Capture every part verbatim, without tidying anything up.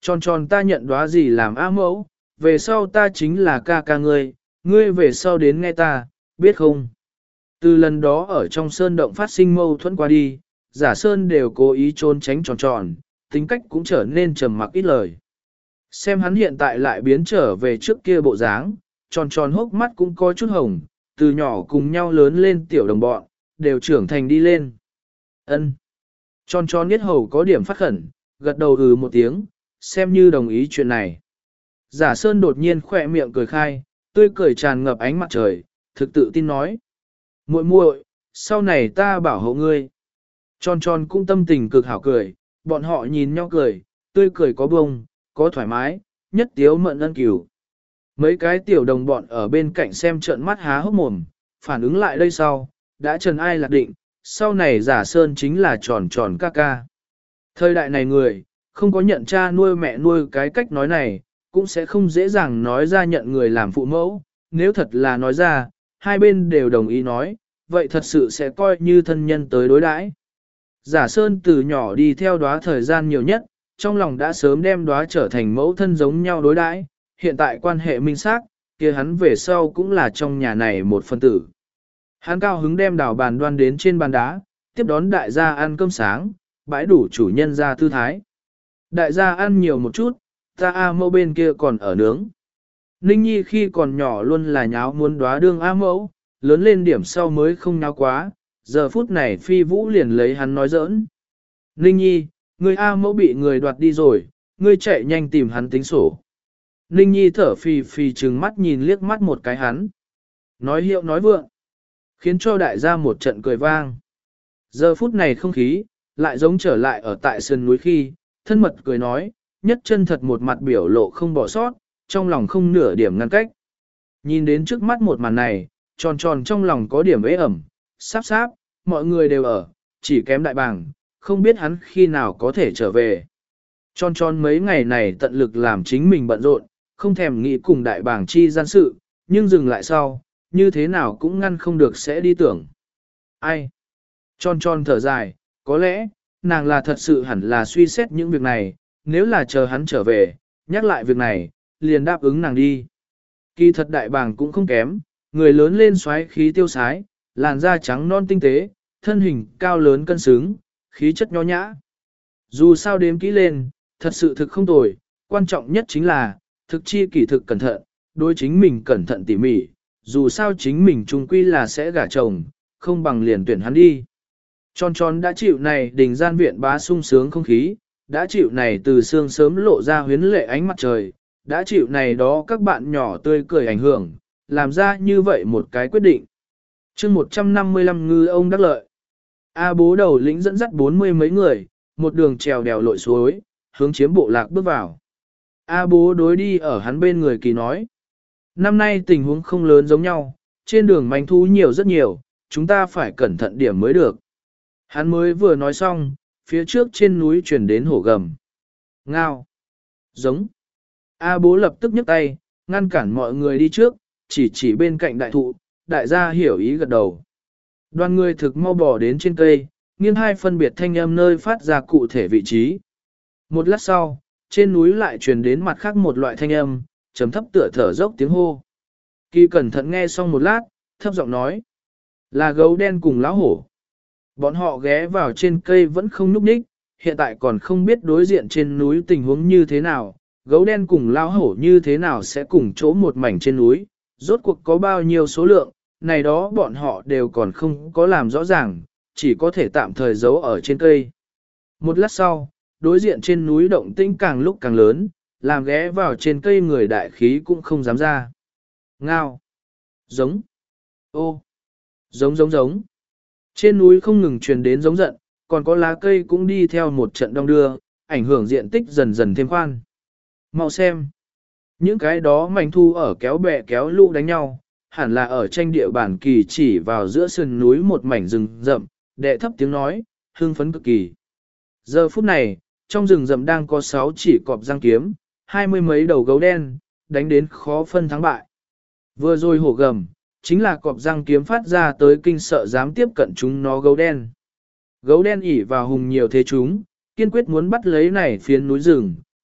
Tròn tròn ta nhận đóa gì làm A mẫu, về sau ta chính là ca ca ngươi, ngươi về sau đến nghe ta, biết không? Từ lần đó ở trong sơn động phát sinh mâu thuẫn qua đi, giả sơn đều cố ý trốn tránh tròn tròn, tính cách cũng trở nên trầm mặc ít lời. Xem hắn hiện tại lại biến trở về trước kia bộ dáng, tròn tròn hốc mắt cũng có chút hồng, từ nhỏ cùng nhau lớn lên tiểu đồng bọn, đều trưởng thành đi lên. Ân. Tròn tròn biết hầu có điểm phát khẩn, gật đầu ừ một tiếng, xem như đồng ý chuyện này. Giả sơn đột nhiên khỏe miệng cười khai, tươi cười tràn ngập ánh mặt trời, thực tự tin nói. Muội muội, sau này ta bảo hộ ngươi. Tròn tròn cũng tâm tình cực hảo cười, bọn họ nhìn nhau cười, tươi cười có bông, có thoải mái, nhất tiếu mận ân cửu. Mấy cái tiểu đồng bọn ở bên cạnh xem trợn mắt há hốc mồm, phản ứng lại đây sau, đã trần ai lạc định, sau này giả sơn chính là tròn tròn ca ca. Thời đại này người, không có nhận cha nuôi mẹ nuôi cái cách nói này, cũng sẽ không dễ dàng nói ra nhận người làm phụ mẫu, nếu thật là nói ra, hai bên đều đồng ý nói, vậy thật sự sẽ coi như thân nhân tới đối đãi. Giả Sơn từ nhỏ đi theo đóa thời gian nhiều nhất, trong lòng đã sớm đem đóa trở thành mẫu thân giống nhau đối đãi, hiện tại quan hệ minh xác, kia hắn về sau cũng là trong nhà này một phân tử. Hắn cao hứng đem đảo bàn đoan đến trên bàn đá, tiếp đón đại gia ăn cơm sáng, bãi đủ chủ nhân ra tư thái. Đại gia ăn nhiều một chút, ta A mẫu bên kia còn ở nướng. Ninh Nhi khi còn nhỏ luôn là nháo muốn đóa đương A mẫu, lớn lên điểm sau mới không nháo quá, giờ phút này phi vũ liền lấy hắn nói giỡn. Ninh Nhi, người A mẫu bị người đoạt đi rồi, ngươi chạy nhanh tìm hắn tính sổ. Ninh Nhi thở phì phì trừng mắt nhìn liếc mắt một cái hắn. Nói hiệu nói vượng, khiến cho đại gia một trận cười vang. Giờ phút này không khí, lại giống trở lại ở tại sườn núi khi, thân mật cười nói, nhất chân thật một mặt biểu lộ không bỏ sót, trong lòng không nửa điểm ngăn cách. Nhìn đến trước mắt một màn này, tròn tròn trong lòng có điểm ế ẩm, sáp sáp, mọi người đều ở, chỉ kém đại bàng, không biết hắn khi nào có thể trở về. Tròn tròn mấy ngày này tận lực làm chính mình bận rộn, không thèm nghĩ cùng đại bàng chi gian sự, nhưng dừng lại sau, như thế nào cũng ngăn không được sẽ đi tưởng. Ai? Tròn tròn thở dài, có lẽ, nàng là thật sự hẳn là suy xét những việc này, nếu là chờ hắn trở về, nhắc lại việc này, liền đáp ứng nàng đi. Kỳ thật đại bàng cũng không kém, người lớn lên xoáy khí tiêu sái, làn da trắng non tinh tế, thân hình cao lớn cân xứng, khí chất nho nhã. Dù sao đếm kỹ lên, thật sự thực không tồi, quan trọng nhất chính là, thực chi kỷ thực cẩn thận, đối chính mình cẩn thận tỉ mỉ, dù sao chính mình trung quy là sẽ gả chồng, không bằng liền tuyển hắn đi. Tròn tròn đã chịu này đình gian viện bá sung sướng không khí, đã chịu này từ sương sớm lộ ra huyến lệ ánh mặt trời, đã chịu này đó các bạn nhỏ tươi cười ảnh hưởng, làm ra như vậy một cái quyết định. chương một trăm năm mươi lăm ngư ông đắc lợi. A bố đầu lĩnh dẫn dắt bốn mươi mấy người, một đường trèo đèo lội suối, hướng chiếm bộ lạc bước vào. A bố đối đi ở hắn bên người kỳ nói. Năm nay tình huống không lớn giống nhau, trên đường manh thú nhiều rất nhiều, chúng ta phải cẩn thận điểm mới được. Hắn mới vừa nói xong, phía trước trên núi chuyển đến hổ gầm. Ngao. Giống. A bố lập tức nhấc tay, ngăn cản mọi người đi trước, chỉ chỉ bên cạnh đại thụ, đại gia hiểu ý gật đầu. Đoàn người thực mau bò đến trên cây, nghiêng hai phân biệt thanh âm nơi phát ra cụ thể vị trí. Một lát sau, trên núi lại truyền đến mặt khác một loại thanh âm, chấm thấp tựa thở dốc tiếng hô. Kỳ cẩn thận nghe xong một lát, thấp giọng nói. Là gấu đen cùng lão hổ. Bọn họ ghé vào trên cây vẫn không nhúc nhích, hiện tại còn không biết đối diện trên núi tình huống như thế nào, gấu đen cùng lão hổ như thế nào sẽ cùng chỗ một mảnh trên núi, rốt cuộc có bao nhiêu số lượng, này đó bọn họ đều còn không có làm rõ ràng, chỉ có thể tạm thời giấu ở trên cây. Một lát sau, đối diện trên núi động tĩnh càng lúc càng lớn, làm ghé vào trên cây người đại khí cũng không dám ra. Ngao. Giống. Ô. Giống giống giống. Trên núi không ngừng truyền đến giống giận, còn có lá cây cũng đi theo một trận đông đưa, ảnh hưởng diện tích dần dần thêm khoan. Mau xem. Những cái đó mảnh thu ở kéo bè kéo lũ đánh nhau, hẳn là ở tranh địa bản kỳ chỉ vào giữa sườn núi một mảnh rừng rậm, đệ thấp tiếng nói, hưng phấn cực kỳ. Giờ phút này, trong rừng rậm đang có sáu chỉ cọp răng kiếm, hai mươi mấy đầu gấu đen, đánh đến khó phân thắng bại. Vừa rồi hổ gầm, chính là cọp răng kiếm phát ra tới kinh sợ dám tiếp cận chúng nó gấu đen. Gấu đen ỉ vào hùng nhiều thế chúng, kiên quyết muốn bắt lấy này phiến núi rừng,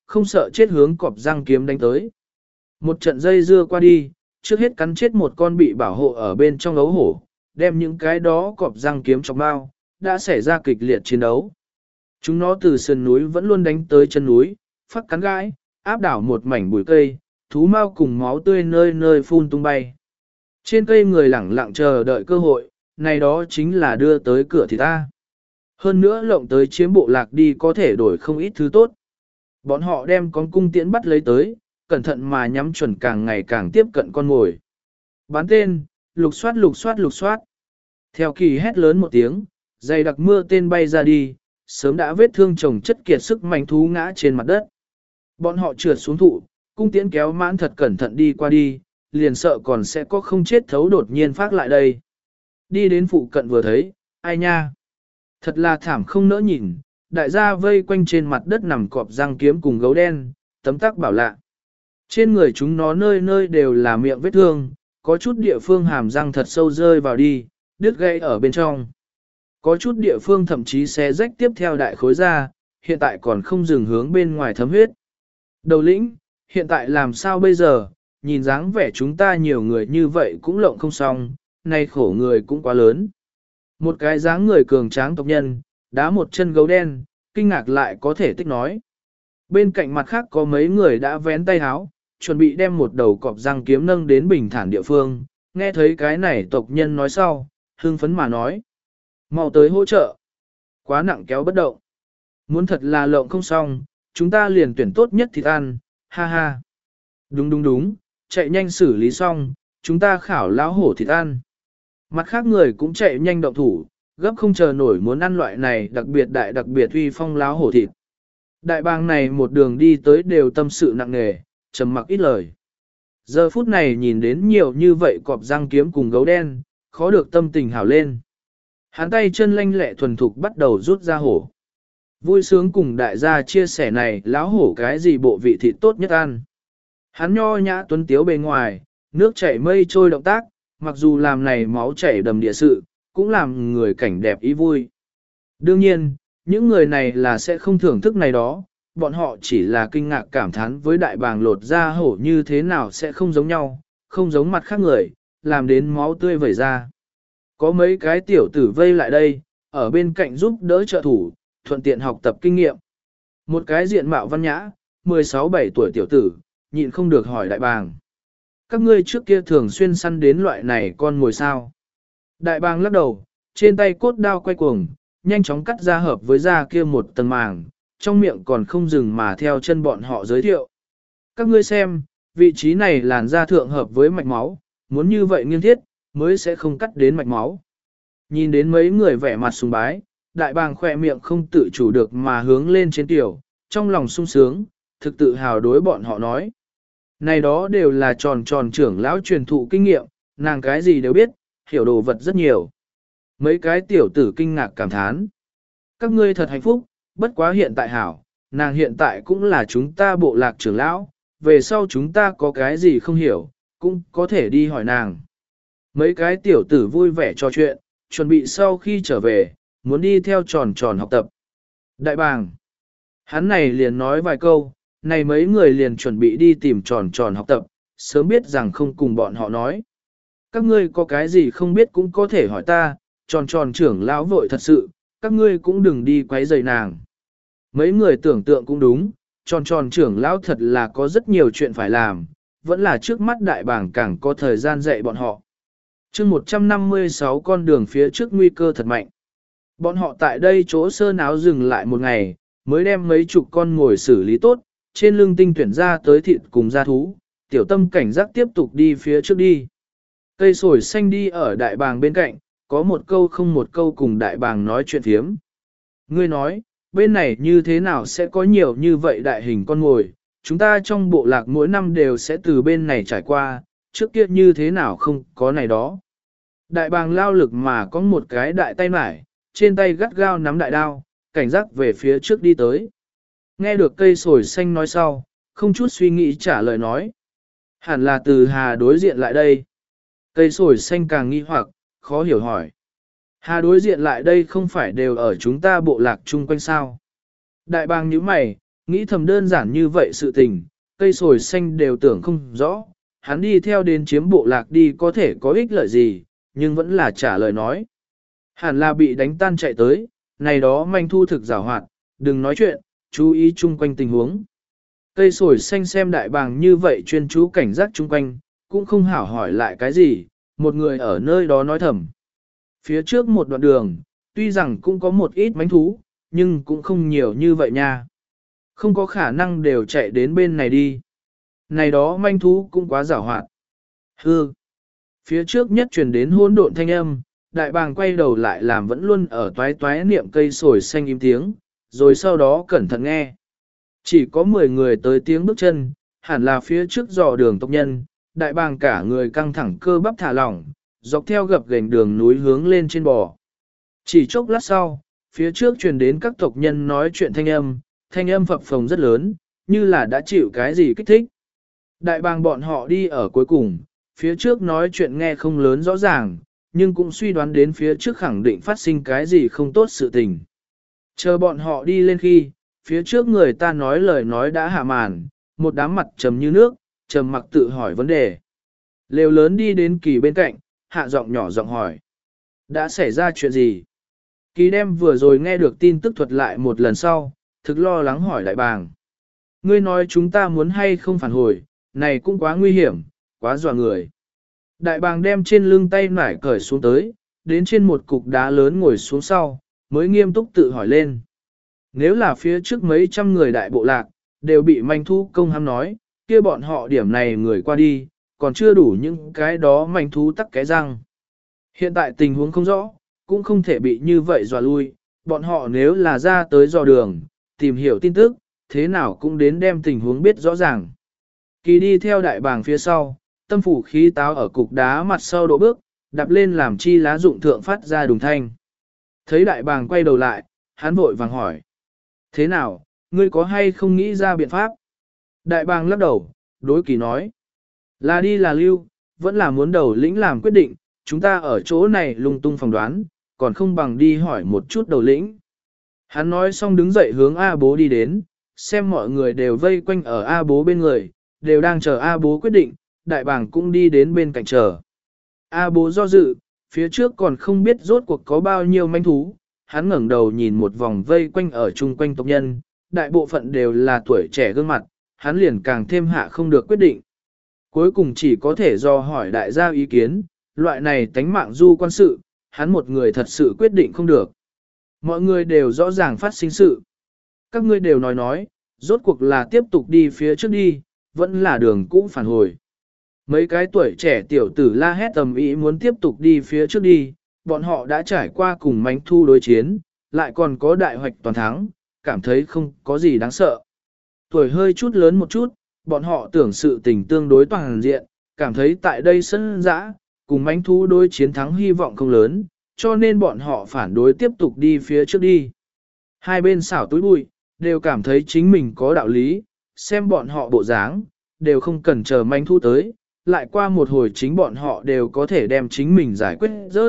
không sợ chết hướng cọp răng kiếm đánh tới. Một trận dây dưa qua đi, trước hết cắn chết một con bị bảo hộ ở bên trong ấu hổ, đem những cái đó cọp răng kiếm trong bao, đã xảy ra kịch liệt chiến đấu. Chúng nó từ sườn núi vẫn luôn đánh tới chân núi, phát cắn gãi, áp đảo một mảnh bụi cây, thú mau cùng máu tươi nơi nơi phun tung bay. Trên cây người lẳng lặng chờ đợi cơ hội, này đó chính là đưa tới cửa thì ta. Hơn nữa lộng tới chiếm bộ lạc đi có thể đổi không ít thứ tốt. Bọn họ đem con cung tiễn bắt lấy tới, cẩn thận mà nhắm chuẩn càng ngày càng tiếp cận con mồi. Bán tên, lục soát lục soát lục soát. Theo kỳ hét lớn một tiếng, dày đặc mưa tên bay ra đi, sớm đã vết thương chồng chất kiệt sức mạnh thú ngã trên mặt đất. Bọn họ trượt xuống thụ, cung tiễn kéo mãn thật cẩn thận đi qua đi, liền sợ còn sẽ có không chết thấu đột nhiên phát lại đây. Đi đến phụ cận vừa thấy, ai nha. Thật là thảm không nỡ nhìn, đại gia vây quanh trên mặt đất nằm cọp răng kiếm cùng gấu đen, tấm tắc bảo lạ. Trên người chúng nó nơi nơi đều là miệng vết thương, có chút địa phương hàm răng thật sâu rơi vào đi, đứt gãy ở bên trong. Có chút địa phương thậm chí xé rách tiếp theo đại khối ra, hiện tại còn không dừng hướng bên ngoài thấm huyết. Đầu lĩnh, hiện tại làm sao bây giờ, nhìn dáng vẻ chúng ta nhiều người như vậy cũng lộng không xong, nay khổ người cũng quá lớn. Một cái dáng người cường tráng tộc nhân, đá một chân gấu đen, kinh ngạc lại có thể tích nói. Bên cạnh mặt khác có mấy người đã vén tay háo, chuẩn bị đem một đầu cọp răng kiếm nâng đến bình thản địa phương, nghe thấy cái này tộc nhân nói sau, hưng phấn mà nói. Mau tới hỗ trợ. Quá nặng kéo bất động. Muốn thật là lộng không xong, chúng ta liền tuyển tốt nhất thịt ăn, ha ha. Đúng đúng đúng, chạy nhanh xử lý xong, chúng ta khảo lão hổ thịt ăn. Mặt khác người cũng chạy nhanh động thủ, gấp không chờ nổi muốn ăn loại này đặc biệt đại đặc biệt uy phong lão hổ thịt. Đại bàng này một đường đi tới đều tâm sự nặng nề, trầm mặc ít lời. Giờ phút này nhìn đến nhiều như vậy cọp răng kiếm cùng gấu đen, khó được tâm tình hào lên. Hắn tay chân lanh lẹ thuần thục bắt đầu rút ra hổ. Vui sướng cùng đại gia chia sẻ này lão hổ cái gì bộ vị thịt tốt nhất ăn. Hắn nho nhã tuấn tiếu bề ngoài, nước chảy mây trôi động tác, mặc dù làm này máu chảy đầm địa sự, cũng làm người cảnh đẹp ý vui. Đương nhiên, những người này là sẽ không thưởng thức này đó, bọn họ chỉ là kinh ngạc cảm thán với đại bàng lột ra hổ như thế nào sẽ không giống nhau, không giống mặt khác người, làm đến máu tươi vẩy ra. Có mấy cái tiểu tử vây lại đây, ở bên cạnh giúp đỡ trợ thủ, thuận tiện học tập kinh nghiệm. Một cái diện mạo văn nhã, mười sáu bảy tuổi tiểu tử, nhịn không được hỏi đại bàng. Các ngươi trước kia thường xuyên săn đến loại này con mồi sao? Đại bàng lắc đầu, trên tay cốt đao quay cuồng, nhanh chóng cắt ra hợp với da kia một tầng màng, trong miệng còn không dừng mà theo chân bọn họ giới thiệu. Các ngươi xem, vị trí này làn da thượng hợp với mạch máu, muốn như vậy nghiêng thiết, mới sẽ không cắt đến mạch máu. Nhìn đến mấy người vẻ mặt sùng bái, đại bàng khỏe miệng không tự chủ được mà hướng lên trên tiểu, trong lòng sung sướng, thực tự hào đối bọn họ nói. Này đó đều là tròn tròn trưởng lão truyền thụ kinh nghiệm, nàng cái gì đều biết, hiểu đồ vật rất nhiều. Mấy cái tiểu tử kinh ngạc cảm thán. Các ngươi thật hạnh phúc, bất quá hiện tại hảo, nàng hiện tại cũng là chúng ta bộ lạc trưởng lão, về sau chúng ta có cái gì không hiểu, cũng có thể đi hỏi nàng. Mấy cái tiểu tử vui vẻ trò chuyện, chuẩn bị sau khi trở về, muốn đi theo tròn tròn học tập. Đại bàng, hắn này liền nói vài câu, này mấy người liền chuẩn bị đi tìm tròn tròn học tập, sớm biết rằng không cùng bọn họ nói. Các ngươi có cái gì không biết cũng có thể hỏi ta, tròn tròn trưởng lão vội thật sự, các ngươi cũng đừng đi quấy rầy nàng. Mấy người tưởng tượng cũng đúng, tròn tròn trưởng lão thật là có rất nhiều chuyện phải làm, vẫn là trước mắt đại bàng càng có thời gian dạy bọn họ. chương một trăm năm mươi sáu con đường phía trước nguy cơ thật mạnh. Bọn họ tại đây chỗ sơn áo dừng lại một ngày, mới đem mấy chục con ngồi xử lý tốt, trên lưng tinh tuyển ra tới thịt cùng gia thú, tiểu tâm cảnh giác tiếp tục đi phía trước đi. Cây sồi xanh đi ở đại bàng bên cạnh, có một câu không một câu cùng đại bàng nói chuyện thiếm. Ngươi nói, bên này như thế nào sẽ có nhiều như vậy đại hình con ngồi, chúng ta trong bộ lạc mỗi năm đều sẽ từ bên này trải qua, trước kia như thế nào không có này đó. Đại bàng lao lực mà có một cái đại tay mải, trên tay gắt gao nắm đại đao, cảnh giác về phía trước đi tới. Nghe được cây sồi xanh nói sau, không chút suy nghĩ trả lời nói. Hẳn là từ Hà đối diện lại đây. Cây sồi xanh càng nghi hoặc, khó hiểu hỏi. Hà đối diện lại đây không phải đều ở chúng ta bộ lạc chung quanh sao. Đại bàng nhíu mày, Nghĩ thầm đơn giản như vậy sự tình, cây sồi xanh đều tưởng không rõ, hắn đi theo đến chiếm bộ lạc đi có thể có ích lợi gì, nhưng vẫn là trả lời nói. Hẳn là bị đánh tan chạy tới, này đó manh thu thực giảo hoạt, đừng nói chuyện, chú ý chung quanh tình huống. Cây sồi xanh xem đại bàng như vậy chuyên chú cảnh giác chung quanh, cũng không hảo hỏi lại cái gì, một người ở nơi đó nói thầm. Phía trước một đoạn đường, tuy rằng cũng có một ít manh thú, nhưng cũng không nhiều như vậy nha. Không có khả năng đều chạy đến bên này đi. Này đó manh thú cũng quá giảo hoạt. Hư. Phía trước nhất truyền đến hỗn độn thanh âm, đại bàng quay đầu lại làm vẫn luôn ở toái toái niệm cây sồi xanh im tiếng, rồi sau đó cẩn thận nghe. Chỉ có mười người tới tiếng bước chân, hẳn là phía trước dò đường tộc nhân, đại bàng cả người căng thẳng cơ bắp thả lỏng, dọc theo gập ghềnh đường núi hướng lên trên bò. Chỉ chốc lát sau, phía trước truyền đến các tộc nhân nói chuyện thanh âm, thanh âm phập phồng rất lớn, như là đã chịu cái gì kích thích. Đại bàng bọn họ đi ở cuối cùng, phía trước nói chuyện nghe không lớn rõ ràng, nhưng cũng suy đoán đến phía trước khẳng định phát sinh cái gì không tốt sự tình. Chờ bọn họ đi lên khi, phía trước người ta nói lời nói đã hạ màn, một đám mặt trầm như nước, trầm mặc tự hỏi vấn đề. Lều lớn đi đến Kỳ bên cạnh, hạ giọng nhỏ giọng hỏi. Đã xảy ra chuyện gì? Kỳ đem vừa rồi nghe được tin tức thuật lại một lần sau, thực lo lắng hỏi đại bàng. Ngươi nói chúng ta muốn hay không phản hồi, này cũng quá nguy hiểm, quá dọa người. Đại bàng đem trên lưng tay nải cởi xuống tới, đến trên một cục đá lớn ngồi xuống sau, mới nghiêm túc tự hỏi lên. Nếu là phía trước mấy trăm người đại bộ lạc, đều bị manh thú công ham nói, kia bọn họ điểm này người qua đi, còn chưa đủ những cái đó manh thú tắc cái răng. Hiện tại tình huống không rõ, cũng không thể bị như vậy dọa lui, bọn họ nếu là ra tới dò đường, tìm hiểu tin tức, thế nào cũng đến đem tình huống biết rõ ràng. Kỳ đi theo đại bàng phía sau, tâm phủ khí táo ở cục đá mặt sau độ bước, đạp lên làm chi lá dụng thượng phát ra đùng thanh. Thấy đại bàng quay đầu lại, hắn vội vàng hỏi. Thế nào, ngươi có hay không nghĩ ra biện pháp? Đại bàng lắc đầu, đối Kỳ nói. Là đi là lưu, vẫn là muốn đầu lĩnh làm quyết định, chúng ta ở chỗ này lung tung phỏng đoán, còn không bằng đi hỏi một chút đầu lĩnh. Hắn nói xong đứng dậy hướng A bố đi đến, xem mọi người đều vây quanh ở A bố bên người, đều đang chờ A bố quyết định, đại bàng cũng đi đến bên cạnh chờ. A bố do dự, phía trước còn không biết rốt cuộc có bao nhiêu manh thú, hắn ngẩng đầu nhìn một vòng vây quanh ở chung quanh tộc nhân, đại bộ phận đều là tuổi trẻ gương mặt, hắn liền càng thêm hạ không được quyết định. Cuối cùng chỉ có thể do hỏi đại gia ý kiến, loại này tánh mạng du quan sự, hắn một người thật sự quyết định không được. Mọi người đều rõ ràng phát sinh sự. Các ngươi đều nói nói, rốt cuộc là tiếp tục đi phía trước đi, vẫn là đường cũ phản hồi. Mấy cái tuổi trẻ tiểu tử la hét tầm ý muốn tiếp tục đi phía trước đi, bọn họ đã trải qua cùng mánh thu đối chiến, lại còn có đại hoạch toàn thắng, cảm thấy không có gì đáng sợ. Tuổi hơi chút lớn một chút, bọn họ tưởng sự tình tương đối toàn diện, cảm thấy tại đây sân dã, cùng mánh thu đối chiến thắng hy vọng không lớn, cho nên bọn họ phản đối tiếp tục đi phía trước đi. Hai bên xảo túi bụi, đều cảm thấy chính mình có đạo lý, xem bọn họ bộ dáng, đều không cần chờ manh thu tới, lại qua một hồi chính bọn họ đều có thể đem chính mình giải quyết rớt.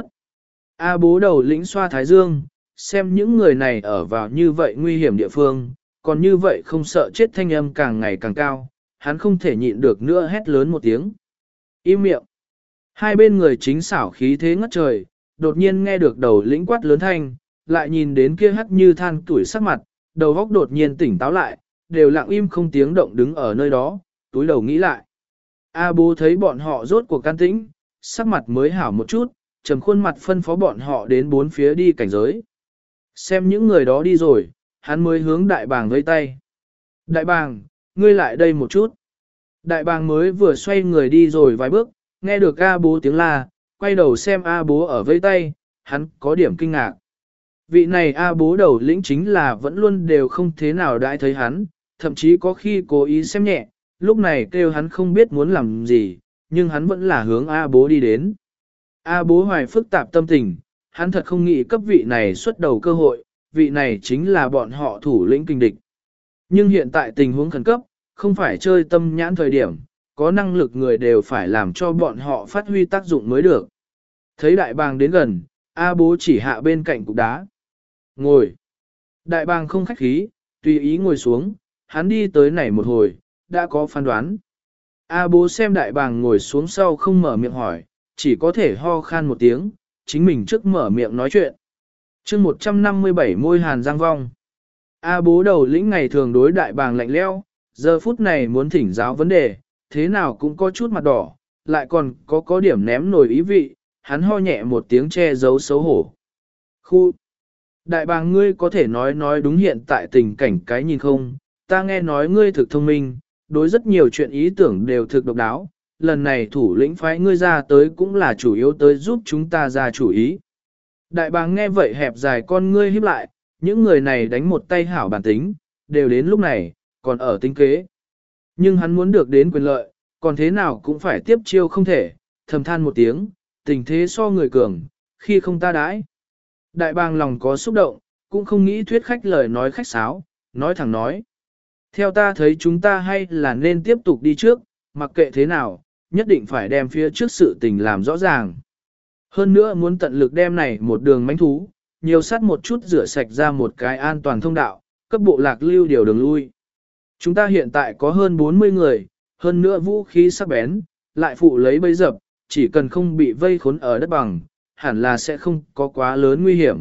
A bố đầu lĩnh xoa thái dương, xem những người này ở vào như vậy nguy hiểm địa phương, còn như vậy không sợ chết thanh âm càng ngày càng cao, hắn không thể nhịn được nữa hét lớn một tiếng. Im miệng. Hai bên người chính xảo khí thế ngất trời, đột nhiên nghe được đầu lĩnh quát lớn thanh, lại nhìn đến kia hắt như than tuổi sắc mặt, đầu óc đột nhiên tỉnh táo lại, đều lặng im không tiếng động đứng ở nơi đó, túi đầu nghĩ lại. A bố thấy bọn họ rốt cuộc can tĩnh, sắc mặt mới hảo một chút, trầm khuôn mặt phân phó bọn họ đến bốn phía đi cảnh giới. Xem những người đó đi rồi, hắn mới hướng đại bàng vẫy tay. Đại bàng, ngươi lại đây một chút. Đại bàng mới vừa xoay người đi rồi vài bước, nghe được A bố tiếng la, quay đầu xem A bố ở vẫy tay, hắn có điểm kinh ngạc. Vị này A bố đầu lĩnh chính là vẫn luôn đều không thế nào đãi thấy hắn, thậm chí có khi cố ý xem nhẹ, lúc này kêu hắn không biết muốn làm gì, nhưng hắn vẫn là hướng A bố đi đến. A bố hoài phức tạp tâm tình, hắn thật không nghĩ cấp vị này xuất đầu cơ hội, vị này chính là bọn họ thủ lĩnh kinh địch. Nhưng hiện tại tình huống khẩn cấp, không phải chơi tâm nhãn thời điểm, có năng lực người đều phải làm cho bọn họ phát huy tác dụng mới được. Thấy đại bàng đến gần, A bố chỉ hạ bên cạnh cục đá. Ngồi. Đại bàng không khách khí, tùy ý ngồi xuống, hắn đi tới này một hồi, đã có phán đoán. A bố xem đại bàng ngồi xuống sau không mở miệng hỏi, chỉ có thể ho khan một tiếng, chính mình trước mở miệng nói chuyện. chương một trăm năm mươi bảy môi hàn giang vong. A bố đầu lĩnh ngày thường đối đại bàng lạnh lẽo, giờ phút này muốn thỉnh giáo vấn đề, thế nào cũng có chút mặt đỏ, lại còn có có điểm ném nổi ý vị, hắn ho nhẹ một tiếng che giấu xấu hổ. Khu! Đại bàng ngươi có thể nói nói đúng hiện tại tình cảnh cái nhìn không, ta nghe nói ngươi thực thông minh, đối rất nhiều chuyện ý tưởng đều thực độc đáo, lần này thủ lĩnh phái ngươi ra tới cũng là chủ yếu tới giúp chúng ta ra chủ ý. Đại bàng nghe vậy hẹp dài con ngươi híp lại, những người này đánh một tay hảo bản tính, đều đến lúc này, còn ở tính kế. Nhưng hắn muốn được đến quyền lợi, còn thế nào cũng phải tiếp chiêu không thể, thầm than một tiếng, tình thế so người cường, khi không ta đãi. Đại bàng lòng có xúc động, cũng không nghĩ thuyết khách lời nói khách sáo, nói thẳng nói. Theo ta thấy chúng ta hay là nên tiếp tục đi trước, mặc kệ thế nào, nhất định phải đem phía trước sự tình làm rõ ràng. Hơn nữa muốn tận lực đem này một đường mánh thú, nhiều sát một chút rửa sạch ra một cái an toàn thông đạo, cấp bộ lạc lưu điều đường lui. Chúng ta hiện tại có hơn bốn mươi người, hơn nữa vũ khí sắc bén, lại phụ lấy bẫy dập, chỉ cần không bị vây khốn ở đất bằng, hẳn là sẽ không có quá lớn nguy hiểm.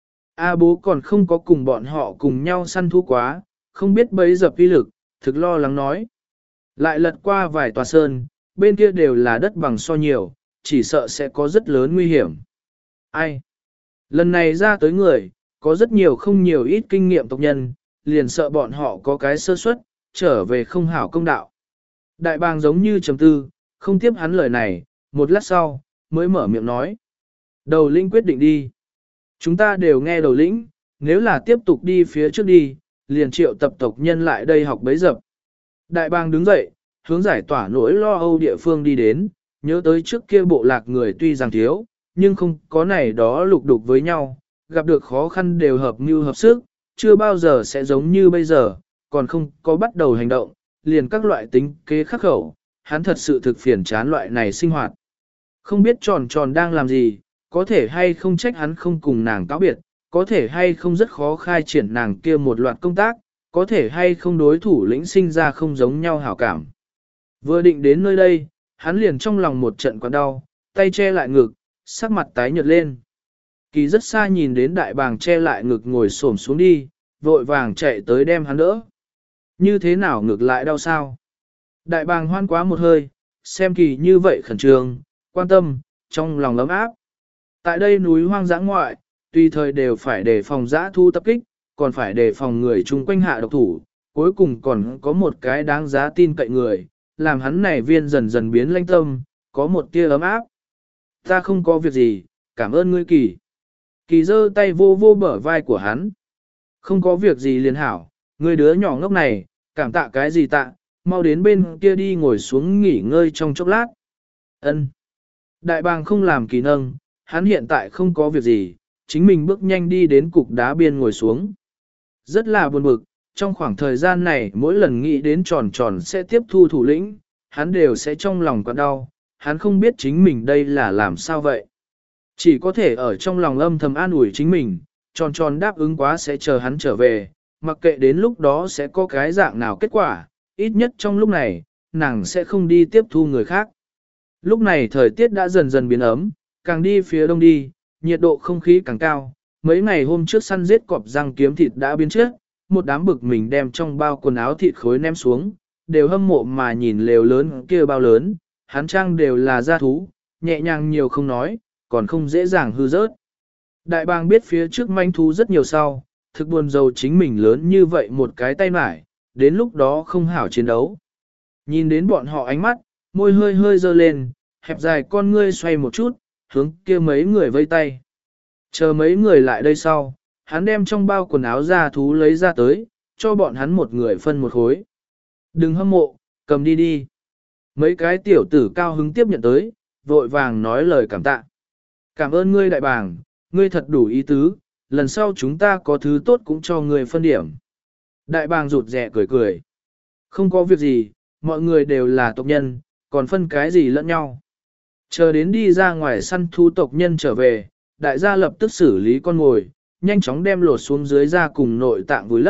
A bố còn không có cùng bọn họ cùng nhau săn thú quá, không biết bẫy dập uy lực, thực lo lắng nói. Lại lật qua vài tòa sơn, bên kia đều là đất bằng so nhiều, chỉ sợ sẽ có rất lớn nguy hiểm. Ai? Lần này ra tới người, có rất nhiều không nhiều ít kinh nghiệm tộc nhân, liền sợ bọn họ có cái sơ suất, trở về không hảo công đạo. Đại bàng giống như trầm tư, không tiếp hắn lời này, một lát sau, mới mở miệng nói. Đầu lĩnh quyết định đi. Chúng ta đều nghe đầu lĩnh, nếu là tiếp tục đi phía trước đi, liền triệu tập tộc nhân lại đây học bấy dập. Đại bàng đứng dậy, hướng giải tỏa nỗi lo âu địa phương đi đến, nhớ tới trước kia bộ lạc người tuy rằng thiếu, nhưng không có này đó lục đục với nhau, gặp được khó khăn đều hợp mưu hợp sức, chưa bao giờ sẽ giống như bây giờ, còn không có bắt đầu hành động, liền các loại tính kế khắc khẩu, hắn thật sự thực phiền chán loại này sinh hoạt. Không biết tròn tròn đang làm gì, có thể hay không trách hắn không cùng nàng cáo biệt, có thể hay không rất khó khai triển nàng kia một loạt công tác, có thể hay không đối thủ lĩnh sinh ra không giống nhau hảo cảm. Vừa định đến nơi đây, hắn liền trong lòng một trận quặn đau, tay che lại ngực, sắc mặt tái nhợt lên. Kỳ rất xa nhìn đến đại bàng che lại ngực ngồi xổm xuống đi, vội vàng chạy tới đem hắn đỡ. Như thế nào ngực lại đau sao? Đại bàng hoan quá một hơi, xem kỳ như vậy khẩn trương, quan tâm, trong lòng ấm áp. Tại đây núi hoang dã ngoại, tùy thời đều phải đề phòng dã thu tập kích, còn phải đề phòng người chung quanh hạ độc thủ, cuối cùng còn có một cái đáng giá tin cậy người, làm hắn này viên dần dần biến lãnh tâm, có một tia ấm áp. Ta không có việc gì, cảm ơn ngươi Kỳ. Kỳ giơ tay vô vô bở vai của hắn. Không có việc gì liền hảo, ngươi đứa nhỏ ngốc này, cảm tạ cái gì tạ, mau đến bên kia đi ngồi xuống nghỉ ngơi trong chốc lát. Ân. Đại bàng không làm Kỳ nâng, hắn hiện tại không có việc gì, chính mình bước nhanh đi đến cục đá biên ngồi xuống. Rất là buồn bực, trong khoảng thời gian này mỗi lần nghĩ đến tròn tròn sẽ tiếp thu thủ lĩnh, hắn đều sẽ trong lòng quặn đau, hắn không biết chính mình đây là làm sao vậy. Chỉ có thể ở trong lòng âm thầm an ủi chính mình, tròn tròn đáp ứng quá sẽ chờ hắn trở về, mặc kệ đến lúc đó sẽ có cái dạng nào kết quả, ít nhất trong lúc này, nàng sẽ không đi tiếp thu người khác. Lúc này thời tiết đã dần dần biến ấm, càng đi phía đông đi, nhiệt độ không khí càng cao. Mấy ngày hôm trước săn giết cọp răng kiếm thịt đã biến chết, một đám bực mình đem trong bao quần áo thịt khối ném xuống, đều hâm mộ mà nhìn lều lớn kia bao lớn, hắn trang đều là gia thú, nhẹ nhàng nhiều không nói, còn không dễ dàng hư rớt. Đại bàng biết phía trước manh thú rất nhiều sau, thực buồn rầu chính mình lớn như vậy một cái tay mải, đến lúc đó không hảo chiến đấu. Nhìn đến bọn họ ánh mắt, môi hơi hơi dơ lên, hẹp dài con ngươi xoay một chút, hướng kia mấy người vây tay. Chờ mấy người lại đây sau, hắn đem trong bao quần áo ra thú lấy ra tới, cho bọn hắn một người phân một khối. Đừng hâm mộ, cầm đi đi. Mấy cái tiểu tử cao hứng tiếp nhận tới, vội vàng nói lời cảm tạ. Cảm ơn ngươi đại bàng, ngươi thật đủ ý tứ, lần sau chúng ta có thứ tốt cũng cho ngươi phân điểm. Đại bàng rụt rẻ cười cười. Không có việc gì, mọi người đều là tộc nhân, còn phân cái gì lẫn nhau. Chờ đến đi ra ngoài săn thú tộc nhân trở về, đại gia lập tức xử lý con mồi, nhanh chóng đem lột xuống dưới ra cùng nội tạng vùi lấp,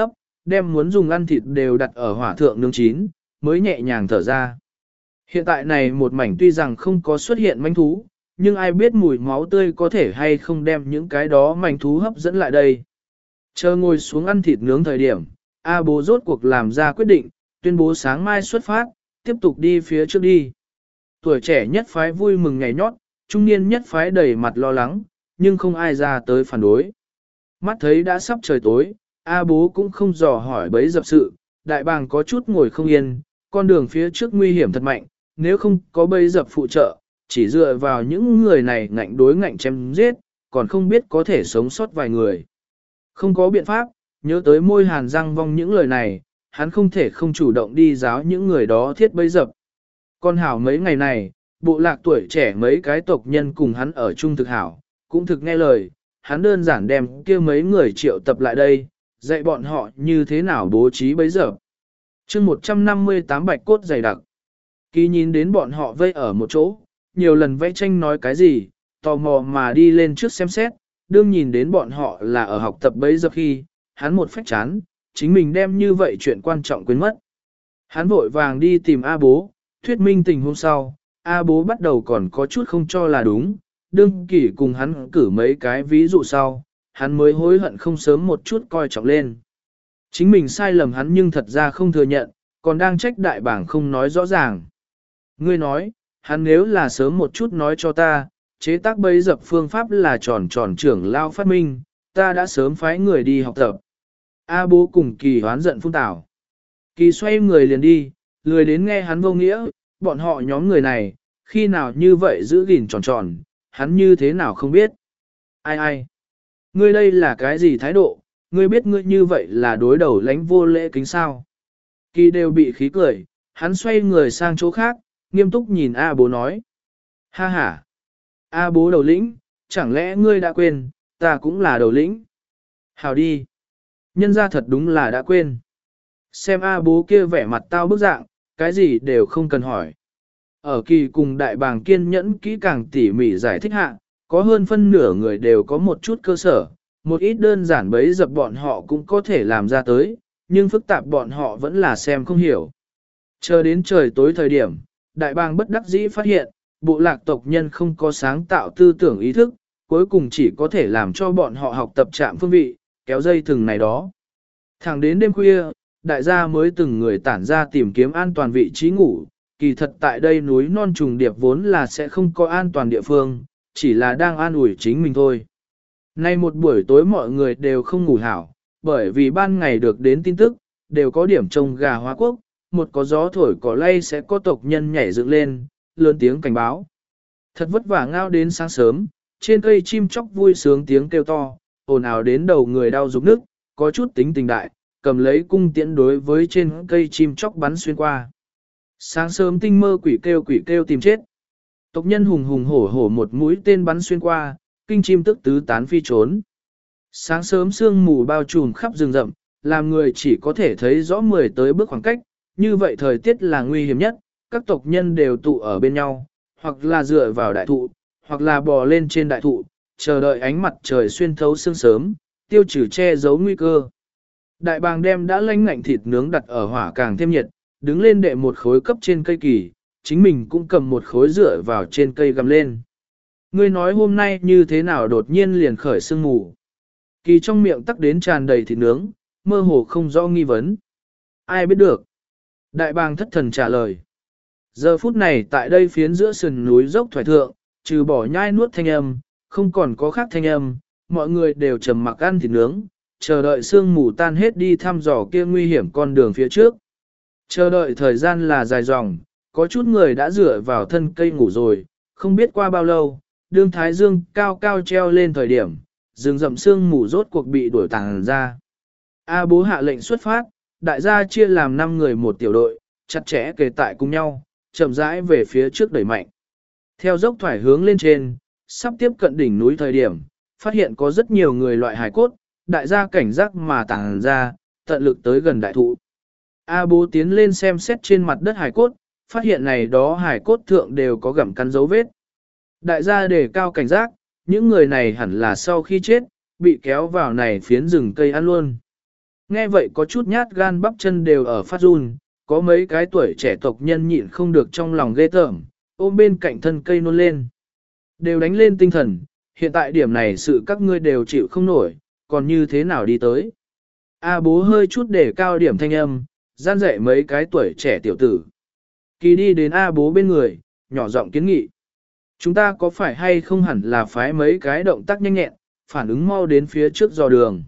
đem muốn dùng ăn thịt đều đặt ở hỏa thượng nướng chín, mới nhẹ nhàng thở ra. Hiện tại này một mảnh tuy rằng không có xuất hiện manh thú, nhưng ai biết mùi máu tươi có thể hay không đem những cái đó manh thú hấp dẫn lại đây. Chờ ngồi xuống ăn thịt nướng thời điểm, A bố rốt cuộc làm ra quyết định, tuyên bố sáng mai xuất phát, tiếp tục đi phía trước đi. Tuổi trẻ nhất phái vui mừng ngày nhót, trung niên nhất phái đầy mặt lo lắng, nhưng không ai ra tới phản đối. Mắt thấy đã sắp trời tối, A bố cũng không dò hỏi bấy dập sự, đại bàng có chút ngồi không yên, con đường phía trước nguy hiểm thật mạnh, nếu không có bấy dập phụ trợ, chỉ dựa vào những người này ngạnh đối ngạnh chém giết, còn không biết có thể sống sót vài người. Không có biện pháp, nhớ tới môi hàn răng vong những lời này, hắn không thể không chủ động đi giáo những người đó thiết bấy dập. Con hảo mấy ngày này, bộ lạc tuổi trẻ mấy cái tộc nhân cùng hắn ở chung thực hảo, cũng thực nghe lời, hắn đơn giản đem kia mấy người triệu tập lại đây, dạy bọn họ như thế nào bố trí bấy dập. chương một trăm năm mươi tám bạch cốt dày đặc. Kỳ nhìn đến bọn họ vây ở một chỗ, nhiều lần vẽ tranh nói cái gì, tò mò mà đi lên trước xem xét, đương nhìn đến bọn họ là ở học tập bấy dập khi, hắn một phách chán, chính mình đem như vậy chuyện quan trọng quên mất. Hắn vội vàng đi tìm A bố, thuyết minh tình hôm sau, A bố bắt đầu còn có chút không cho là đúng, đương kỷ cùng hắn cử mấy cái ví dụ sau, hắn mới hối hận không sớm một chút coi trọng lên. Chính mình sai lầm hắn nhưng thật ra không thừa nhận, còn đang trách đại bảng không nói rõ ràng. Ngươi nói, hắn nếu là sớm một chút nói cho ta, chế tác bấy dập phương pháp là tròn tròn trưởng lao phát minh, ta đã sớm phái người đi học tập. A bố cùng kỳ hoán giận phun tảo. Kỳ xoay người liền đi, lười đến nghe hắn vô nghĩa, bọn họ nhóm người này, khi nào như vậy giữ gìn tròn tròn, hắn như thế nào không biết. Ai ai? Ngươi đây là cái gì thái độ, ngươi biết ngươi như vậy là đối đầu lánh vô lễ kính sao. Kỳ đều bị khí cười, hắn xoay người sang chỗ khác, nghiêm túc nhìn A bố nói. Ha ha! A bố đầu lĩnh, chẳng lẽ ngươi đã quên, ta cũng là đầu lĩnh. Hào đi! Nhân ra thật đúng là đã quên. Xem A bố kia vẻ mặt tao bức dạng, cái gì đều không cần hỏi. Ở kỳ cùng đại bàng kiên nhẫn kỹ càng tỉ mỉ giải thích hạ, có hơn phân nửa người đều có một chút cơ sở, một ít đơn giản bấy dập bọn họ cũng có thể làm ra tới, nhưng phức tạp bọn họ vẫn là xem không hiểu. Chờ đến trời tối thời điểm, đại bàng bất đắc dĩ phát hiện, bộ lạc tộc nhân không có sáng tạo tư tưởng ý thức, cuối cùng chỉ có thể làm cho bọn họ học tập trạm phương vị, kéo dây thừng này đó. Thẳng đến đêm khuya, đại gia mới từng người tản ra tìm kiếm an toàn vị trí ngủ, kỳ thật tại đây núi non trùng điệp vốn là sẽ không có an toàn địa phương, chỉ là đang an ủi chính mình thôi. Nay một buổi tối mọi người đều không ngủ hảo, bởi vì ban ngày được đến tin tức, đều có điểm trông gà hóa quốc, một có gió thổi cỏ lay sẽ có tộc nhân nhảy dựng lên, lớn tiếng cảnh báo. Thật vất vả ngao đến sáng sớm, trên cây chim chóc vui sướng tiếng kêu to, ồn ào đến đầu người đau rụng nức, có chút tính tình đại, cầm lấy cung tiễn đối với trên cây chim chóc bắn xuyên qua. Sáng sớm tinh mơ quỷ kêu quỷ kêu tìm chết. Tộc nhân hùng hùng hổ hổ một mũi tên bắn xuyên qua, kinh chim tức tứ tán phi trốn. Sáng sớm sương mù bao trùm khắp rừng rậm, làm người chỉ có thể thấy rõ mười tới bước khoảng cách, như vậy thời tiết là nguy hiểm nhất, các tộc nhân đều tụ ở bên nhau, hoặc là dựa vào đại thụ, hoặc là bò lên trên đại thụ, chờ đợi ánh mặt trời xuyên thấu sương sớm, tiêu trừ che giấu nguy cơ. Đại bàng đem đã lanh ngạnh thịt nướng đặt ở hỏa càng thêm nhiệt, đứng lên đệ một khối cấp trên cây kỳ, chính mình cũng cầm một khối dựa vào trên cây gầm lên. Ngươi nói hôm nay như thế nào đột nhiên liền khởi sương mù. Kỳ trong miệng tắc đến tràn đầy thịt nướng, mơ hồ không rõ nghi vấn. Ai biết được? Đại bàng thất thần trả lời. Giờ phút này tại đây phiến giữa sườn núi dốc thoải thượng, trừ bỏ nhai nuốt thanh âm, không còn có khác thanh âm, mọi người đều trầm mặc ăn thịt nướng, chờ đợi sương mù tan hết đi thăm dò kia nguy hiểm con đường phía trước. Chờ đợi thời gian là dài dòng, có chút người đã dựa vào thân cây ngủ rồi, không biết qua bao lâu, đương thái dương cao cao treo lên thời điểm, rừng rậm sương mù rốt cuộc bị đuổi tàng ra. A bố hạ lệnh xuất phát, đại gia chia làm năm người một tiểu đội, chặt chẽ kề tại cùng nhau, chậm rãi về phía trước đẩy mạnh. Theo dốc thoải hướng lên trên, sắp tiếp cận đỉnh núi thời điểm, phát hiện có rất nhiều người loại hải cốt, đại gia cảnh giác mà tàng ra, tận lực tới gần đại thụ. A bố tiến lên xem xét trên mặt đất hải cốt, phát hiện này đó hải cốt thượng đều có gặm cắn dấu vết. Đại gia đề cao cảnh giác, những người này hẳn là sau khi chết, bị kéo vào này phiến rừng cây ăn luôn. Nghe vậy có chút nhát gan bắp chân đều ở phát run, có mấy cái tuổi trẻ tộc nhân nhịn không được trong lòng ghê tởm, ôm bên cạnh thân cây nôn lên. Đều đánh lên tinh thần, hiện tại điểm này sự các ngươi đều chịu không nổi, còn như thế nào đi tới. A bố hơi chút để cao điểm thanh âm, gian dạy mấy cái tuổi trẻ tiểu tử. Kỳ đi đến A bố bên người, nhỏ giọng kiến nghị. Chúng ta có phải hay không hẳn là phái mấy cái động tác nhanh nhẹn, phản ứng mau đến phía trước dò đường.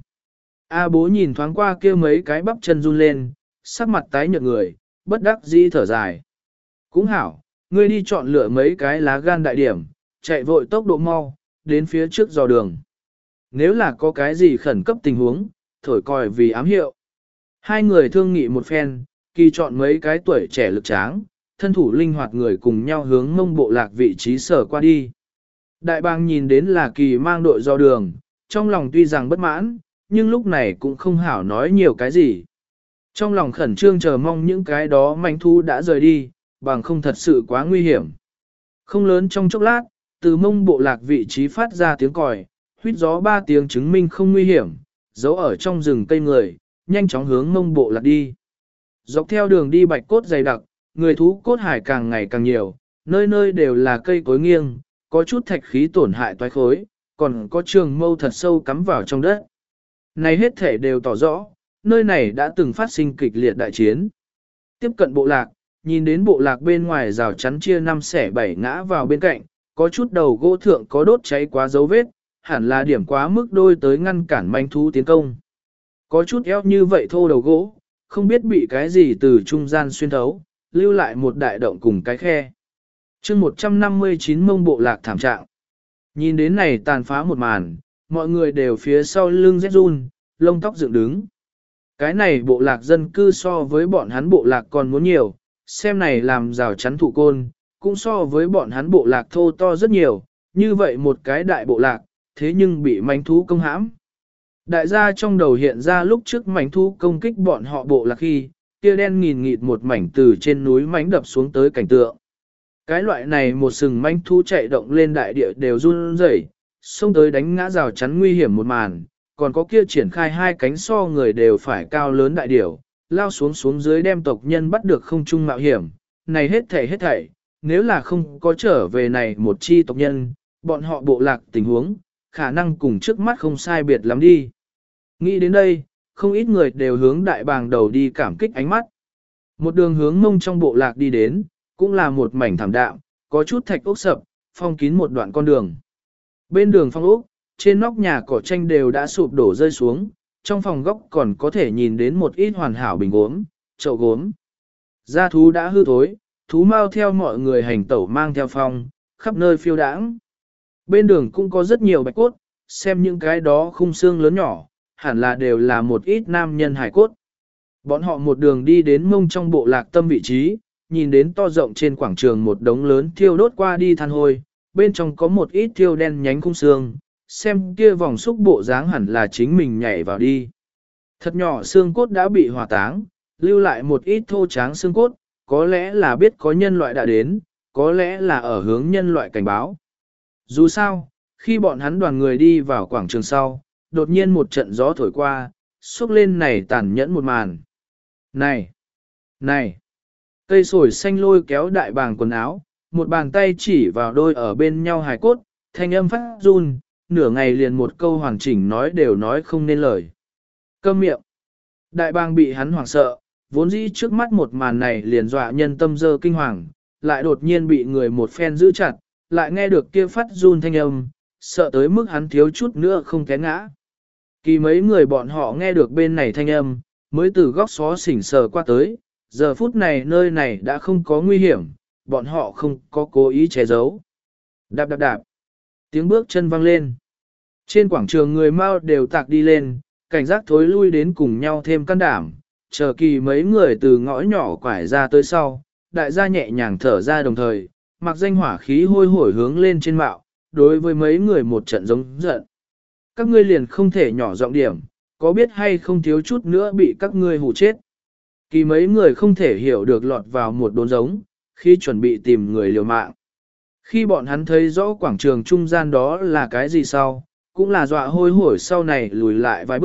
A bố nhìn thoáng qua kia mấy cái bắp chân run lên, sắc mặt tái nhợt người, bất đắc dĩ thở dài. Cũng hảo, ngươi đi chọn lựa mấy cái lá gan đại điểm, chạy vội tốc độ mau, đến phía trước dò đường. Nếu là có cái gì khẩn cấp tình huống, thổi còi vì ám hiệu. Hai người thương nghị một phen, kỳ chọn mấy cái tuổi trẻ lực tráng, thân thủ linh hoạt người cùng nhau hướng mông bộ lạc vị trí sở qua đi. Đại bang nhìn đến là kỳ mang đội dò đường, trong lòng tuy rằng bất mãn, nhưng lúc này cũng không hảo nói nhiều cái gì. Trong lòng khẩn trương chờ mong những cái đó manh thu đã rời đi, bằng không thật sự quá nguy hiểm. Không lớn trong chốc lát, từ mông bộ lạc vị trí phát ra tiếng còi, huýt gió ba tiếng chứng minh không nguy hiểm, giấu ở trong rừng cây người, nhanh chóng hướng mông bộ lạc đi. Dọc theo đường đi bạch cốt dày đặc, người thú cốt hải càng ngày càng nhiều, nơi nơi đều là cây cối nghiêng, có chút thạch khí tổn hại toái khối, còn có trường mâu thật sâu cắm vào trong đất. Này hết thể đều tỏ rõ, nơi này đã từng phát sinh kịch liệt đại chiến. Tiếp cận bộ lạc, nhìn đến bộ lạc bên ngoài rào chắn chia năm xẻ bảy ngã vào bên cạnh, có chút đầu gỗ thượng có đốt cháy quá dấu vết, hẳn là điểm quá mức đôi tới ngăn cản manh thú tiến công. Có chút eo như vậy thô đầu gỗ, không biết bị cái gì từ trung gian xuyên thấu, lưu lại một đại động cùng cái khe. chương một trăm năm mươi chín mông bộ lạc thảm trạng. Nhìn đến này tàn phá một màn, mọi người đều phía sau lưng rét run, lông tóc dựng đứng. Cái này bộ lạc dân cư so với bọn hắn bộ lạc còn muốn nhiều, xem này làm rào chắn thủ côn, cũng so với bọn hắn bộ lạc thô to rất nhiều, như vậy một cái đại bộ lạc, thế nhưng bị manh thú công hãm. Đại gia trong đầu hiện ra lúc trước manh thú công kích bọn họ bộ lạc khi, kia đen nghìn nghịt một mảnh từ trên núi mánh đập xuống tới cảnh tượng. Cái loại này một sừng manh thú chạy động lên đại địa đều run rẩy, xông tới đánh ngã rào chắn nguy hiểm một màn, còn có kia triển khai hai cánh so người đều phải cao lớn đại điểu, lao xuống xuống dưới đem tộc nhân bắt được không chung mạo hiểm, này hết thảy hết thảy, nếu là không có trở về này một chi tộc nhân, bọn họ bộ lạc tình huống, khả năng cùng trước mắt không sai biệt lắm đi. Nghĩ đến đây, không ít người đều hướng đại bàng đầu đi cảm kích ánh mắt. Một đường hướng mông trong bộ lạc đi đến, cũng là một mảnh thảm đạm, có chút thạch ốc sập, phong kín một đoạn con đường. Bên đường phong ốc, trên nóc nhà cỏ tranh đều đã sụp đổ rơi xuống, trong phòng góc còn có thể nhìn đến một ít hoàn hảo bình gốm, chậu gốm. Gia thú đã hư thối, thú mau theo mọi người hành tẩu mang theo phong, khắp nơi phiêu đãng. Bên đường cũng có rất nhiều bạch cốt, xem những cái đó khung xương lớn nhỏ, hẳn là đều là một ít nam nhân hải cốt. Bọn họ một đường đi đến mông trong bộ lạc tâm vị trí, nhìn đến to rộng trên quảng trường một đống lớn thiêu đốt qua đi than hôi, bên trong có một ít thiêu đen nhánh khung xương, xem kia vòng xúc bộ dáng hẳn là chính mình nhảy vào đi. Thật nhỏ xương cốt đã bị hỏa táng, lưu lại một ít thô tráng xương cốt, có lẽ là biết có nhân loại đã đến, có lẽ là ở hướng nhân loại cảnh báo. Dù sao, khi bọn hắn đoàn người đi vào quảng trường sau, đột nhiên một trận gió thổi qua, xúc lên này tàn nhẫn một màn. Này! Này! Cây sồi xanh lôi kéo đại bàng quần áo, một bàn tay chỉ vào đôi ở bên nhau hài cốt, thanh âm phát run, nửa ngày liền một câu hoàn chỉnh nói đều nói không nên lời. Câm miệng! Đại bàng bị hắn hoảng sợ, vốn dĩ trước mắt một màn này liền dọa nhân tâm dơ kinh hoàng, lại đột nhiên bị người một phen giữ chặt, lại nghe được kia phát run thanh âm, sợ tới mức hắn thiếu chút nữa không té ngã. Kỳ mấy người bọn họ nghe được bên này thanh âm, mới từ góc xó xỉnh sờ qua tới, giờ phút này nơi này đã không có nguy hiểm, bọn họ không có cố ý che giấu. Đạp đạp đạp, tiếng bước chân vang lên. Trên quảng trường người Mao đều tạc đi lên, cảnh giác thối lui đến cùng nhau thêm can đảm, chờ kỳ mấy người từ ngõ nhỏ quải ra tới sau, đại gia nhẹ nhàng thở ra đồng thời, mặc danh hỏa khí hôi hổi hướng lên trên mạo, đối với mấy người một trận giống giận. Các ngươi liền không thể nhỏ giọng điểm, có biết hay không thiếu chút nữa bị các ngươi hù chết. Kỳ mấy người không thể hiểu được lọt vào một đốn giống, khi chuẩn bị tìm người liều mạng. Khi bọn hắn thấy rõ quảng trường trung gian đó là cái gì sau, cũng là dọa hôi hổi sau này lùi lại vài bước,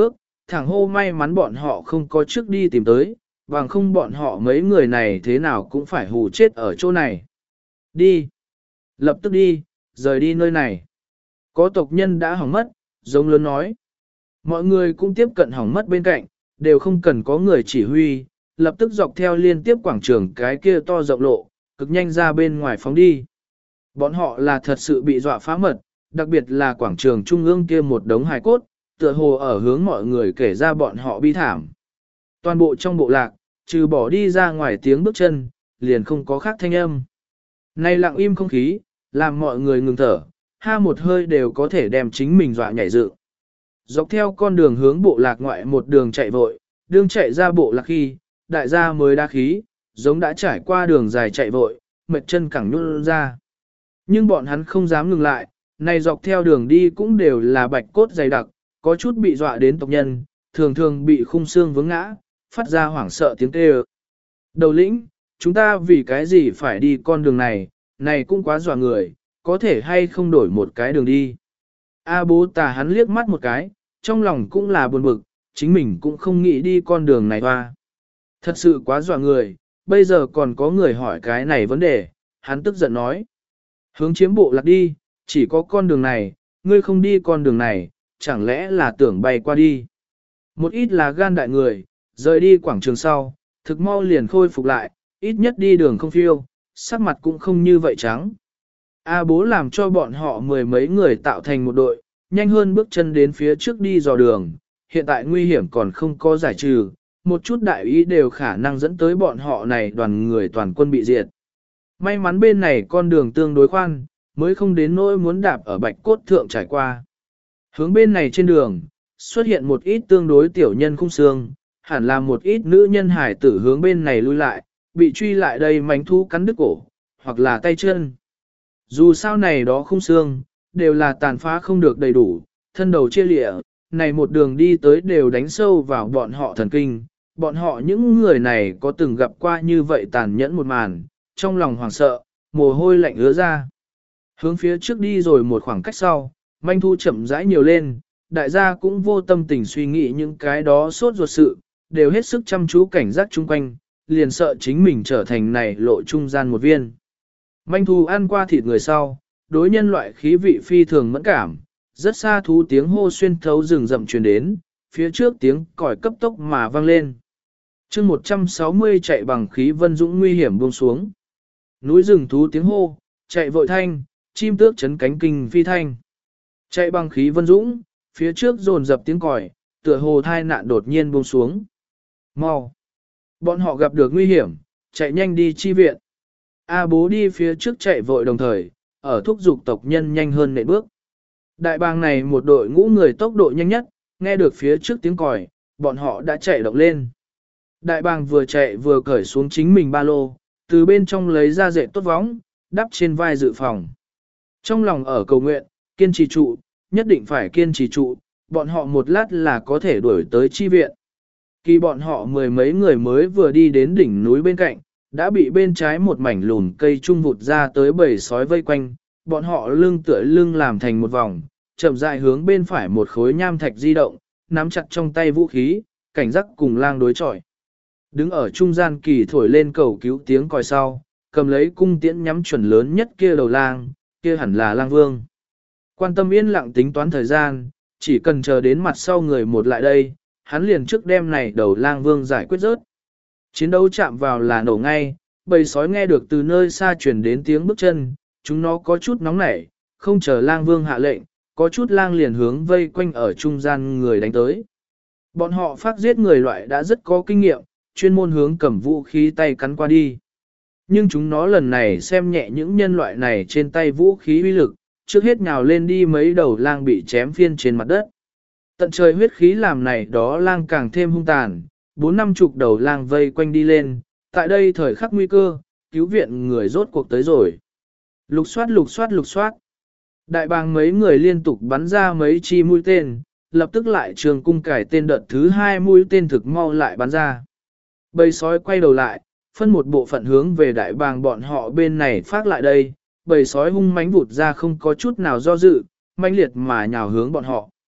thẳng hô may mắn bọn họ không có trước đi tìm tới, bằng không bọn họ mấy người này thế nào cũng phải hù chết ở chỗ này. Đi! Lập tức đi, rời đi nơi này. Có tộc nhân đã hỏng mất, giống lớn nói. Mọi người cũng tiếp cận hỏng mất bên cạnh, đều không cần có người chỉ huy, lập tức dọc theo liên tiếp quảng trường cái kia to rộng lộ, cực nhanh ra bên ngoài phóng đi. Bọn họ là thật sự bị dọa phá mật, đặc biệt là quảng trường trung ương kia một đống hài cốt, tựa hồ ở hướng mọi người kể ra bọn họ bi thảm. Toàn bộ trong bộ lạc, trừ bỏ đi ra ngoài tiếng bước chân, liền không có khác thanh âm. Nay lặng im không khí, làm mọi người ngừng thở, ha một hơi đều có thể đem chính mình dọa nhảy dựng. Dọc theo con đường hướng bộ lạc ngoại một đường chạy vội, đường chạy ra bộ lạc khi, đại gia mới đa khí, giống đã trải qua đường dài chạy vội, mệt chân cẳng nhún ra. Nhưng bọn hắn không dám ngừng lại, này dọc theo đường đi cũng đều là bạch cốt dày đặc, có chút bị dọa đến tộc nhân, thường thường bị khung xương vướng ngã, phát ra hoảng sợ tiếng kêu. Đầu lĩnh, chúng ta vì cái gì phải đi con đường này, này cũng quá dọa người, có thể hay không đổi một cái đường đi. A bố tà hắn liếc mắt một cái, trong lòng cũng là buồn bực, chính mình cũng không nghĩ đi con đường này hoa. Thật sự quá dọa người, bây giờ còn có người hỏi cái này vấn đề, hắn tức giận nói. Hướng chiếm bộ lạc đi, chỉ có con đường này, ngươi không đi con đường này, chẳng lẽ là tưởng bay qua đi. Một ít là gan đại người, rời đi quảng trường sau, thực mau liền khôi phục lại, ít nhất đi đường không phiêu, sắc mặt cũng không như vậy trắng. A bố làm cho bọn họ mười mấy người tạo thành một đội, nhanh hơn bước chân đến phía trước đi dò đường, hiện tại nguy hiểm còn không có giải trừ, một chút đại ý đều khả năng dẫn tới bọn họ này đoàn người toàn quân bị diệt. May mắn bên này con đường tương đối khoan, mới không đến nỗi muốn đạp ở bạch cốt thượng trải qua. Hướng bên này trên đường, xuất hiện một ít tương đối tiểu nhân khung xương, hẳn là một ít nữ nhân hải tử hướng bên này lui lại, bị truy lại đây mánh thú cắn đứt cổ, hoặc là tay chân. Dù sao này đó khung xương, đều là tàn phá không được đầy đủ, thân đầu chia lịa, này một đường đi tới đều đánh sâu vào bọn họ thần kinh, bọn họ những người này có từng gặp qua như vậy tàn nhẫn một màn, trong lòng hoảng sợ, mồ hôi lạnh ứa ra. Hướng phía trước đi rồi một khoảng cách sau, manh thu chậm rãi nhiều lên, đại gia cũng vô tâm tình suy nghĩ những cái đó sốt ruột sự, đều hết sức chăm chú cảnh giác chung quanh, liền sợ chính mình trở thành này lộ trung gian một viên. Manh thu ăn qua thịt người sau, đối nhân loại khí vị phi thường mẫn cảm, rất xa thú tiếng hô xuyên thấu rừng rậm truyền đến, phía trước tiếng còi cấp tốc mà vang lên. chương một trăm sáu mươi chạy bằng khí vân dũng nguy hiểm buông xuống. Núi rừng thú tiếng hô, chạy vội thanh, chim tước chấn cánh kinh phi thanh. Chạy bằng khí vân dũng, phía trước dồn dập tiếng còi, tựa hồ thai nạn đột nhiên buông xuống. Mau! Bọn họ gặp được nguy hiểm, chạy nhanh đi chi viện. A bố đi phía trước chạy vội đồng thời, ở thúc dục tộc nhân nhanh hơn nệ bước. Đại bàng này một đội ngũ người tốc độ nhanh nhất, nghe được phía trước tiếng còi, bọn họ đã chạy động lên. Đại bàng vừa chạy vừa cởi xuống chính mình ba lô, từ bên trong lấy ra dệt tốt võng, đắp trên vai dự phòng. Trong lòng ở cầu nguyện, kiên trì trụ, nhất định phải kiên trì trụ, bọn họ một lát là có thể đuổi tới chi viện. Khi bọn họ mười mấy người mới vừa đi đến đỉnh núi bên cạnh, đã bị bên trái một mảnh lùn cây trung vụt ra tới bầy sói vây quanh, bọn họ lưng tựa lưng làm thành một vòng, chậm rãi hướng bên phải một khối nham thạch di động, nắm chặt trong tay vũ khí, cảnh giác cùng lang đối chọi. Đứng ở trung gian kỳ thổi lên cầu cứu tiếng còi sau, cầm lấy cung tiễn nhắm chuẩn lớn nhất kia đầu lang, kia hẳn là lang vương. Quan tâm yên lặng tính toán thời gian, chỉ cần chờ đến mặt sau người một lại đây, hắn liền trước đêm này đầu lang vương giải quyết rớt. Chiến đấu chạm vào là nổ ngay, bầy sói nghe được từ nơi xa truyền đến tiếng bước chân, chúng nó có chút nóng nảy, không chờ lang vương hạ lệnh, có chút lang liền hướng vây quanh ở trung gian người đánh tới. Bọn họ phát giết người loại đã rất có kinh nghiệm, chuyên môn hướng cầm vũ khí tay cắn qua đi. Nhưng chúng nó lần này xem nhẹ những nhân loại này trên tay vũ khí uy lực, trước hết nhào lên đi mấy đầu lang bị chém phiên trên mặt đất. Tận trời huyết khí làm này đó lang càng thêm hung tàn, bốn năm chục đầu lang vây quanh đi lên, tại đây thời khắc nguy cơ, cứu viện người rốt cuộc tới rồi. Lục soát lục soát lục soát. Đại bàng mấy người liên tục bắn ra mấy chi mũi tên, lập tức lại trường cung cải tên đợt thứ hai mũi tên thực mau lại bắn ra. Bầy sói quay đầu lại, phân một bộ phận hướng về đại bàng bọn họ bên này phát lại đây, bầy sói hung mãnh vụt ra không có chút nào do dự, mãnh liệt mà nhào hướng bọn họ.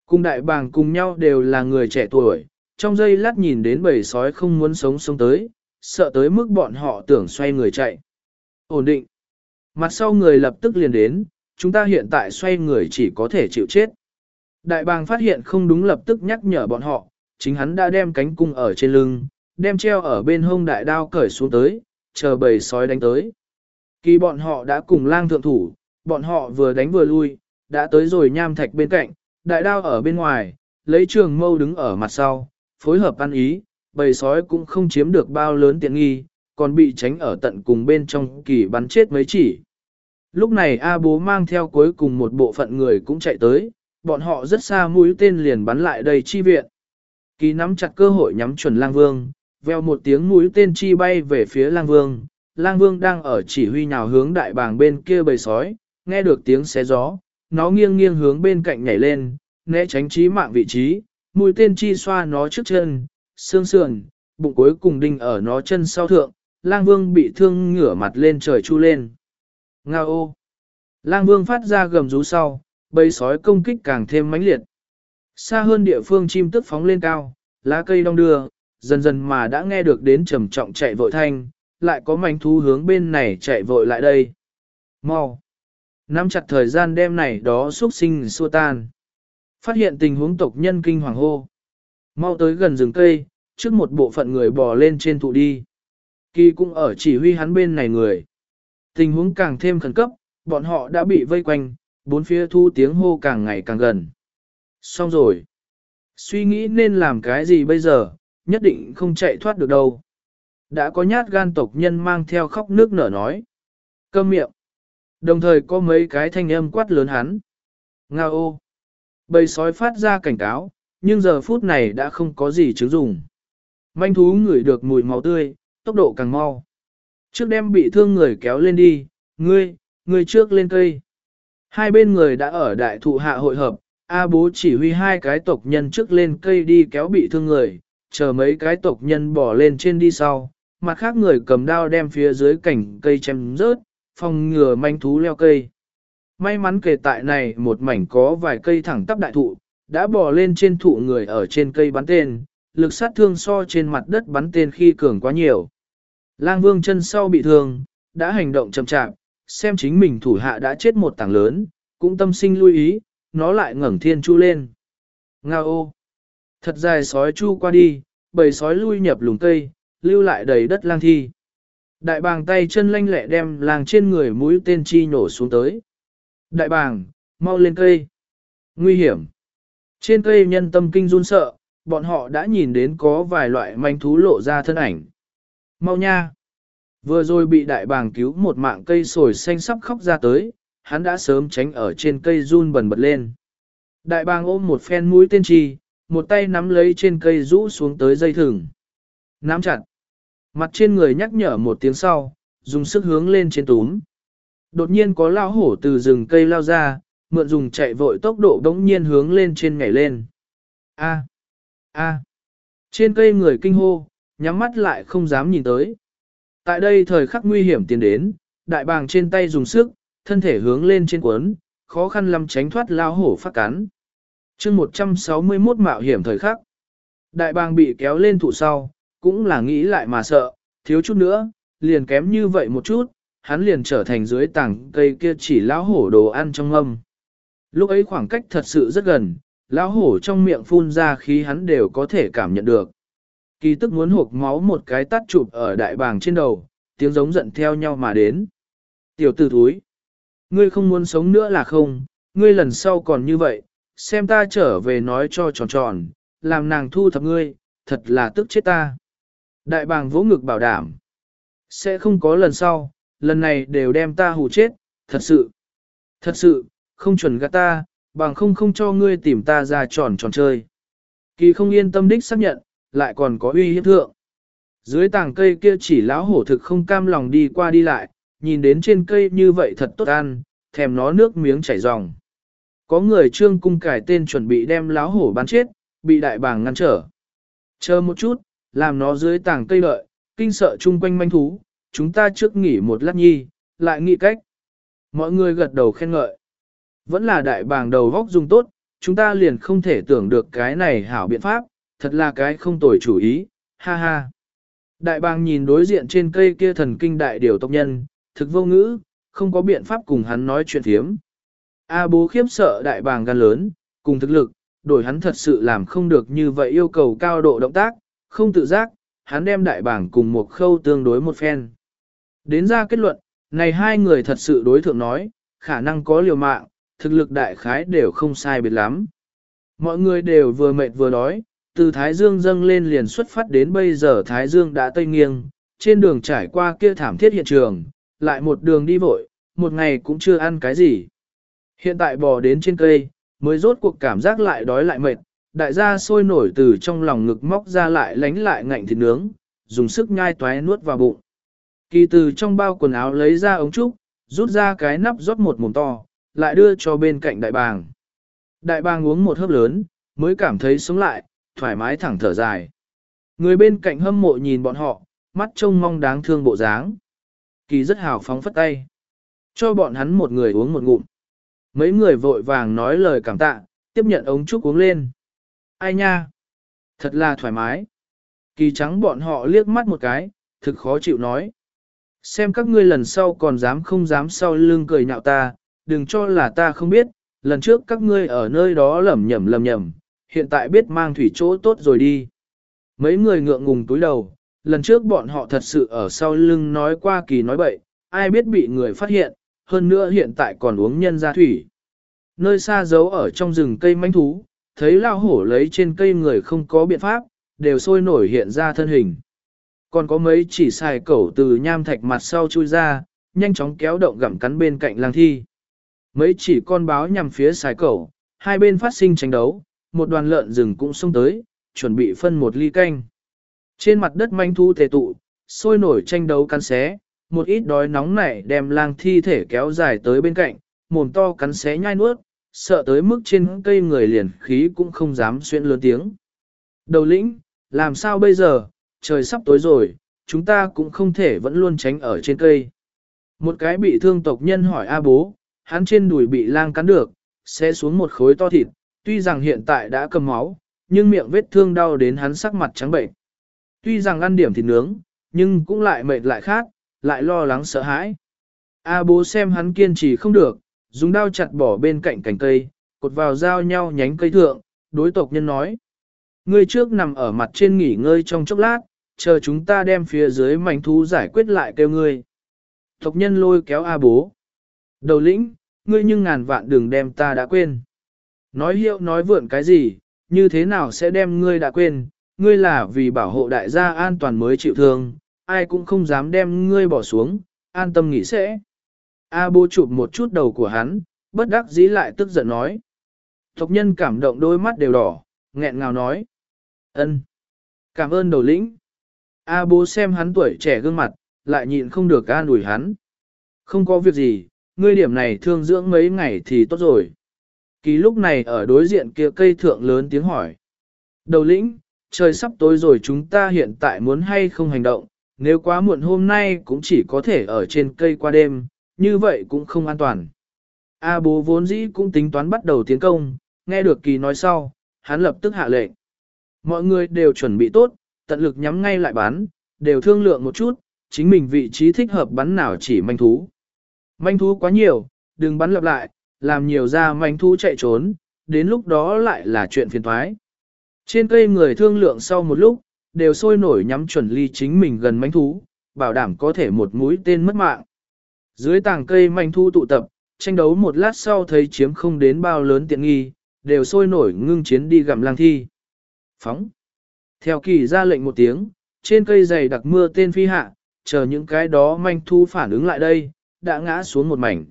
Cùng đại bàng cùng nhau đều là người trẻ tuổi, trong giây lát nhìn đến bầy sói không muốn sống sống tới, sợ tới mức bọn họ tưởng xoay người chạy. Ổn định. Mặt sau người lập tức liền đến, chúng ta hiện tại xoay người chỉ có thể chịu chết. Đại bàng phát hiện không đúng lập tức nhắc nhở bọn họ, chính hắn đã đem cánh cung ở trên lưng, đem treo ở bên hông đại đao cởi xuống tới, chờ bầy sói đánh tới. Kỳ bọn họ đã cùng lang thượng thủ, bọn họ vừa đánh vừa lui, đã tới rồi nham thạch bên cạnh, đại đao ở bên ngoài, lấy trường mâu đứng ở mặt sau, phối hợp ăn ý, bầy sói cũng không chiếm được bao lớn tiện nghi, còn bị tránh ở tận cùng bên trong kỳ bắn chết mấy chỉ. Lúc này A bố mang theo cuối cùng một bộ phận người cũng chạy tới, bọn họ rất xa mũi tên liền bắn lại đây chi viện. Kỳ nắm chặt cơ hội nhắm chuẩn lang vương, veo một tiếng mũi tên chi bay về phía lang vương. Lang vương đang ở chỉ huy nhào hướng đại bàng bên kia bầy sói, nghe được tiếng xé gió, nó nghiêng nghiêng hướng bên cạnh nhảy lên, né tránh chí mạng vị trí, mũi tên chi xoa nó trước chân, xương sườn, bụng cuối cùng đinh ở nó chân sau thượng, lang vương bị thương ngửa mặt lên trời chu lên. Nga ô! Lang vương phát ra gầm rú sau, bầy sói công kích càng thêm mãnh liệt. Xa hơn địa phương chim tức phóng lên cao, lá cây đong đưa, dần dần mà đã nghe được đến trầm trọng chạy vội thanh, lại có manh thú hướng bên này chạy vội lại đây. Mau! Nắm chặt thời gian đêm này đó xuất sinh xua tan. Phát hiện tình huống tộc nhân kinh hoàng hô. Mau tới gần rừng cây, trước một bộ phận người bò lên trên thụ đi. Kỳ cũng ở chỉ huy hắn bên này người. Tình huống càng thêm khẩn cấp, bọn họ đã bị vây quanh, bốn phía thu tiếng hô càng ngày càng gần. Xong rồi. Suy nghĩ nên làm cái gì bây giờ, nhất định không chạy thoát được đâu. Đã có nhát gan tộc nhân mang theo khóc nước nở nói. Câm miệng. Đồng thời có mấy cái thanh âm quát lớn hắn. Nga ô. Bầy sói phát ra cảnh cáo, nhưng giờ phút này đã không có gì chứng dùng. Manh thú ngửi được mùi máu tươi, tốc độ càng mau. Trước đem bị thương người kéo lên đi, ngươi, ngươi trước lên cây. Hai bên người đã ở đại thụ hạ hội hợp, A bố chỉ huy hai cái tộc nhân trước lên cây đi kéo bị thương người, chờ mấy cái tộc nhân bỏ lên trên đi sau, mặt khác người cầm đao đem phía dưới cành cây chém rớt, phòng ngừa manh thú leo cây. May mắn kể tại này một mảnh có vài cây thẳng tắp đại thụ, đã bò lên trên thụ người ở trên cây bắn tên, lực sát thương so trên mặt đất bắn tên khi cường quá nhiều. Lang vương chân sau bị thương, đã hành động chậm chạp, xem chính mình thủ hạ đã chết một tảng lớn, cũng tâm sinh lưu ý, nó lại ngẩng thiên chu lên. Nga ô! Thật dài sói chu qua đi, bầy sói lui nhập lùm cây, lưu lại đầy đất lang thi. Đại bàng tay chân lanh lẹ đem làng trên người mũi tên chi nổ xuống tới. Đại bàng, mau lên cây. Nguy hiểm. Trên cây nhân tâm kinh run sợ, bọn họ đã nhìn đến có vài loại manh thú lộ ra thân ảnh. Mau nha. Vừa rồi bị đại bàng cứu một mạng cây sồi xanh sắp khóc ra tới, hắn đã sớm tránh ở trên cây run bần bật lên. Đại bàng ôm một phen mũi tên chi, một tay nắm lấy trên cây rũ xuống tới dây thừng. Nắm chặt. Mặt trên người nhắc nhở một tiếng sau, dùng sức hướng lên trên túm. Đột nhiên có lao hổ từ rừng cây lao ra, mượn dùng chạy vội tốc độ đống nhiên hướng lên trên nhảy lên. A, a, trên cây người kinh hô, nhắm mắt lại không dám nhìn tới. Tại đây thời khắc nguy hiểm tiến đến, đại bàng trên tay dùng sức, thân thể hướng lên trên cuốn, khó khăn lắm tránh thoát lao hổ phát cắn. chương một trăm sáu mươi mốt mạo hiểm thời khắc. Đại bàng bị kéo lên thụ sau, cũng là nghĩ lại mà sợ, thiếu chút nữa, liền kém như vậy một chút, hắn liền trở thành dưới tảng cây kia chỉ lão hổ đồ ăn trong âm. Lúc ấy khoảng cách thật sự rất gần, lão hổ trong miệng phun ra khí hắn đều có thể cảm nhận được. Kỳ tức muốn hộp máu một cái tắt chụp ở đại bàng trên đầu, tiếng giống giận theo nhau mà đến. Tiểu tử thúi, ngươi không muốn sống nữa là không, ngươi lần sau còn như vậy, xem ta trở về nói cho tròn tròn, làm nàng thu thập ngươi, thật là tức chết ta. Đại bàng vỗ ngực bảo đảm, sẽ không có lần sau, lần này đều đem ta hù chết, thật sự, thật sự, không chuẩn gạt ta, bằng không không cho ngươi tìm ta ra tròn tròn chơi. Kỳ không yên tâm đích xác nhận, lại còn có uy hiếp thượng. Dưới tảng cây kia chỉ lão hổ thực không cam lòng đi qua đi lại, nhìn đến trên cây như vậy thật tốt ăn, thèm nó nước miếng chảy ròng. Có người trương cung cải tên chuẩn bị đem lão hổ bắn chết, bị đại bàng ngăn trở. Chờ một chút, làm nó dưới tảng cây đợi, kinh sợ chung quanh manh thú, chúng ta trước nghỉ một lát nhi, lại nghĩ cách. Mọi người gật đầu khen ngợi. Vẫn là đại bàng đầu vóc dùng tốt, chúng ta liền không thể tưởng được cái này hảo biện pháp, thật là cái không tồi chủ ý, ha ha. Đại bàng nhìn đối diện trên cây kia thần kinh đại điều tộc nhân, thực vô ngữ, không có biện pháp cùng hắn nói chuyện thiếm. A bố khiếp sợ đại bàng gan lớn, cùng thực lực, đổi hắn thật sự làm không được như vậy yêu cầu cao độ động tác, không tự giác, hắn đem đại bàng cùng một khâu tương đối một phen. Đến ra kết luận, này hai người thật sự đối thượng nói, khả năng có liều mạng, thực lực đại khái đều không sai biệt lắm. Mọi người đều vừa mệt vừa đói, từ Thái Dương dâng lên liền xuất phát đến bây giờ Thái Dương đã tây nghiêng, trên đường trải qua kia thảm thiết hiện trường, lại một đường đi vội, một ngày cũng chưa ăn cái gì. Hiện tại bò đến trên cây, mới rốt cuộc cảm giác lại đói lại mệt, đại gia sôi nổi từ trong lòng ngực móc ra lại lánh lại ngạnh thịt nướng, dùng sức nhai toái nuốt vào bụng. Kỳ từ trong bao quần áo lấy ra ống trúc, rút ra cái nắp rót một mồm to, lại đưa cho bên cạnh đại bàng. Đại bàng uống một hớp lớn, mới cảm thấy sống lại, thoải mái thẳng thở dài. Người bên cạnh hâm mộ nhìn bọn họ, mắt trông mong đáng thương bộ dáng. Kỳ rất hào phóng phất tay, cho bọn hắn một người uống một ngụm. Mấy người vội vàng nói lời cảm tạ, tiếp nhận ống trúc uống lên. Ai nha? Thật là thoải mái. Kỳ trắng bọn họ liếc mắt một cái, thực khó chịu nói. Xem các ngươi lần sau còn dám không dám sau lưng cười nhạo ta, đừng cho là ta không biết, lần trước các ngươi ở nơi đó lẩm nhẩm lẩm nhẩm, hiện tại biết mang thủy chỗ tốt rồi đi. Mấy người ngượng ngùng túi đầu, lần trước bọn họ thật sự ở sau lưng nói qua kỳ nói bậy, ai biết bị người phát hiện, hơn nữa hiện tại còn uống nhân ra thủy. Nơi xa giấu ở trong rừng cây manh thú, thấy lao hổ lấy trên cây người không có biện pháp, đều sôi nổi hiện ra thân hình. Còn có mấy chỉ xài cẩu từ nham thạch mặt sau chui ra, nhanh chóng kéo động gặm cắn bên cạnh lang thi. Mấy chỉ con báo nhằm phía xài cẩu, hai bên phát sinh tranh đấu, một đoàn lợn rừng cũng xông tới, chuẩn bị phân một ly canh. Trên mặt đất manh thú tề tụ, sôi nổi tranh đấu cắn xé, một ít đói nóng nảy đem lang thi thể kéo dài tới bên cạnh, mồm to cắn xé nhai nuốt, sợ tới mức trên cây người liền khí cũng không dám xuyên lớn tiếng. Đầu lĩnh, làm sao bây giờ, trời sắp tối rồi, chúng ta cũng không thể vẫn luôn tránh ở trên cây. Một cái bị thương tộc nhân hỏi A bố, hắn trên đùi bị lang cắn được, sẽ xuống một khối to thịt, tuy rằng hiện tại đã cầm máu, nhưng miệng vết thương đau đến hắn sắc mặt trắng bệnh. Tuy rằng ăn điểm thịt nướng, nhưng cũng lại mệt lại khát, lại lo lắng sợ hãi. A bố xem hắn kiên trì không được, dùng đao chặt bỏ bên cạnh cành cây, cột vào giao nhau nhánh cây thượng, đối tộc nhân nói. Ngươi trước nằm ở mặt trên nghỉ ngơi trong chốc lát, chờ chúng ta đem phía dưới mảnh thú giải quyết lại kêu ngươi. Tộc nhân lôi kéo A bố. Đầu lĩnh, ngươi nhưng ngàn vạn đừng đem ta đã quên. Nói hiệu nói vượn cái gì, như thế nào sẽ đem ngươi đã quên, ngươi là vì bảo hộ đại gia an toàn mới chịu thương, ai cũng không dám đem ngươi bỏ xuống, an tâm nghỉ sẽ. A bố chụp một chút đầu của hắn, bất đắc dĩ lại tức giận nói. Tộc nhân cảm động đôi mắt đều đỏ, nghẹn ngào nói. Ân, cảm ơn đầu lĩnh. A bố xem hắn tuổi trẻ gương mặt, lại nhịn không được an ủi hắn. Không có việc gì, ngươi điểm này thương dưỡng mấy ngày thì tốt rồi. Kỳ lúc này ở đối diện kia cây thượng lớn tiếng hỏi. Đầu lĩnh, trời sắp tối rồi chúng ta hiện tại muốn hay không hành động, nếu quá muộn hôm nay cũng chỉ có thể ở trên cây qua đêm, như vậy cũng không an toàn. A bố vốn dĩ cũng tính toán bắt đầu tiến công, nghe được kỳ nói sau, hắn lập tức hạ lệnh. Mọi người đều chuẩn bị tốt, tận lực nhắm ngay lại bắn, đều thương lượng một chút, chính mình vị trí thích hợp bắn nào chỉ manh thú. Manh thú quá nhiều, đừng bắn lặp lại, làm nhiều ra manh thú chạy trốn, đến lúc đó lại là chuyện phiền toái. Trên cây người thương lượng sau một lúc, đều sôi nổi nhắm chuẩn ly chính mình gần manh thú, bảo đảm có thể một mũi tên mất mạng. Dưới tàng cây manh thú tụ tập, tranh đấu một lát sau thấy chiếm không đến bao lớn tiện nghi, đều sôi nổi ngưng chiến đi gặm lang thi. Phóng. Theo kỳ ra lệnh một tiếng, trên cây dày đặc mưa tên phi hạ, chờ những cái đó manh thú phản ứng lại đây, đã ngã xuống một mảnh.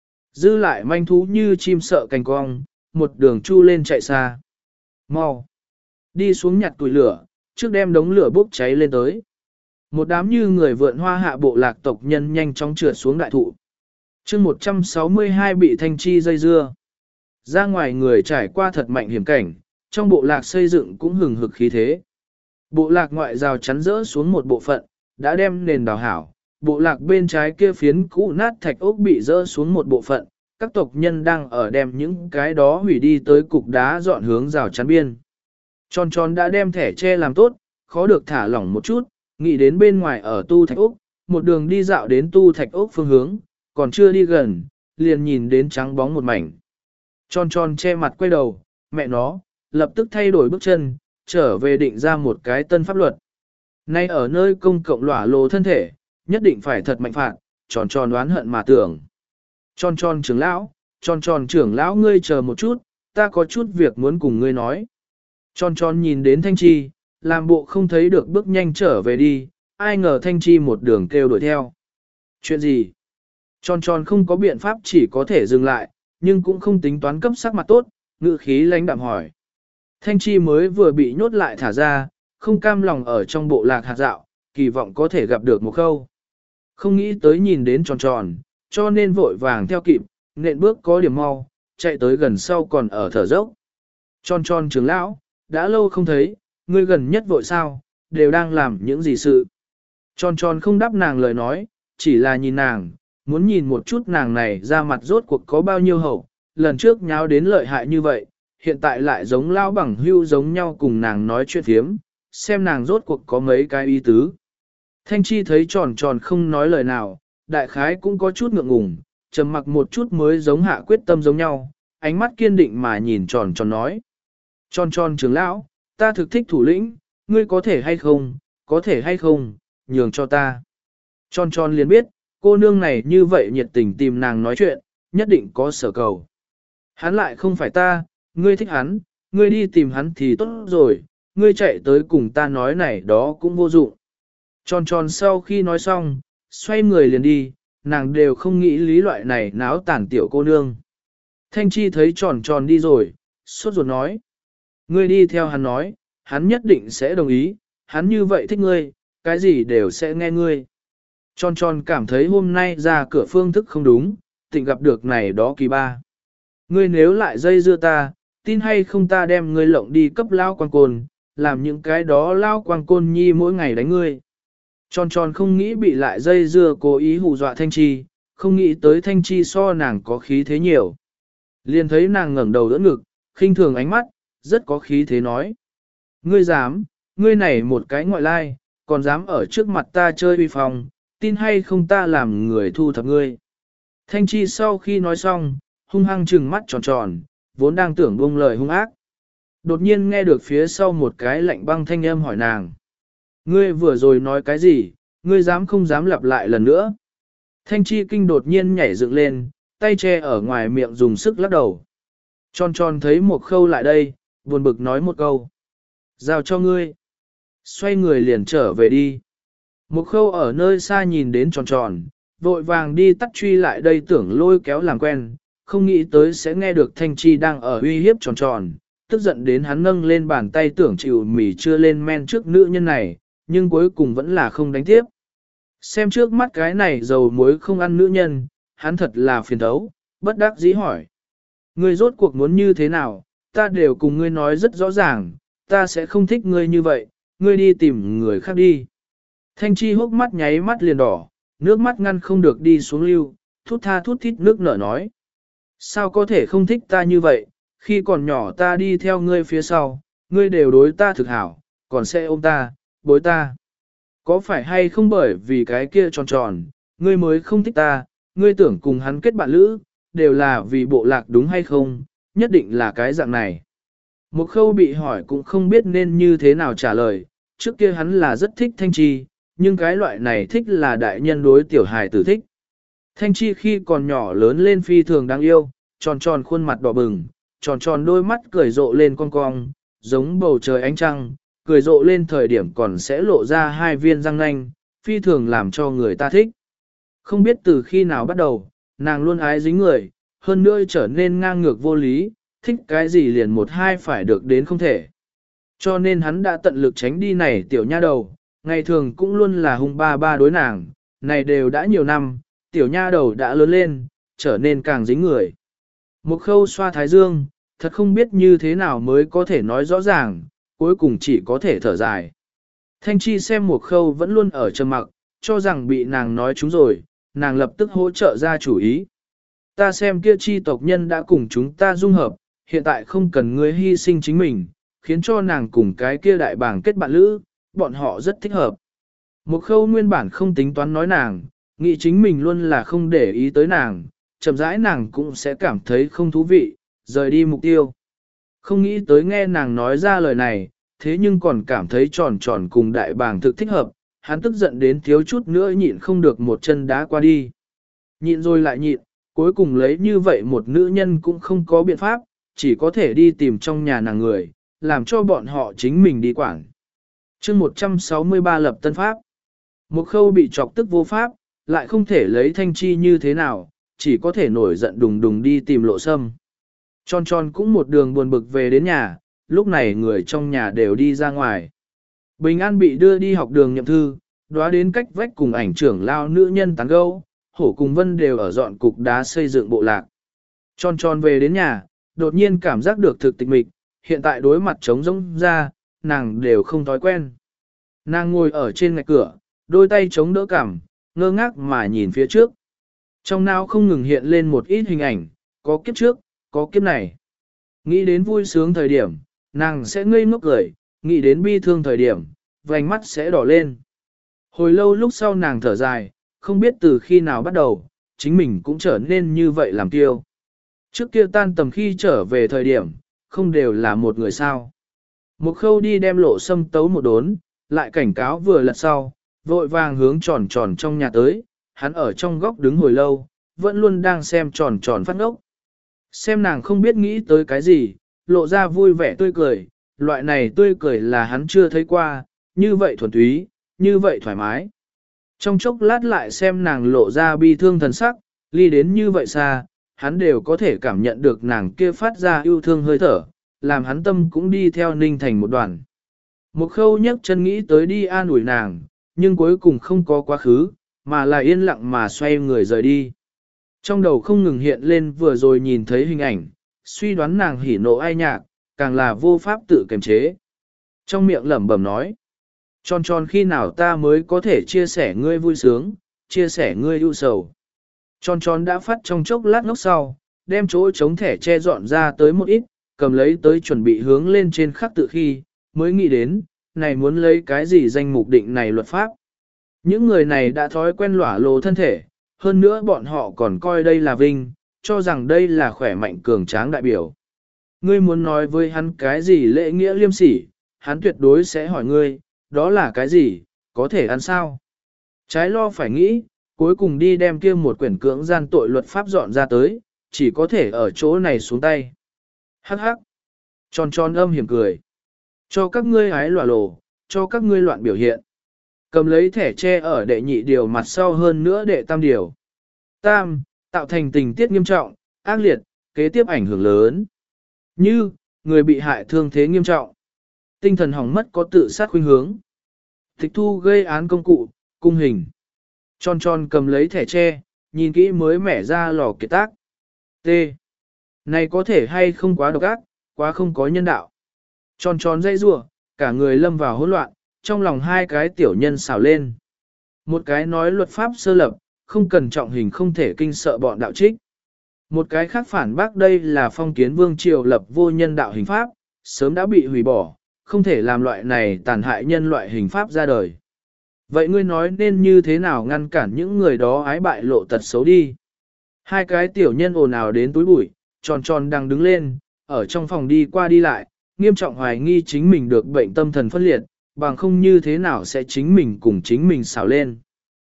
Dư lại manh thú như chim sợ cành cong, một đường chu lên chạy xa. Mau. Đi xuống nhặt củi lửa, trước đem đống lửa bốc cháy lên tới. Một đám như người vượn hoa hạ bộ lạc tộc nhân nhanh chóng trượt xuống đại thụ. chương một trăm sáu mươi hai bị thanh chi dây dưa. Ra ngoài người trải qua thật mạnh hiểm cảnh, trong bộ lạc xây dựng cũng hừng hực khí thế. Bộ lạc ngoại rào chắn rỡ xuống một bộ phận, đã đem nền đào hảo. Bộ lạc bên trái kia phiến cũ nát thạch ốc bị rỡ xuống một bộ phận, các tộc nhân đang ở đem những cái đó hủy đi tới cục đá dọn hướng rào chắn biên. Tròn tròn đã đem thẻ che làm tốt, khó được thả lỏng một chút, nghĩ đến bên ngoài ở tu thạch ốc, một đường đi dạo đến tu thạch ốc phương hướng, còn chưa đi gần, liền nhìn đến trắng bóng một mảnh. Tròn tròn che mặt quay đầu, mẹ nó, lập tức thay đổi bước chân, trở về định ra một cái tân pháp luật. Nay ở nơi công cộng lỏa lồ thân thể, nhất định phải thật mạnh phạt, tròn tròn đoán hận mà tưởng. Tròn tròn trưởng lão, tròn tròn trưởng lão ngươi chờ một chút, ta có chút việc muốn cùng ngươi nói. Tròn tròn nhìn đến Thanh Chi, làm bộ không thấy được bước nhanh trở về đi, ai ngờ Thanh Chi một đường kêu đuổi theo. Chuyện gì? Tròn tròn không có biện pháp chỉ có thể dừng lại, nhưng cũng không tính toán cấp sắc mặt tốt, ngữ khí lãnh đạm hỏi. Thanh Chi mới vừa bị nhốt lại thả ra, không cam lòng ở trong bộ lạc hạt dạo, kỳ vọng có thể gặp được một khâu. Không nghĩ tới nhìn đến tròn tròn, cho nên vội vàng theo kịp, nện bước có điểm mau, chạy tới gần sau còn ở thở dốc. Tròn tròn trưởng lão, đã lâu không thấy, ngươi gần nhất vội sao, đều đang làm những gì sự. Tròn tròn không đáp nàng lời nói, chỉ là nhìn nàng, muốn nhìn một chút nàng này ra mặt rốt cuộc có bao nhiêu hậu, lần trước nháo đến lợi hại như vậy, hiện tại lại giống lao bằng hưu giống nhau cùng nàng nói chuyện thiếm, xem nàng rốt cuộc có mấy cái ý tứ. Thanh Chi thấy tròn tròn không nói lời nào, đại khái cũng có chút ngượng ngùng, trầm mặc một chút mới giống hạ quyết tâm giống nhau, ánh mắt kiên định mà nhìn tròn tròn nói. Tròn tròn trưởng lão, ta thực thích thủ lĩnh, ngươi có thể hay không, có thể hay không, nhường cho ta. Tròn tròn liền biết, cô nương này như vậy nhiệt tình tìm nàng nói chuyện, nhất định có sở cầu. Hắn lại không phải ta, ngươi thích hắn, ngươi đi tìm hắn thì tốt rồi, ngươi chạy tới cùng ta nói này đó cũng vô dụng. Tròn tròn sau khi nói xong, xoay người liền đi, nàng đều không nghĩ lý loại này náo tản tiểu cô nương. Thanh Chi thấy tròn tròn đi rồi, sốt ruột nói. Ngươi đi theo hắn nói, hắn nhất định sẽ đồng ý, hắn như vậy thích ngươi, cái gì đều sẽ nghe ngươi. Tròn tròn cảm thấy hôm nay ra cửa phương thức không đúng, tỉnh gặp được này đó kỳ ba. Ngươi nếu lại dây dưa ta, tin hay không ta đem ngươi lộng đi cấp lao quang côn, làm những cái đó lao quang côn nhi mỗi ngày đánh ngươi. Tròn tròn không nghĩ bị lại dây dưa cố ý hù dọa Thanh Chi, không nghĩ tới Thanh Chi so nàng có khí thế nhiều. Liền thấy nàng ngẩng đầu đỡ ngực, khinh thường ánh mắt, rất có khí thế nói. Ngươi dám, ngươi này một cái ngoại lai, còn dám ở trước mặt ta chơi uy phong, tin hay không ta làm người thu thập ngươi. Thanh Chi sau khi nói xong, hung hăng trừng mắt tròn tròn, vốn đang tưởng buông lời hung ác. Đột nhiên nghe được phía sau một cái lạnh băng thanh âm hỏi nàng. Ngươi vừa rồi nói cái gì, ngươi dám không dám lặp lại lần nữa. Thanh Chi kinh đột nhiên nhảy dựng lên, tay che ở ngoài miệng dùng sức lắc đầu. Tròn tròn thấy một khâu lại đây, buồn bực nói một câu. Giao cho ngươi. Xoay người liền trở về đi. Một khâu ở nơi xa nhìn đến tròn tròn, vội vàng đi tắt truy lại đây tưởng lôi kéo làm quen, không nghĩ tới sẽ nghe được Thanh Chi đang ở uy hiếp tròn tròn, tức giận đến hắn nâng lên bàn tay tưởng chịu mỉ chưa lên men trước nữ nhân này, nhưng cuối cùng vẫn là không đánh tiếp. Xem trước mắt cái này dầu muối không ăn nữ nhân, hắn thật là phiền thấu, bất đắc dĩ hỏi. Ngươi rốt cuộc muốn như thế nào, ta đều cùng ngươi nói rất rõ ràng, ta sẽ không thích ngươi như vậy, ngươi đi tìm người khác đi. Thanh Chi hốc mắt nháy mắt liền đỏ, nước mắt ngăn không được đi xuống lưu, thút tha thút thít nước nở nói. Sao có thể không thích ta như vậy, khi còn nhỏ ta đi theo ngươi phía sau, ngươi đều đối ta thực hảo, còn sẽ ôm ta, bối ta. Có phải hay không bởi vì cái kia tròn tròn, ngươi mới không thích ta, ngươi tưởng cùng hắn kết bạn lữ, đều là vì bộ lạc đúng hay không, nhất định là cái dạng này. Một khâu bị hỏi cũng không biết nên như thế nào trả lời, trước kia hắn là rất thích Thanh Chi, nhưng cái loại này thích là đại nhân đối tiểu hài tử thích. Thanh Chi khi còn nhỏ lớn lên phi thường đáng yêu, tròn tròn khuôn mặt đỏ bừng, tròn tròn đôi mắt cười rộ lên cong cong, giống bầu trời ánh trăng, cười rộ lên thời điểm còn sẽ lộ ra hai viên răng nanh, phi thường làm cho người ta thích. Không biết từ khi nào bắt đầu, nàng luôn ái dính người, hơn nữa trở nên ngang ngược vô lý, thích cái gì liền một hai phải được đến không thể. Cho nên hắn đã tận lực tránh đi này tiểu nha đầu, ngày thường cũng luôn là hung ba ba đối nàng, này đều đã nhiều năm, tiểu nha đầu đã lớn lên, trở nên càng dính người. Một khâu xoa thái dương, thật không biết như thế nào mới có thể nói rõ ràng, cuối cùng chỉ có thể thở dài. Thanh Chi xem một khâu vẫn luôn ở trầm mặc, cho rằng bị nàng nói trúng rồi, nàng lập tức hỗ trợ ra chủ ý. Ta xem kia chi tộc nhân đã cùng chúng ta dung hợp, hiện tại không cần ngươi hy sinh chính mình, khiến cho nàng cùng cái kia đại bảng kết bạn lữ, bọn họ rất thích hợp. Một khâu nguyên bản không tính toán nói nàng, nghĩ chính mình luôn là không để ý tới nàng, chậm rãi nàng cũng sẽ cảm thấy không thú vị, rời đi mục tiêu. Không nghĩ tới nghe nàng nói ra lời này, thế nhưng còn cảm thấy tròn tròn cùng đại bàng thực thích hợp, hắn tức giận đến thiếu chút nữa nhịn không được một chân đá qua đi. Nhịn rồi lại nhịn, cuối cùng lấy như vậy một nữ nhân cũng không có biện pháp, chỉ có thể đi tìm trong nhà nàng người, làm cho bọn họ chính mình đi quản. chương một trăm sáu mươi ba lập tân pháp. Một khâu bị chọc tức vô pháp, lại không thể lấy thanh chi như thế nào, chỉ có thể nổi giận đùng đùng đi tìm lộ sâm. Tròn tròn cũng một đường buồn bực về đến nhà, lúc này người trong nhà đều đi ra ngoài. Bình An bị đưa đi học đường nhậm thư, đoá đến cách vách cùng ảnh trưởng lao nữ nhân tán gẫu, Hổ cùng Vân đều ở dọn cục đá xây dựng bộ lạc. Tròn tròn về đến nhà, đột nhiên cảm giác được thực tịch mịch, hiện tại đối mặt trống rỗng ra, nàng đều không thói quen. Nàng ngồi ở trên ngạch cửa, đôi tay chống đỡ cằm, ngơ ngác mà nhìn phía trước. Trong não không ngừng hiện lên một ít hình ảnh, có kiếp trước, có kiếp này. Nghĩ đến vui sướng thời điểm, nàng sẽ ngây ngốc cười, nghĩ đến bi thương thời điểm, vành mắt sẽ đỏ lên. Hồi lâu lúc sau nàng thở dài, không biết từ khi nào bắt đầu, chính mình cũng trở nên như vậy làm tiêu. Trước kia tan tầm khi trở về thời điểm, không đều là một người sao. Một khâu đi đem lộ sâm tấu một đốn, lại cảnh cáo vừa lật sau, vội vàng hướng tròn tròn trong nhà tới, hắn ở trong góc đứng hồi lâu, vẫn luôn đang xem tròn tròn phát ngốc. Xem nàng không biết nghĩ tới cái gì, lộ ra vui vẻ tươi cười, loại này tươi cười là hắn chưa thấy qua, như vậy thuần túy, như vậy thoải mái. Trong chốc lát lại xem nàng lộ ra bi thương thần sắc, ly đến như vậy xa, hắn đều có thể cảm nhận được nàng kia phát ra yêu thương hơi thở, làm hắn tâm cũng đi theo ninh thành một đoàn. Một khâu nhấc chân nghĩ tới đi an ủi nàng, nhưng cuối cùng không có quá khứ, mà là yên lặng mà xoay người rời đi. Trong đầu không ngừng hiện lên vừa rồi nhìn thấy hình ảnh, suy đoán nàng hỉ nộ ai nhạc, càng là vô pháp tự kiềm chế. Trong miệng lẩm bẩm nói, tròn tròn khi nào ta mới có thể chia sẻ ngươi vui sướng, chia sẻ ngươi ưu sầu. Tròn tròn đã phát trong chốc lát ngốc sau, đem chỗ chống thẻ che dọn ra tới một ít, cầm lấy tới chuẩn bị hướng lên trên khắc tự khi, mới nghĩ đến, này muốn lấy cái gì danh mục định này luật pháp. Những người này đã thói quen lỏa lồ thân thể, hơn nữa bọn họ còn coi đây là vinh, cho rằng đây là khỏe mạnh cường tráng đại biểu. Ngươi muốn nói với hắn cái gì lễ nghĩa liêm sỉ, hắn tuyệt đối sẽ hỏi ngươi, đó là cái gì, có thể ăn sao? Trái lo phải nghĩ, cuối cùng đi đem kia một quyển cưỡng gian tội luật pháp dọn ra tới, chỉ có thể ở chỗ này xuống tay. Hắc hắc, tròn tròn âm hiểm cười. Cho các ngươi hái lòa lồ, cho các ngươi loạn biểu hiện. Cầm lấy thẻ tre ở đệ nhị điều mặt sau hơn nữa đệ tam điều. Tam, tạo thành tình tiết nghiêm trọng, ác liệt, kế tiếp ảnh hưởng lớn. Như, người bị hại thương thế nghiêm trọng. Tinh thần hỏng mất có tự sát khuynh hướng. Tịch thu gây án công cụ, cung hình. Tròn tròn cầm lấy thẻ tre, nhìn kỹ mới mẻ ra lò kiệt tác. T. Này có thể hay không quá độc ác, quá không có nhân đạo. Tròn tròn dây rủa, cả người lâm vào hỗn loạn, trong lòng hai cái tiểu nhân xào lên. Một cái nói luật pháp sơ lập, không cần trọng hình không thể kinh sợ bọn đạo trích. Một cái khác phản bác đây là phong kiến vương triều lập vô nhân đạo hình pháp, sớm đã bị hủy bỏ, không thể làm loại này tàn hại nhân loại hình pháp ra đời. Vậy ngươi nói nên như thế nào ngăn cản những người đó ái bại lộ tật xấu đi? Hai cái tiểu nhân ồn ào đến túi bụi, tròn tròn đang đứng lên, ở trong phòng đi qua đi lại, nghiêm trọng hoài nghi chính mình được bệnh tâm thần phân liệt, bằng không như thế nào sẽ chính mình cùng chính mình xảo lên.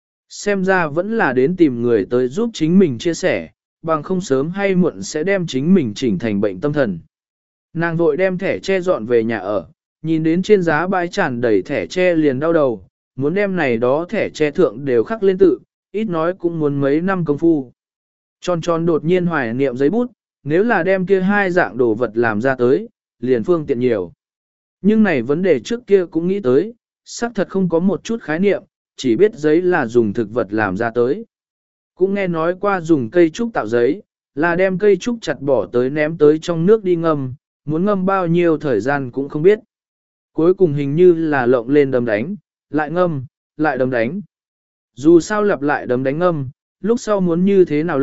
Xem ra vẫn là đến tìm người tới giúp chính mình chia sẻ, bằng không sớm hay muộn sẽ đem chính mình chỉnh thành bệnh tâm thần. Nàng vội đem thẻ che dọn về nhà ở, nhìn đến trên giá bãi tràn đầy thẻ che liền đau đầu, muốn đem này đó thẻ che thượng đều khắc lên tự, ít nói cũng muốn mấy năm công phu. Tròn tròn đột nhiên hoài niệm giấy bút, nếu là đem kia hai dạng đồ vật làm ra tới, liền phương tiện nhiều. Nhưng này vấn đề trước kia cũng nghĩ tới, xác thật không có một chút khái niệm, chỉ biết giấy là dùng thực vật làm ra tới. Cũng nghe nói qua dùng cây trúc tạo giấy, là đem cây trúc chặt bỏ tới ném tới trong nước đi ngâm, muốn ngâm bao nhiêu thời gian cũng không biết. Cuối cùng hình như là lộng lên đấm đánh, lại ngâm, lại đấm đánh. Dù sao lặp lại đấm đánh ngâm, lúc sau muốn như thế nào lộng,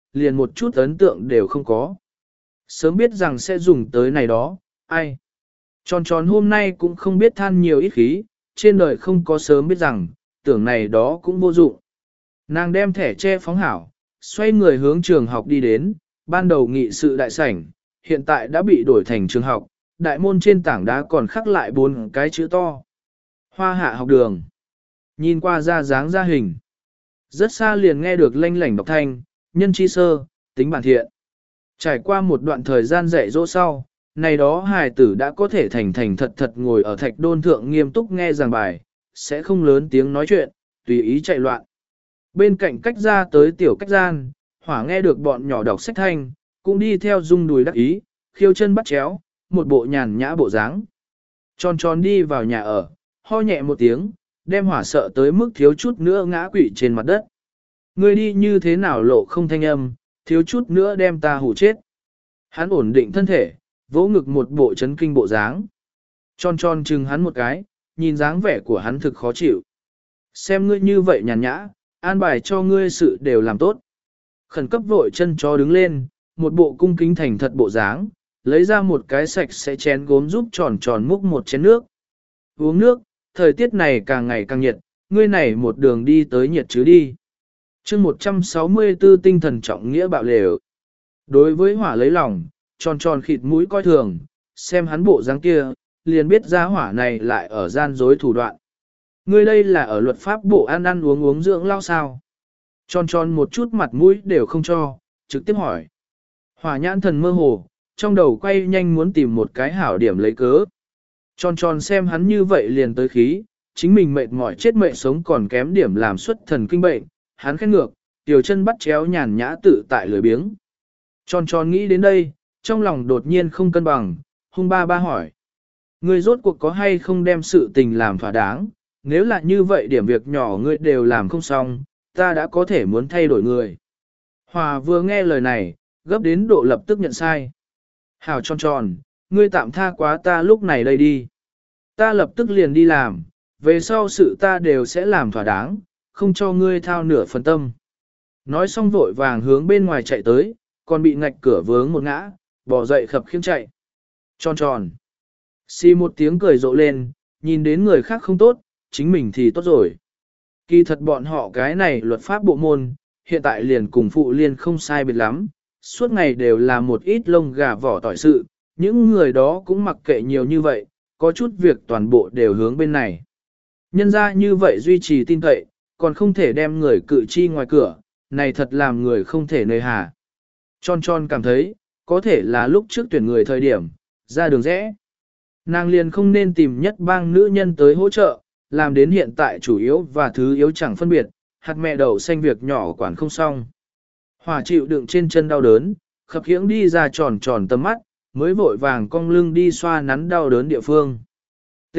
liền một chút ấn tượng đều không có. Sớm biết rằng sẽ dùng tới này đó, ai. Tròn tròn hôm nay cũng không biết than nhiều ít khí, trên đời không có sớm biết rằng, tưởng này đó cũng vô dụng. Nàng đem thẻ che phóng hảo, xoay người hướng trường học đi đến, ban đầu nghị sự đại sảnh, hiện tại đã bị đổi thành trường học, đại môn trên tảng đá còn khắc lại bốn cái chữ to. Hoa hạ học đường. Nhìn qua ra dáng ra hình. Rất xa liền nghe được lanh lảnh đọc thanh, nhân chi sơ, tính bản thiện. Trải qua một đoạn thời gian dạy dỗ sau, này đó hài tử đã có thể thành thành thật thật ngồi ở thạch đôn thượng nghiêm túc nghe giảng bài, sẽ không lớn tiếng nói chuyện, tùy ý chạy loạn. Bên cạnh cách ra tới tiểu cách gian, hỏa nghe được bọn nhỏ đọc sách thanh, cũng đi theo rung đùi đắc ý, khiêu chân bắt chéo, một bộ nhàn nhã bộ dáng. Tròn tròn đi vào nhà ở, ho nhẹ một tiếng, đem hỏa sợ tới mức thiếu chút nữa ngã quỵ trên mặt đất. Ngươi đi như thế nào lộ không thanh âm, thiếu chút nữa đem ta hù chết. Hắn ổn định thân thể, vỗ ngực một bộ chấn kinh bộ dáng. Tròn tròn chừng hắn một cái, nhìn dáng vẻ của hắn thực khó chịu. Xem ngươi như vậy nhàn nhã, an bài cho ngươi sự đều làm tốt. Khẩn cấp vội chân chó đứng lên, một bộ cung kính thành thật bộ dáng, lấy ra một cái sạch sẽ chén gốm giúp tròn tròn múc một chén nước. Uống nước, thời tiết này càng ngày càng nhiệt, ngươi này một đường đi tới nhiệt chứ đi. chương một trăm sáu mươi tư tinh thần trọng nghĩa bạo lều. Đối với hỏa lấy lòng, tròn tròn khịt mũi coi thường, xem hắn bộ dáng kia, liền biết ra hỏa này lại ở gian dối thủ đoạn. Ngươi đây là ở luật pháp bộ ăn ăn uống uống dưỡng lao sao. Tròn tròn một chút mặt mũi đều không cho, trực tiếp hỏi. Hỏa nhãn thần mơ hồ, trong đầu quay nhanh muốn tìm một cái hảo điểm lấy cớ. Tròn tròn xem hắn như vậy liền tới khí, chính mình mệt mỏi chết mệt sống còn kém điểm làm xuất thần kinh bệnh, hắn khét ngược, tiểu chân bắt chéo nhàn nhã tự tại lười biếng. Tròn tròn nghĩ đến đây, trong lòng đột nhiên không cân bằng, hung ba ba hỏi. Ngươi rốt cuộc có hay không đem sự tình làm thỏa đáng, nếu là như vậy điểm việc nhỏ ngươi đều làm không xong, ta đã có thể muốn thay đổi người. Hòa vừa nghe lời này, gấp đến độ lập tức nhận sai. Hảo tròn tròn, ngươi tạm tha quá ta lúc này đây đi. Ta lập tức liền đi làm, về sau sự ta đều sẽ làm thỏa đáng, không cho ngươi thao nửa phần tâm. Nói xong vội vàng hướng bên ngoài chạy tới, còn bị ngạch cửa vướng một ngã, bỏ dậy khập khiễng chạy. Tròn tròn. Xì một tiếng cười rộ lên, nhìn đến người khác không tốt, chính mình thì tốt rồi. Kỳ thật bọn họ cái này luật pháp bộ môn, hiện tại liền cùng phụ liên không sai biệt lắm, suốt ngày đều là một ít lông gà vỏ tỏi sự, những người đó cũng mặc kệ nhiều như vậy, có chút việc toàn bộ đều hướng bên này. Nhân ra như vậy duy trì tin cậy, còn không thể đem người cự chi ngoài cửa, này thật làm người không thể nơi hà. Tròn tròn cảm thấy, có thể là lúc trước tuyển người thời điểm, ra đường rẽ. Nàng liền không nên tìm nhất bang nữ nhân tới hỗ trợ, làm đến hiện tại chủ yếu và thứ yếu chẳng phân biệt, hạt mẹ đậu xanh việc nhỏ quản không xong. Hỏa chịu đựng trên chân đau đớn, khập khiễng đi ra tròn tròn tầm mắt, mới vội vàng cong lưng đi xoa nắn đau đớn địa phương. T.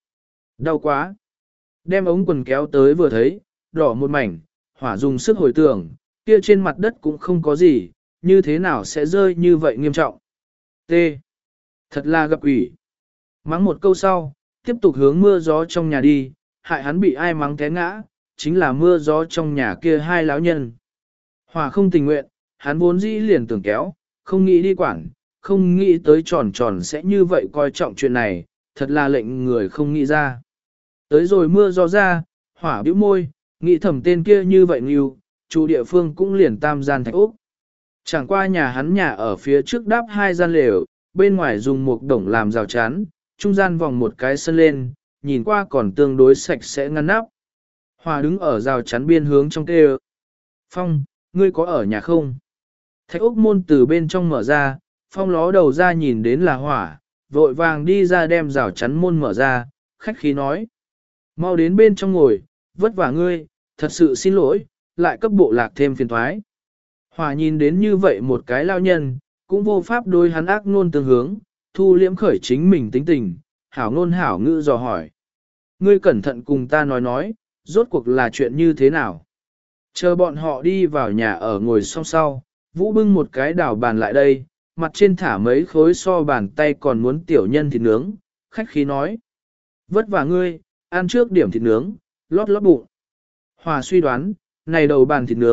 Đau quá. Đem ống quần kéo tới vừa thấy, đỏ một mảnh, hỏa dùng sức hồi tưởng, kia trên mặt đất cũng không có gì, như thế nào sẽ rơi như vậy nghiêm trọng. T. Thật là gặp ủy. Mắng một câu sau, tiếp tục hướng mưa gió trong nhà đi, hại hắn bị ai mắng té ngã, chính là mưa gió trong nhà kia hai lão nhân. Hỏa không tình nguyện, hắn vốn dĩ liền tưởng kéo, không nghĩ đi quản, không nghĩ tới tròn tròn sẽ như vậy coi trọng chuyện này, thật là lệnh người không nghĩ ra. Tới rồi mưa gió ra, hỏa bĩu môi, nghĩ thầm tên kia như vậy nghiêu, chủ địa phương cũng liền tam gian thạch úc. Chẳng qua nhà hắn nhà ở phía trước đáp hai gian lều, bên ngoài dùng một đồng làm rào chắn, trung gian vòng một cái sân lên, nhìn qua còn tương đối sạch sẽ ngăn nắp. Hòa đứng ở rào chắn biên hướng trong kêu. Phong, ngươi có ở nhà không? Thạch úc môn từ bên trong mở ra, Phong ló đầu ra nhìn đến là hỏa, vội vàng đi ra đem rào chắn môn mở ra, khách khí nói. Mau đến bên trong ngồi, vất vả ngươi, thật sự xin lỗi, lại cấp bộ lạc thêm phiền thoái. Hỏa nhìn đến như vậy một cái lao nhân, cũng vô pháp đối hắn ác ngôn tương hướng, thu liễm khởi chính mình tính tình, hảo ngôn hảo ngữ dò hỏi. Ngươi cẩn thận cùng ta nói nói, rốt cuộc là chuyện như thế nào? Chờ bọn họ đi vào nhà ở ngồi song sau, Vũ bưng một cái đảo bàn lại đây, mặt trên thả mấy khối so bàn tay còn muốn tiểu nhân thịt nướng, khách khí nói. Vất vả ngươi, ăn trước điểm thịt nướng, lót lót bụng. Hòa suy đoán, này đầu bàn thịt nướng,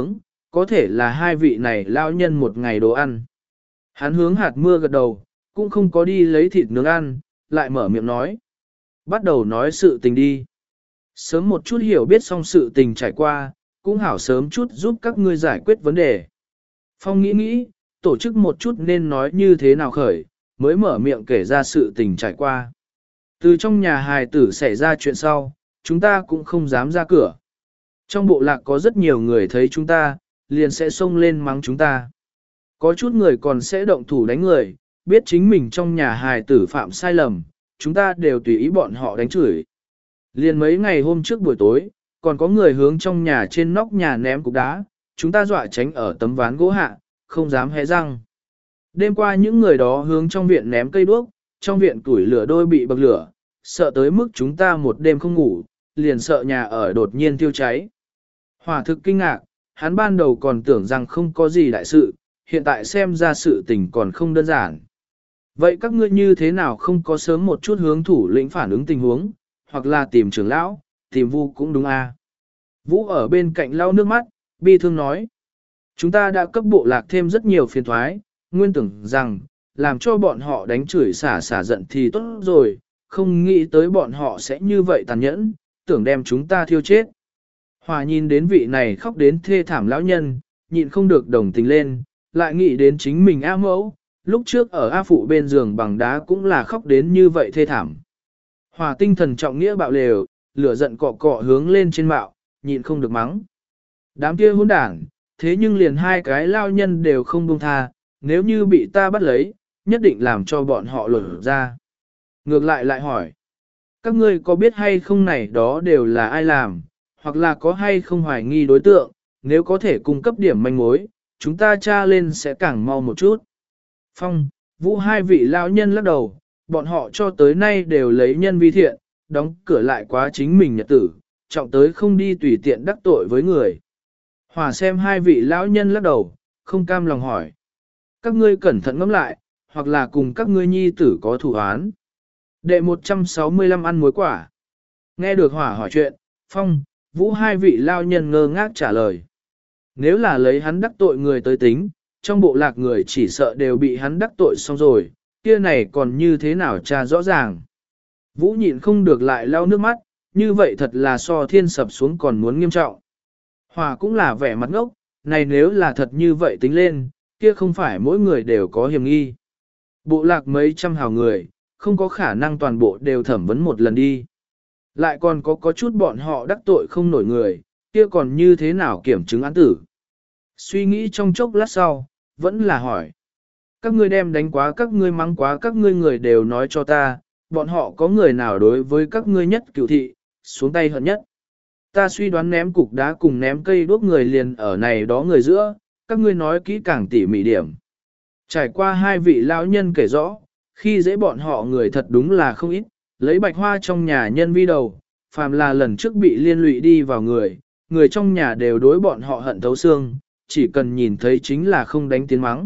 có thể là hai vị này lao nhân một ngày đồ ăn. Hắn hướng hạt mưa gật đầu, cũng không có đi lấy thịt nướng ăn, lại mở miệng nói. Bắt đầu nói sự tình đi. Sớm một chút hiểu biết xong sự tình trải qua, cũng hảo sớm chút giúp các ngươi giải quyết vấn đề. Phong nghĩ nghĩ, tổ chức một chút nên nói như thế nào khởi, mới mở miệng kể ra sự tình trải qua. Từ trong nhà hài tử xảy ra chuyện sau, chúng ta cũng không dám ra cửa. Trong bộ lạc có rất nhiều người thấy chúng ta, liền sẽ xông lên mắng chúng ta. Có chút người còn sẽ động thủ đánh người, biết chính mình trong nhà hài tử phạm sai lầm, chúng ta đều tùy ý bọn họ đánh chửi. Liền mấy ngày hôm trước buổi tối, còn có người hướng trong nhà trên nóc nhà ném cục đá, chúng ta dọa tránh ở tấm ván gỗ hạ, không dám hé răng. Đêm qua những người đó hướng trong viện ném cây đuốc, trong viện củi lửa đôi bị bậc lửa, sợ tới mức chúng ta một đêm không ngủ, liền sợ nhà ở đột nhiên tiêu cháy. Hỏa thực kinh ngạc, hắn ban đầu còn tưởng rằng không có gì đại sự, hiện tại xem ra sự tình còn không đơn giản. Vậy các ngươi như thế nào không có sớm một chút hướng thủ lĩnh phản ứng tình huống, hoặc là tìm trưởng lão, tìm Vu cũng đúng à. Vũ ở bên cạnh lau nước mắt, bi thương nói. Chúng ta đã cấp bộ lạc thêm rất nhiều phiền thoái, nguyên tưởng rằng, làm cho bọn họ đánh chửi xả xả giận thì tốt rồi, không nghĩ tới bọn họ sẽ như vậy tàn nhẫn, tưởng đem chúng ta thiêu chết. Hòa nhìn đến vị này khóc đến thê thảm lão nhân, nhịn không được đồng tình lên, lại nghĩ đến chính mình A mẫu, lúc trước ở A phụ bên giường bằng đá cũng là khóc đến như vậy thê thảm. Hòa tinh thần trọng nghĩa bạo lều, lửa giận cọ cọ hướng lên trên bạo, nhịn không được mắng. Đám kia hỗn đảng, thế nhưng liền hai cái lao nhân đều không buông tha, nếu như bị ta bắt lấy, nhất định làm cho bọn họ lột ra. Ngược lại lại hỏi, các ngươi có biết hay không này đó đều là ai làm, hoặc là có hay không hoài nghi đối tượng, nếu có thể cung cấp điểm manh mối, chúng ta tra lên sẽ càng mau một chút. Phong, Vũ hai vị lão nhân lắc đầu, bọn họ cho tới nay đều lấy nhân vi thiện, đóng cửa lại quá chính mình nhật tử, trọng tới không đi tùy tiện đắc tội với người. Hòa xem hai vị lão nhân lắc đầu, không cam lòng hỏi. Các ngươi cẩn thận ngẫm lại, hoặc là cùng các ngươi nhi tử có thủ án. Đệ một trăm sáu mươi lăm ăn muối quả. Nghe được Hỏa hỏi chuyện, Phong, Vũ hai vị lao nhân ngơ ngác trả lời. Nếu là lấy hắn đắc tội người tới tính, trong bộ lạc người chỉ sợ đều bị hắn đắc tội xong rồi, kia này còn như thế nào tra rõ ràng. Vũ nhịn không được lại lau nước mắt, như vậy thật là so thiên sập xuống còn muốn nghiêm trọng. Hòa cũng là vẻ mặt ngốc, này nếu là thật như vậy tính lên, kia không phải mỗi người đều có hiểm nghi. Bộ lạc mấy trăm hào người, không có khả năng toàn bộ đều thẩm vấn một lần đi. Lại còn có có chút bọn họ đắc tội không nổi người, kia còn như thế nào kiểm chứng án tử. Suy nghĩ trong chốc lát sau, vẫn là hỏi. Các ngươi đem đánh quá các ngươi mắng quá các ngươi người đều nói cho ta, bọn họ có người nào đối với các ngươi nhất cựu thị, xuống tay hận nhất. Ta suy đoán ném cục đá cùng ném cây đuốc người liền ở này đó người giữa, các ngươi nói kỹ càng tỉ mỉ điểm. Trải qua hai vị lão nhân kể rõ, khi dễ bọn họ người thật đúng là không ít, lấy bạch hoa trong nhà nhân vi đầu, phàm là lần trước bị liên lụy đi vào người, người trong nhà đều đối bọn họ hận thấu xương, chỉ cần nhìn thấy chính là không đánh tiếng mắng.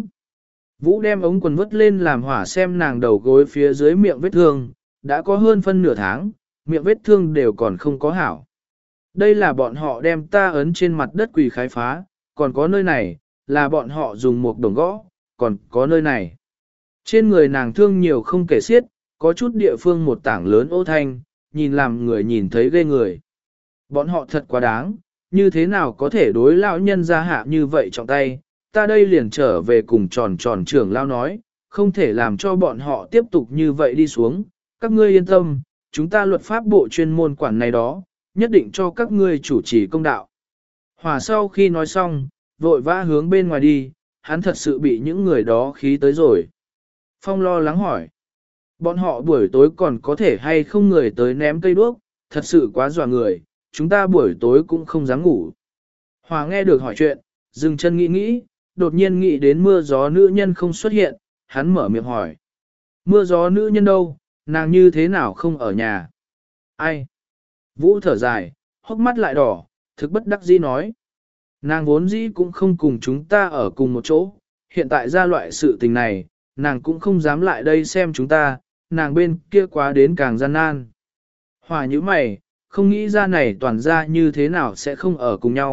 Vũ đem ống quần vứt lên làm Hỏa xem nàng đầu gối phía dưới miệng vết thương, đã có hơn phân nửa tháng, miệng vết thương đều còn không có hảo. Đây là bọn họ đem ta ấn trên mặt đất quỳ khai phá, còn có nơi này, là bọn họ dùng một đồng gõ, còn có nơi này. Trên người nàng thương nhiều không kể xiết, có chút địa phương một tảng lớn ô thanh, nhìn làm người nhìn thấy ghê người. Bọn họ thật quá đáng, như thế nào có thể đối lão nhân ra hạ như vậy trong tay, ta đây liền trở về cùng tròn tròn trưởng lao nói, không thể làm cho bọn họ tiếp tục như vậy đi xuống, các ngươi yên tâm, chúng ta luật pháp bộ chuyên môn quản này đó, nhất định cho các ngươi chủ trì công đạo. Hòa sau khi nói xong, vội vã hướng bên ngoài đi, hắn thật sự bị những người đó khí tới rồi. Phong lo lắng hỏi, bọn họ buổi tối còn có thể hay không người tới ném cây đuốc, thật sự quá dọa người, chúng ta buổi tối cũng không dám ngủ. Hòa nghe được hỏi chuyện, dừng chân nghĩ nghĩ, đột nhiên nghĩ đến mưa gió nữ nhân không xuất hiện, hắn mở miệng hỏi. Mưa gió nữ nhân đâu, nàng như thế nào không ở nhà? Ai? Vũ thở dài, hốc mắt lại đỏ, thực bất đắc dĩ nói. Nàng vốn dĩ cũng không cùng chúng ta ở cùng một chỗ, hiện tại ra loại sự tình này, nàng cũng không dám lại đây xem chúng ta, nàng bên kia quá đến càng gian nan. Hòa như mày, không nghĩ ra này toàn ra như thế nào sẽ không ở cùng nhau,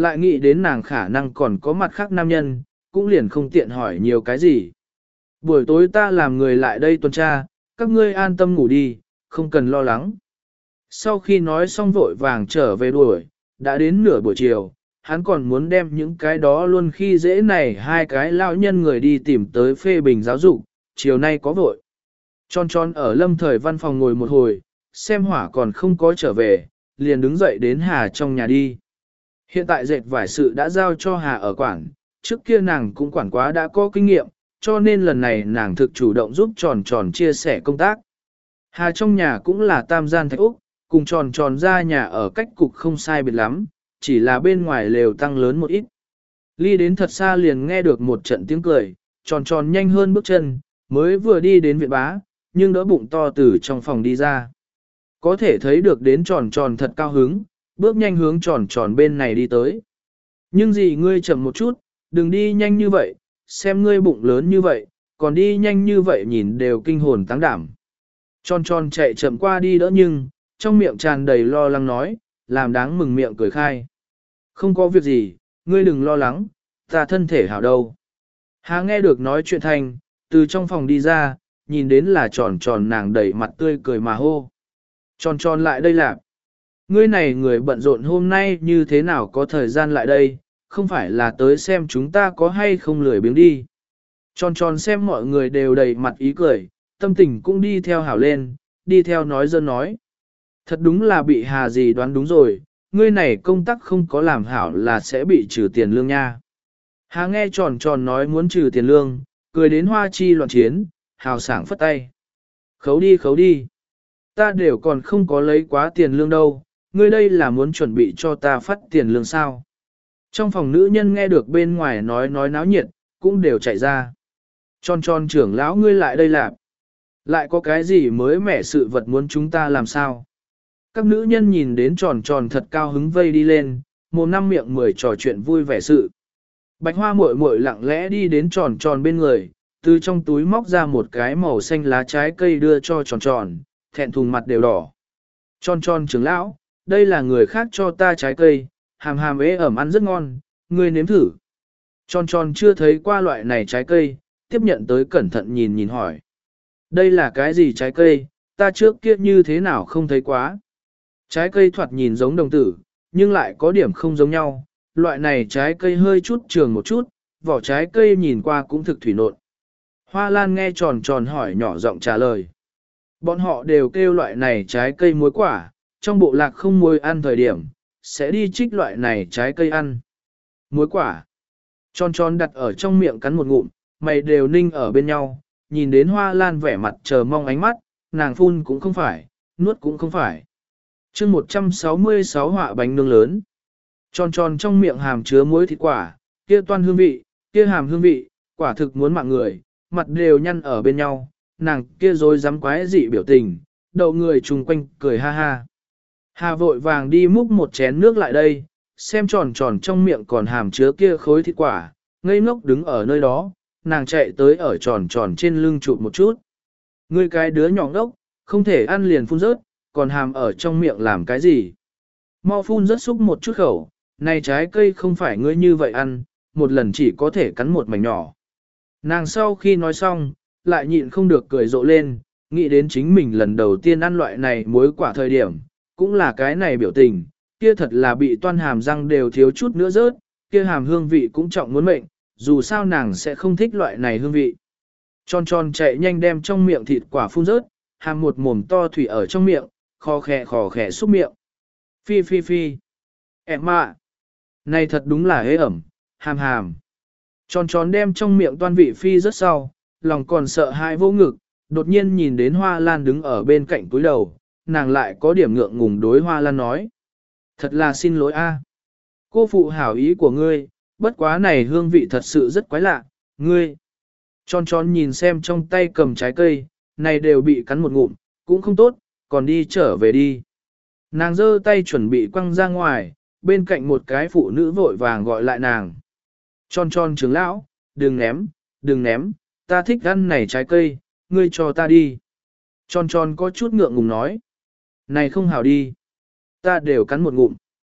lại nghĩ đến nàng khả năng còn có mặt khác nam nhân, cũng liền không tiện hỏi nhiều cái gì. Buổi tối ta làm người lại đây tuần tra, các ngươi an tâm ngủ đi, không cần lo lắng. Sau khi nói xong vội vàng trở về đuổi, đã đến nửa buổi chiều, hắn còn muốn đem những cái đó luôn khi dễ này hai cái lão nhân người đi tìm tới phê bình giáo dục, chiều nay có vội. Tròn tròn ở lâm thời văn phòng ngồi một hồi, xem hỏa còn không có trở về, liền đứng dậy đến Hà trong nhà đi. Hiện tại dệt vải sự đã giao cho Hà ở quản, trước kia nàng cũng quản quá đã có kinh nghiệm, cho nên lần này nàng thực chủ động giúp tròn tròn chia sẻ công tác. Hà trong nhà cũng là tam gian thạch úc, cùng tròn tròn ra nhà ở cách cục không sai biệt lắm, chỉ là bên ngoài lều tăng lớn một ít. Ly đến thật xa liền nghe được một trận tiếng cười, tròn tròn nhanh hơn bước chân, mới vừa đi đến viện bá, nhưng đỡ bụng to từ trong phòng đi ra. Có thể thấy được đến tròn tròn thật cao hứng, bước nhanh hướng tròn tròn bên này đi tới. Nhưng gì ngươi chậm một chút, đừng đi nhanh như vậy, xem ngươi bụng lớn như vậy, còn đi nhanh như vậy nhìn đều kinh hồn táng đảm. Tròn tròn chạy chậm qua đi đỡ nhưng, trong miệng tràn đầy lo lắng nói, làm đáng mừng miệng cười khai. Không có việc gì, ngươi đừng lo lắng, ta thân thể hảo đâu. Hà nghe được nói chuyện thành, từ trong phòng đi ra, nhìn đến là tròn tròn nàng đầy mặt tươi cười mà hô. Tròn tròn lại đây lạc. Ngươi này người bận rộn hôm nay như thế nào có thời gian lại đây, không phải là tới xem chúng ta có hay không lười biếng đi. Tròn tròn xem mọi người đều đầy mặt ý cười, tâm tình cũng đi theo hảo lên, đi theo nói dân nói. Thật đúng là bị Hà gì đoán đúng rồi, ngươi này công tác không có làm hảo là sẽ bị trừ tiền lương nha. Hà nghe tròn tròn nói muốn trừ tiền lương, cười đến hoa chi loạn chiến, hào sảng phất tay. Khấu đi khấu đi. Ta đều còn không có lấy quá tiền lương đâu, ngươi đây là muốn chuẩn bị cho ta phát tiền lương sao. Trong phòng nữ nhân nghe được bên ngoài nói nói náo nhiệt, cũng đều chạy ra. Tròn tròn trưởng lão ngươi lại đây làm. Lại có cái gì mới mẻ sự vật muốn chúng ta làm sao? Các nữ nhân nhìn đến tròn tròn thật cao hứng vây đi lên, một năm miệng mười trò chuyện vui vẻ sự. Bạch hoa muội muội lặng lẽ đi đến tròn tròn bên người, từ trong túi móc ra một cái màu xanh lá trái cây đưa cho tròn tròn, thẹn thùng mặt đều đỏ. Tròn tròn trưởng lão, đây là người khác cho ta trái cây, hàm hàm ế ẩm ăn rất ngon, ngươi nếm thử. Tròn tròn chưa thấy qua loại này trái cây, tiếp nhận tới cẩn thận nhìn nhìn hỏi. Đây là cái gì trái cây, ta trước kia như thế nào không thấy quá. Trái cây thoạt nhìn giống đồng tử, nhưng lại có điểm không giống nhau, loại này trái cây hơi chút trường một chút, vỏ trái cây nhìn qua cũng thực thủy nộn. Hoa Lan nghe tròn tròn hỏi nhỏ giọng trả lời. Bọn họ đều kêu loại này trái cây muối quả, trong bộ lạc không muối ăn thời điểm, sẽ đi trích loại này trái cây ăn. Muối quả. Tròn tròn đặt ở trong miệng cắn một ngụm, mày đều ninh ở bên nhau, nhìn đến Hoa Lan vẻ mặt chờ mong ánh mắt, nàng phun cũng không phải, nuốt cũng không phải. chương một trăm sáu mươi sáu họa bánh nướng lớn. Tròn tròn trong miệng hàm chứa muối thịt quả, kia toan hương vị, kia hàm hương vị, quả thực muốn mạng người, mặt đều nhăn ở bên nhau, nàng kia rồi dám quái dị biểu tình, đầu người chung quanh cười ha ha. Hà vội vàng đi múc một chén nước lại đây, xem tròn tròn trong miệng còn hàm chứa kia khối thịt quả, ngây ngốc đứng ở nơi đó, nàng chạy tới ở tròn tròn trên lưng chụp một chút. Ngươi cái đứa nhỏ ngốc, không thể ăn liền phun rớt, còn hàm ở trong miệng làm cái gì? Mau phun rớt xúc một chút khẩu, này trái cây không phải ngươi như vậy ăn, một lần chỉ có thể cắn một mảnh nhỏ. Nàng sau khi nói xong, lại nhịn không được cười rộ lên, nghĩ đến chính mình lần đầu tiên ăn loại này muối quả thời điểm, cũng là cái này biểu tình, kia thật là bị toan hàm răng đều thiếu chút nữa rớt, kia hàm hương vị cũng trọng muốn mệnh, dù sao nàng sẽ không thích loại này hương vị. Tròn tròn chạy nhanh đem trong miệng thịt quả phun rớt, hàm một mồm to thủy ở trong miệng, khò khè khò khè xúc miệng. Phi phi phi. Em ạ. Này thật đúng là hế ẩm, hàm hàm. Tròn tròn đem trong miệng toan vị phi rất sau, lòng còn sợ hãi vô ngực, đột nhiên nhìn đến Hoa Lan đứng ở bên cạnh túi đầu, nàng lại có điểm ngượng ngùng đối Hoa Lan nói. Thật là xin lỗi a, cô phụ hảo ý của ngươi, bất quá này hương vị thật sự rất quái lạ, ngươi. Tròn tròn nhìn xem trong tay cầm trái cây, này đều bị cắn một ngụm, cũng không tốt, còn đi trở về đi. Nàng giơ tay chuẩn bị quăng ra ngoài, bên cạnh một cái phụ nữ vội vàng gọi lại nàng. Tròn tròn trưởng lão, đừng ném, đừng ném, ta thích ăn này trái cây, ngươi cho ta đi. Tròn tròn có chút ngượng ngùng nói. Này không hảo đi. Ta đều cắn một ngụm.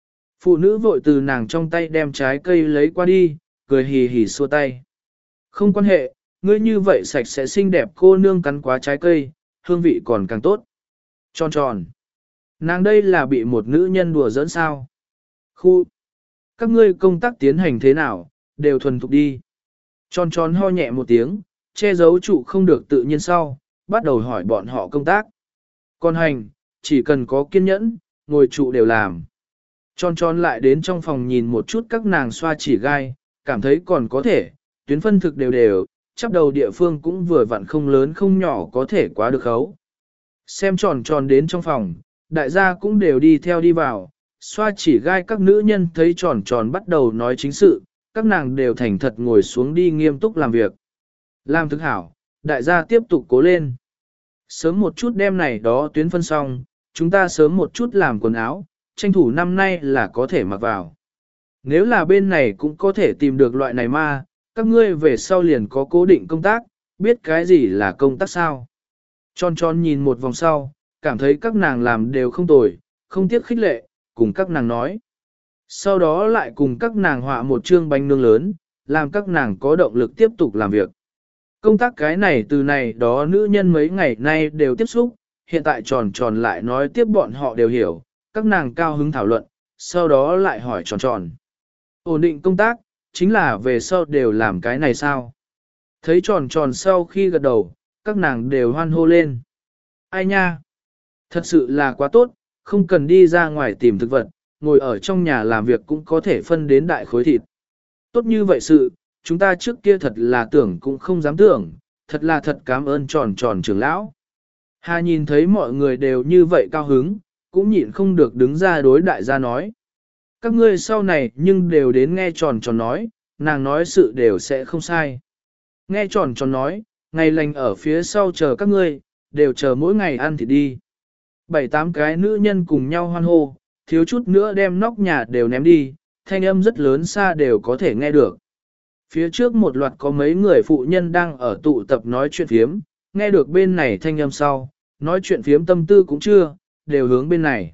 Phụ nữ vội từ nàng trong tay đem trái cây lấy qua đi, cười hì hì xua tay. Không quan hệ, ngươi như vậy sạch sẽ xinh đẹp cô nương cắn quá trái cây, hương vị còn càng tốt. Tròn tròn. Nàng đây là bị một nữ nhân đùa giỡn sao. Khu. Các ngươi công tác tiến hành thế nào, đều thuần thục đi. Tròn tròn ho nhẹ một tiếng, che giấu trụ không được tự nhiên sau, bắt đầu hỏi bọn họ công tác. Còn hành, chỉ cần có kiên nhẫn, ngồi trụ đều làm. Tròn tròn lại đến trong phòng nhìn một chút các nàng xoa chỉ gai, cảm thấy còn có thể, tuyến phân thực đều đều, chắp đầu địa phương cũng vừa vặn không lớn không nhỏ có thể quá được khấu. Xem tròn tròn đến trong phòng, đại gia cũng đều đi theo đi vào, xoa chỉ gai các nữ nhân thấy tròn tròn bắt đầu nói chính sự, các nàng đều thành thật ngồi xuống đi nghiêm túc làm việc. Làm thức hảo, đại gia tiếp tục cố lên. Sớm một chút đêm này đó tuyến phân xong, chúng ta sớm một chút làm quần áo, tranh thủ năm nay là có thể mặc vào. Nếu là bên này cũng có thể tìm được loại này ma, các ngươi về sau liền có cố định công tác, biết cái gì là công tác sao. Tròn tròn nhìn một vòng sau, cảm thấy các nàng làm đều không tồi, không tiếc khích lệ, cùng các nàng nói. Sau đó lại cùng các nàng họa một chương bánh nướng lớn, làm các nàng có động lực tiếp tục làm việc. Công tác cái này từ này đó nữ nhân mấy ngày nay đều tiếp xúc, hiện tại tròn tròn lại nói tiếp bọn họ đều hiểu, các nàng cao hứng thảo luận, sau đó lại hỏi tròn tròn. Ổn định công tác, chính là về sau đều làm cái này sao? Thấy tròn tròn sau khi gật đầu, các nàng đều hoan hô lên. Ai nha? Thật sự là quá tốt, không cần đi ra ngoài tìm thực vật, ngồi ở trong nhà làm việc cũng có thể phân đến đại khối thịt. Tốt như vậy sự, chúng ta trước kia thật là tưởng cũng không dám tưởng, thật là thật cảm ơn tròn tròn trưởng lão. Hà nhìn thấy mọi người đều như vậy cao hứng, cũng nhịn không được đứng ra đối đại gia nói. Các ngươi sau này nhưng đều đến nghe tròn tròn nói, nàng nói sự đều sẽ không sai. Nghe tròn tròn nói, ngày lành ở phía sau chờ các ngươi, đều chờ mỗi ngày ăn thịt đi. Bảy tám cái nữ nhân cùng nhau hoan hô, thiếu chút nữa đem nóc nhà đều ném đi, thanh âm rất lớn xa đều có thể nghe được. Phía trước một loạt có mấy người phụ nhân đang ở tụ tập nói chuyện phiếm, nghe được bên này thanh âm sau, nói chuyện phiếm tâm tư cũng chưa, đều hướng bên này.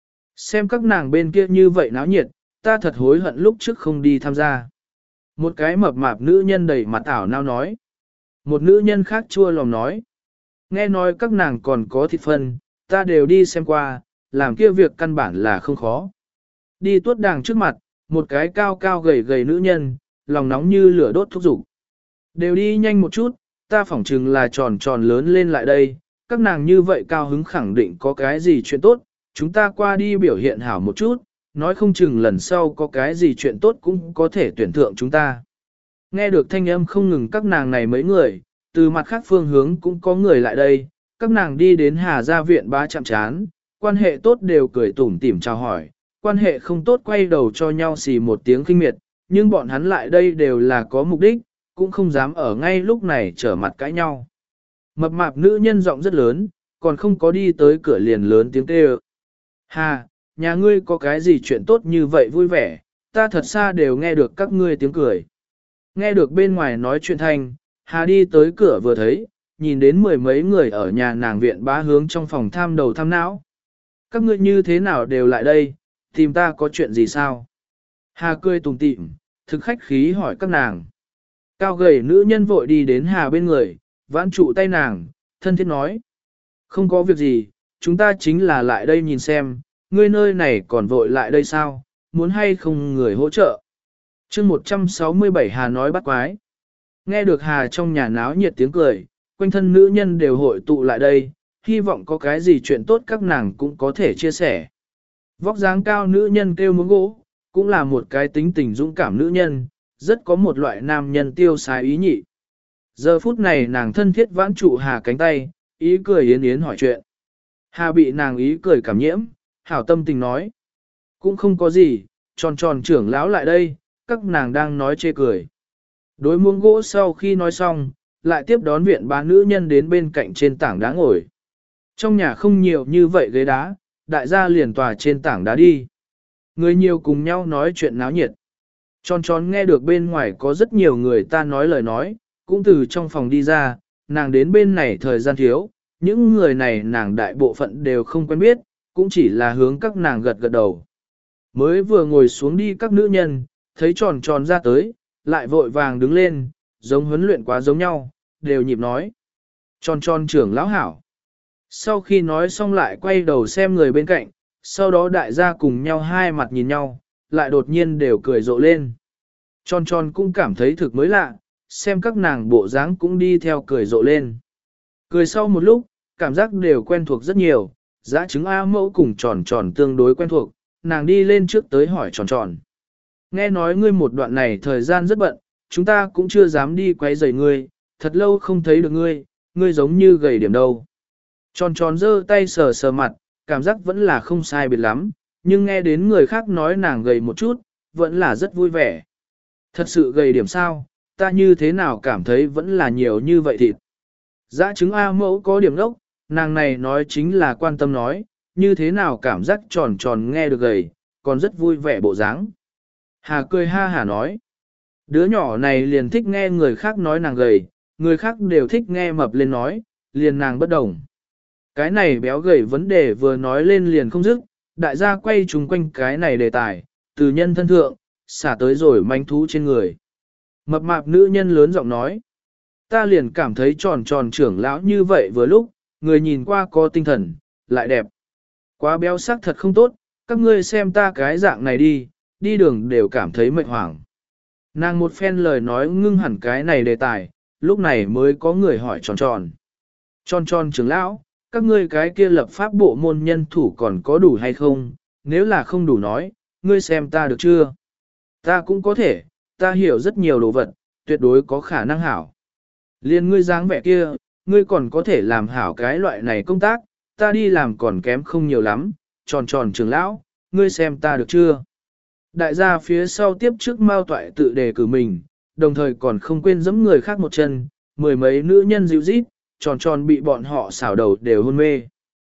Xem các nàng bên kia như vậy náo nhiệt, ta thật hối hận lúc trước không đi tham gia. Một cái mập mạp nữ nhân đầy mặt ảo nao nói. Một nữ nhân khác chua lòng nói. Nghe nói các nàng còn có thịt phân, ta đều đi xem qua, làm kia việc căn bản là không khó. Đi tuốt đàng trước mặt, một cái cao cao gầy gầy nữ nhân, lòng nóng như lửa đốt thúc giục. Đều đi nhanh một chút, ta phỏng chừng là tròn tròn lớn lên lại đây, các nàng như vậy cao hứng khẳng định có cái gì chuyện tốt, chúng ta qua đi biểu hiện hảo một chút, nói không chừng lần sau có cái gì chuyện tốt cũng có thể tuyển thượng chúng ta. Nghe được thanh âm không ngừng các nàng này mấy người, từ mặt khác phương hướng cũng có người lại đây, các nàng đi đến Hà Gia Viện bá chạm chán, quan hệ tốt đều cười tủm tỉm chào hỏi, quan hệ không tốt quay đầu cho nhau xì một tiếng kinh miệt, nhưng bọn hắn lại đây đều là có mục đích, cũng không dám ở ngay lúc này trở mặt cãi nhau. Mập mạp nữ nhân giọng rất lớn, còn không có đi tới cửa liền lớn tiếng kêu. Hà, nhà ngươi có cái gì chuyện tốt như vậy vui vẻ, ta thật xa đều nghe được các ngươi tiếng cười. Nghe được bên ngoài nói chuyện thanh, Hà đi tới cửa vừa thấy, nhìn đến mười mấy người ở nhà nàng viện bá hướng trong phòng tham đầu tham não. Các ngươi như thế nào đều lại đây, tìm ta có chuyện gì sao? Hà cười tủm tỉm, thực khách khí hỏi các nàng. Cao gầy nữ nhân vội đi đến Hà bên người, vãn trụ tay nàng, thân thiết nói. Không có việc gì, chúng ta chính là lại đây nhìn xem, ngươi nơi này còn vội lại đây sao, muốn hay không người hỗ trợ. chương một trăm sáu mươi bảy Hà nói bắt quái. Nghe được Hà trong nhà náo nhiệt tiếng cười, quanh thân nữ nhân đều hội tụ lại đây, hy vọng có cái gì chuyện tốt các nàng cũng có thể chia sẻ. Vóc dáng cao nữ nhân kêu muốn gỗ, cũng là một cái tính tình dũng cảm nữ nhân, rất có một loại nam nhân tiêu xài ý nhị. Giờ phút này nàng thân thiết vãn trụ Hà cánh tay, ý cười yến yến hỏi chuyện. Hà bị nàng ý cười cảm nhiễm, hảo tâm tình nói. Cũng không có gì, tròn tròn trưởng lão lại đây, các nàng đang nói chê cười. Đối muông gỗ sau khi nói xong, lại tiếp đón viện bá nữ nhân đến bên cạnh trên tảng đá ngồi. Trong nhà không nhiều như vậy ghế đá, đại gia liền tòa trên tảng đá đi. Người nhiều cùng nhau nói chuyện náo nhiệt. Tròn tròn nghe được bên ngoài có rất nhiều người ta nói lời nói, cũng từ trong phòng đi ra, nàng đến bên này thời gian thiếu, những người này nàng đại bộ phận đều không quen biết, cũng chỉ là hướng các nàng gật gật đầu. Mới vừa ngồi xuống đi các nữ nhân, thấy tròn tròn ra tới, lại vội vàng đứng lên, giống huấn luyện quá giống nhau, đều nhịp nói. Tròn tròn trưởng lão hảo. Sau khi nói xong lại quay đầu xem người bên cạnh, sau đó đại gia cùng nhau hai mặt nhìn nhau, lại đột nhiên đều cười rộ lên. Tròn tròn cũng cảm thấy thực mới lạ, xem các nàng bộ dáng cũng đi theo cười rộ lên. Cười sau một lúc, cảm giác đều quen thuộc rất nhiều, dã trứng A mẫu cùng tròn tròn tương đối quen thuộc, nàng đi lên trước tới hỏi tròn tròn. Nghe nói ngươi một đoạn này thời gian rất bận, chúng ta cũng chưa dám đi quấy rầy ngươi, thật lâu không thấy được ngươi, ngươi giống như gầy điểm đâu. Tròn tròn giơ tay sờ sờ mặt, cảm giác vẫn là không sai biệt lắm, nhưng nghe đến người khác nói nàng gầy một chút, vẫn là rất vui vẻ. Thật sự gầy điểm sao, ta như thế nào cảm thấy vẫn là nhiều như vậy thịt. Dã trứng A mẫu có điểm đốc, nàng này nói chính là quan tâm nói, như thế nào cảm giác tròn tròn nghe được gầy, còn rất vui vẻ bộ dáng. Hà cười ha hà nói, đứa nhỏ này liền thích nghe người khác nói nàng gầy, người khác đều thích nghe mập lên nói, liền nàng bất đồng. Cái này béo gầy vấn đề vừa nói lên liền không dứt, đại gia quay chung quanh cái này đề tài, từ nhân thân thượng, xả tới rồi manh thú trên người. Mập mạp nữ nhân lớn giọng nói, ta liền cảm thấy tròn tròn trưởng lão như vậy vừa lúc, người nhìn qua có tinh thần, lại đẹp. Quá béo sắc thật không tốt, các ngươi xem ta cái dạng này đi, đi đường đều cảm thấy mệt hoảng. Nàng một phen lời nói ngưng hẳn cái này đề tài, lúc này mới có người hỏi tròn tròn. Tròn tròn trưởng lão, các ngươi cái kia lập pháp bộ môn nhân thủ còn có đủ hay không, nếu là không đủ nói, ngươi xem ta được chưa? Ta cũng có thể, ta hiểu rất nhiều đồ vật, tuyệt đối có khả năng hảo. Liên ngươi dáng vẻ kia, ngươi còn có thể làm hảo cái loại này công tác, ta đi làm còn kém không nhiều lắm, tròn tròn trưởng lão, ngươi xem ta được chưa? Đại gia phía sau tiếp trước Mao Toại tự đề cử mình, đồng thời còn không quên giẫm người khác một chân, mười mấy nữ nhân dịu rít, tròn tròn bị bọn họ xảo đầu đều hôn mê.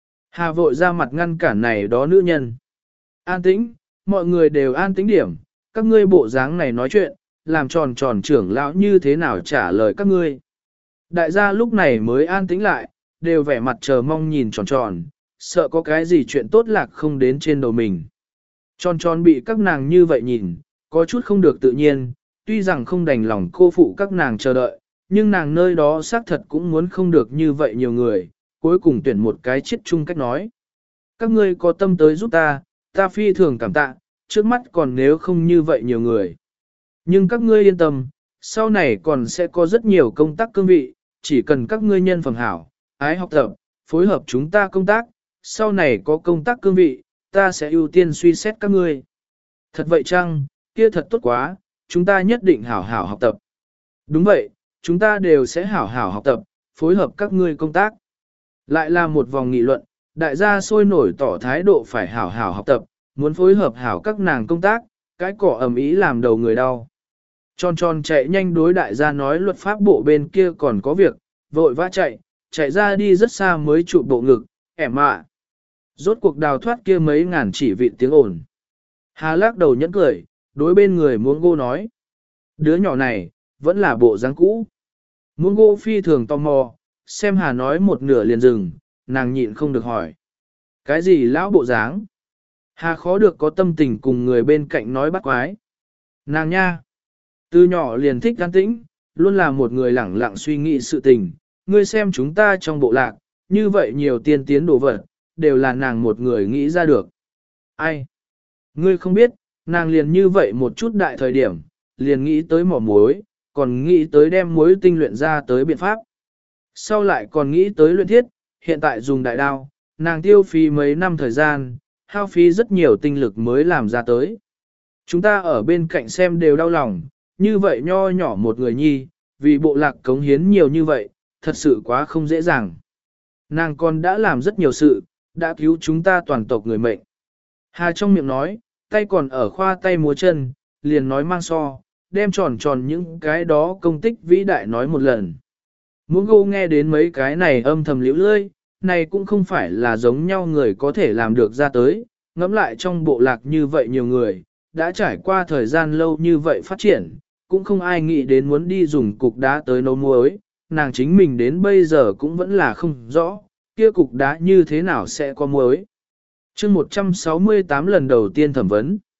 Hà vội ra mặt ngăn cản này đó nữ nhân. An tĩnh, mọi người đều an tĩnh điểm, các ngươi bộ dáng này nói chuyện, làm tròn tròn trưởng lão như thế nào trả lời các ngươi. Đại gia lúc này mới an tĩnh lại, đều vẻ mặt chờ mong nhìn tròn tròn, sợ có cái gì chuyện tốt lạc không đến trên đầu mình. Tròn tròn bị các nàng như vậy nhìn, có chút không được tự nhiên, tuy rằng không đành lòng cô phụ các nàng chờ đợi, nhưng nàng nơi đó xác thật cũng muốn không được như vậy nhiều người, cuối cùng tuyển một cái chết chung cách nói. Các ngươi có tâm tới giúp ta, ta phi thường cảm tạ, trước mắt còn nếu không như vậy nhiều người. Nhưng các ngươi yên tâm, sau này còn sẽ có rất nhiều công tác cương vị, chỉ cần các ngươi nhân phẩm hảo, ái học tập, phối hợp chúng ta công tác, sau này có công tác cương vị, ta sẽ ưu tiên suy xét các ngươi. Thật vậy chăng, kia thật tốt quá, chúng ta nhất định hảo hảo học tập. Đúng vậy, chúng ta đều sẽ hảo hảo học tập, phối hợp các ngươi công tác. Lại là một vòng nghị luận, đại gia sôi nổi tỏ thái độ phải hảo hảo học tập, muốn phối hợp hảo các nàng công tác, cái cỏ ầm ĩ làm đầu người đau. Tròn tròn chạy nhanh đối đại gia nói luật pháp bộ bên kia còn có việc, vội vã chạy, chạy ra đi rất xa mới trụ bộ ngực, ẻm ạ. Rốt cuộc đào thoát kia mấy ngàn chỉ vị tiếng ồn. Hà lắc đầu nhẫn cười, đối bên người muốn gô nói. Đứa nhỏ này, vẫn là bộ dáng cũ. Muốn gô phi thường tò mò, xem Hà nói một nửa liền dừng, nàng nhịn không được hỏi. Cái gì lão bộ dáng? Hà khó được có tâm tình cùng người bên cạnh nói bắt quái. Nàng nha, từ nhỏ liền thích an tĩnh, luôn là một người lẳng lặng suy nghĩ sự tình. Ngươi xem chúng ta trong bộ lạc, như vậy nhiều tiên tiến đồ vật, đều là nàng một người nghĩ ra được. Ai? Ngươi không biết, nàng liền như vậy một chút đại thời điểm, liền nghĩ tới mỏ muối, còn nghĩ tới đem muối tinh luyện ra tới biện pháp. Sau lại còn nghĩ tới luyện thiết, hiện tại dùng đại đao, nàng tiêu phí mấy năm thời gian, hao phí rất nhiều tinh lực mới làm ra tới. Chúng ta ở bên cạnh xem đều đau lòng, như vậy nho nhỏ một người nhi, vì bộ lạc cống hiến nhiều như vậy, thật sự quá không dễ dàng. Nàng còn đã làm rất nhiều sự, đã cứu chúng ta toàn tộc người mệnh. Hà trong miệng nói, tay còn ở khoa tay múa chân, liền nói mang so, đem tròn tròn những cái đó công tích vĩ đại nói một lần. Muốn gô nghe đến mấy cái này âm thầm liễu lơi, này cũng không phải là giống nhau người có thể làm được ra tới, ngẫm lại trong bộ lạc như vậy nhiều người, đã trải qua thời gian lâu như vậy phát triển, cũng không ai nghĩ đến muốn đi dùng cục đá tới nấu muối, nàng chính mình đến bây giờ cũng vẫn là không rõ, kia cục đá như thế nào sẽ có muối. Chương một trăm sáu mươi tám lần đầu tiên thẩm vấn.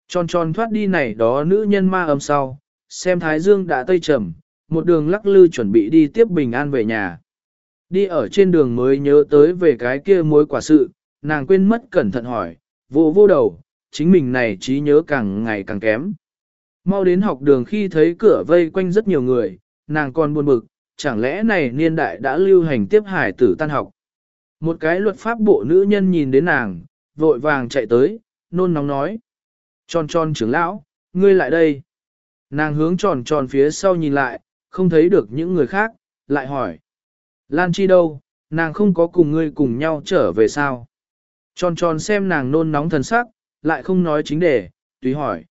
Tròn tròn thoát đi này đó nữ nhân ma âm sau, xem Thái Dương đã tây trầm, một đường lắc lư chuẩn bị đi tiếp bình an về nhà. Đi ở trên đường mới nhớ tới về cái kia mối quả sự, nàng quên mất cẩn thận hỏi, vô vô đầu, chính mình này trí nhớ càng ngày càng kém. Mau đến học đường khi thấy cửa vây quanh rất nhiều người, nàng còn buồn bực, chẳng lẽ này niên đại đã lưu hành tiếp hải tử tan học. Một cái luật pháp bộ nữ nhân nhìn đến nàng, vội vàng chạy tới, nôn nóng nói. Tròn tròn trưởng lão, ngươi lại đây. Nàng hướng tròn tròn phía sau nhìn lại, không thấy được những người khác, lại hỏi. Lan Chi đâu, nàng không có cùng ngươi cùng nhau trở về sao? Tròn tròn xem nàng nôn nóng thần sắc, lại không nói chính đề, tùy hỏi.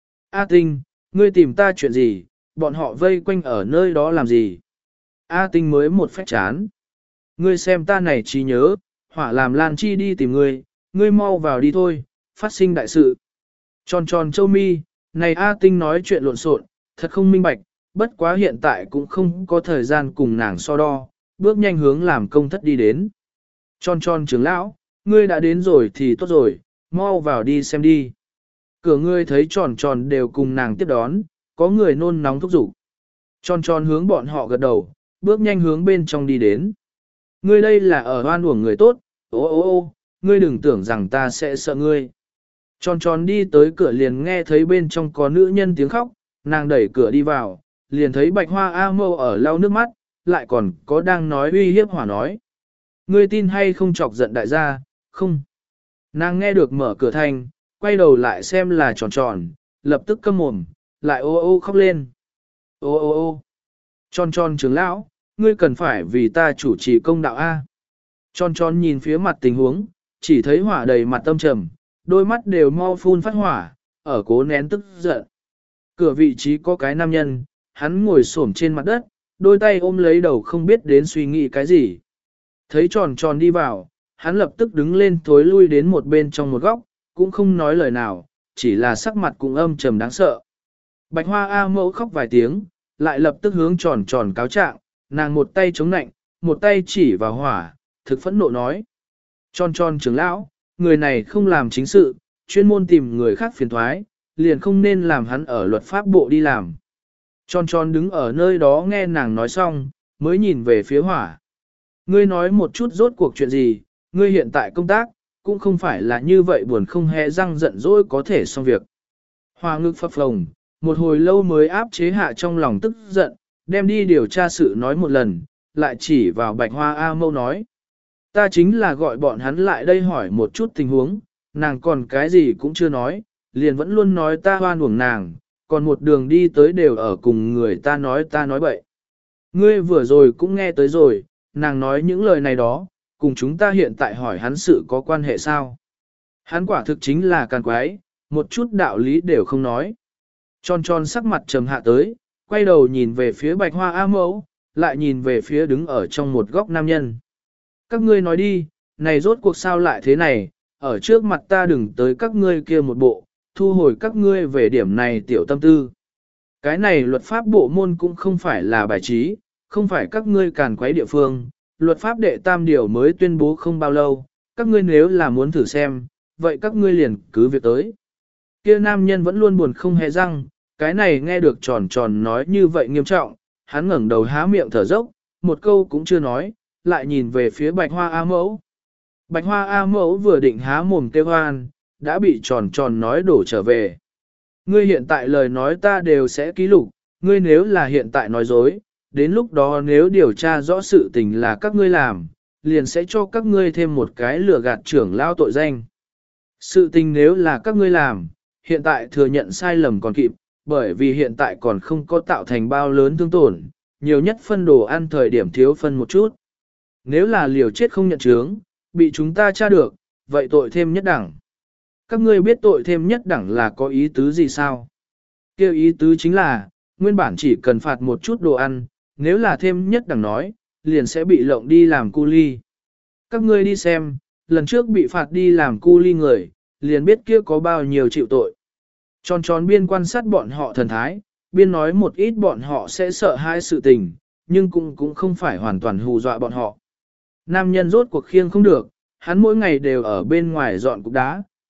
A Tinh, ngươi tìm ta chuyện gì, bọn họ vây quanh ở nơi đó làm gì? A Tinh mới một phách chán. Ngươi xem ta này trí nhớ, hỏa làm Lan Chi đi tìm ngươi, ngươi mau vào đi thôi, phát sinh đại sự. Tròn tròn châu mi, này A Tinh nói chuyện lộn xộn, thật không minh bạch, bất quá hiện tại cũng không có thời gian cùng nàng so đo, bước nhanh hướng làm công thất đi đến. Tròn tròn trưởng lão, ngươi đã đến rồi thì tốt rồi, mau vào đi xem đi. Cửa ngươi thấy tròn tròn đều cùng nàng tiếp đón, có người nôn nóng thúc giục. Tròn tròn hướng bọn họ gật đầu, bước nhanh hướng bên trong đi đến. Ngươi đây là ở oan uổng người tốt, ô ô ô, ngươi đừng tưởng rằng ta sẽ sợ ngươi. Tròn tròn đi tới cửa liền nghe thấy bên trong có nữ nhân tiếng khóc, nàng đẩy cửa đi vào, liền thấy bạch hoa A Mâu ở lau nước mắt, lại còn có đang nói uy hiếp hỏa nói. Ngươi tin hay không chọc giận đại gia, không. Nàng nghe được mở cửa thành, quay đầu lại xem là tròn tròn, lập tức câm mồm, lại ô ô khóc lên. Ô ô ô, tròn tròn trưởng lão, ngươi cần phải vì ta chủ trì công đạo A. Tròn tròn nhìn phía mặt tình huống, chỉ thấy hỏa đầy mặt tâm trầm, đôi mắt đều mau phun phát hỏa, ở cố nén tức giận. Cửa vị trí có cái nam nhân, hắn ngồi xổm trên mặt đất, đôi tay ôm lấy đầu không biết đến suy nghĩ cái gì. Thấy tròn tròn đi vào, hắn lập tức đứng lên thối lui đến một bên trong một góc, cũng không nói lời nào, chỉ là sắc mặt cũng âm trầm đáng sợ. Bạch hoa A Mẫu khóc vài tiếng, lại lập tức hướng tròn tròn cáo trạng, nàng một tay chống nạnh, một tay chỉ vào hỏa, thực phẫn nộ nói. Tròn tròn trưởng lão, người này không làm chính sự, chuyên môn tìm người khác phiền thoái, liền không nên làm hắn ở luật pháp bộ đi làm. Tròn tròn đứng ở nơi đó nghe nàng nói xong, mới nhìn về phía hỏa. Ngươi nói một chút rốt cuộc chuyện gì, ngươi hiện tại công tác, cũng không phải là như vậy buồn không hề răng giận dỗi có thể xong việc. Hỏa ngực phập phồng, một hồi lâu mới áp chế hạ trong lòng tức giận, đem đi điều tra sự nói một lần, lại chỉ vào bạch hoa A Mâu nói. Ta chính là gọi bọn hắn lại đây hỏi một chút tình huống, nàng còn cái gì cũng chưa nói, liền vẫn luôn nói ta hoan uổng nàng, còn một đường đi tới đều ở cùng người ta nói ta nói bậy. Ngươi vừa rồi cũng nghe tới rồi, nàng nói những lời này đó, cùng chúng ta hiện tại hỏi hắn sự có quan hệ sao. Hắn quả thực chính là càn quái, một chút đạo lý đều không nói. Tròn tròn sắc mặt trầm hạ tới, quay đầu nhìn về phía bạch hoa A Mẫu, lại nhìn về phía đứng ở trong một góc nam nhân. Các ngươi nói đi, này rốt cuộc sao lại thế này, ở trước mặt ta đừng tới các ngươi kia một bộ, thu hồi các ngươi về điểm này tiểu tâm tư. Cái này luật pháp bộ môn cũng không phải là bài trí, không phải các ngươi càn quấy địa phương, luật pháp đệ tam điều mới tuyên bố không bao lâu, các ngươi nếu là muốn thử xem, vậy các ngươi liền cứ việc tới. Kia nam nhân vẫn luôn buồn không hề răng, cái này nghe được tròn tròn nói như vậy nghiêm trọng, hắn ngẩng đầu há miệng thở dốc, một câu cũng chưa nói, lại nhìn về phía bạch hoa A Mẫu. Bạch hoa A Mẫu vừa định há mồm kêu hoan, đã bị tròn tròn nói đổ trở về. Ngươi hiện tại lời nói ta đều sẽ ký lục, ngươi nếu là hiện tại nói dối, đến lúc đó nếu điều tra rõ sự tình là các ngươi làm, liền sẽ cho các ngươi thêm một cái lừa gạt trưởng lao tội danh. Sự tình nếu là các ngươi làm, hiện tại thừa nhận sai lầm còn kịp, bởi vì hiện tại còn không có tạo thành bao lớn thương tổn, nhiều nhất phân đồ ăn thời điểm thiếu phân một chút. Nếu là liều chết không nhận chướng, bị chúng ta tra được, vậy tội thêm nhất đẳng. Các ngươi biết tội thêm nhất đẳng là có ý tứ gì sao? Kêu ý tứ chính là, nguyên bản chỉ cần phạt một chút đồ ăn, nếu là thêm nhất đẳng nói, liền sẽ bị lộng đi làm cu ly. Các ngươi đi xem, lần trước bị phạt đi làm cu ly người, liền biết kia có bao nhiêu chịu tội. Tròn tròn biên quan sát bọn họ thần thái, biên nói một ít bọn họ sẽ sợ hai sự tình, nhưng cũng cũng không phải hoàn toàn hù dọa bọn họ. Nam nhân rốt cuộc khiêng không được, hắn mỗi ngày đều ở bên ngoài dọn cục đá,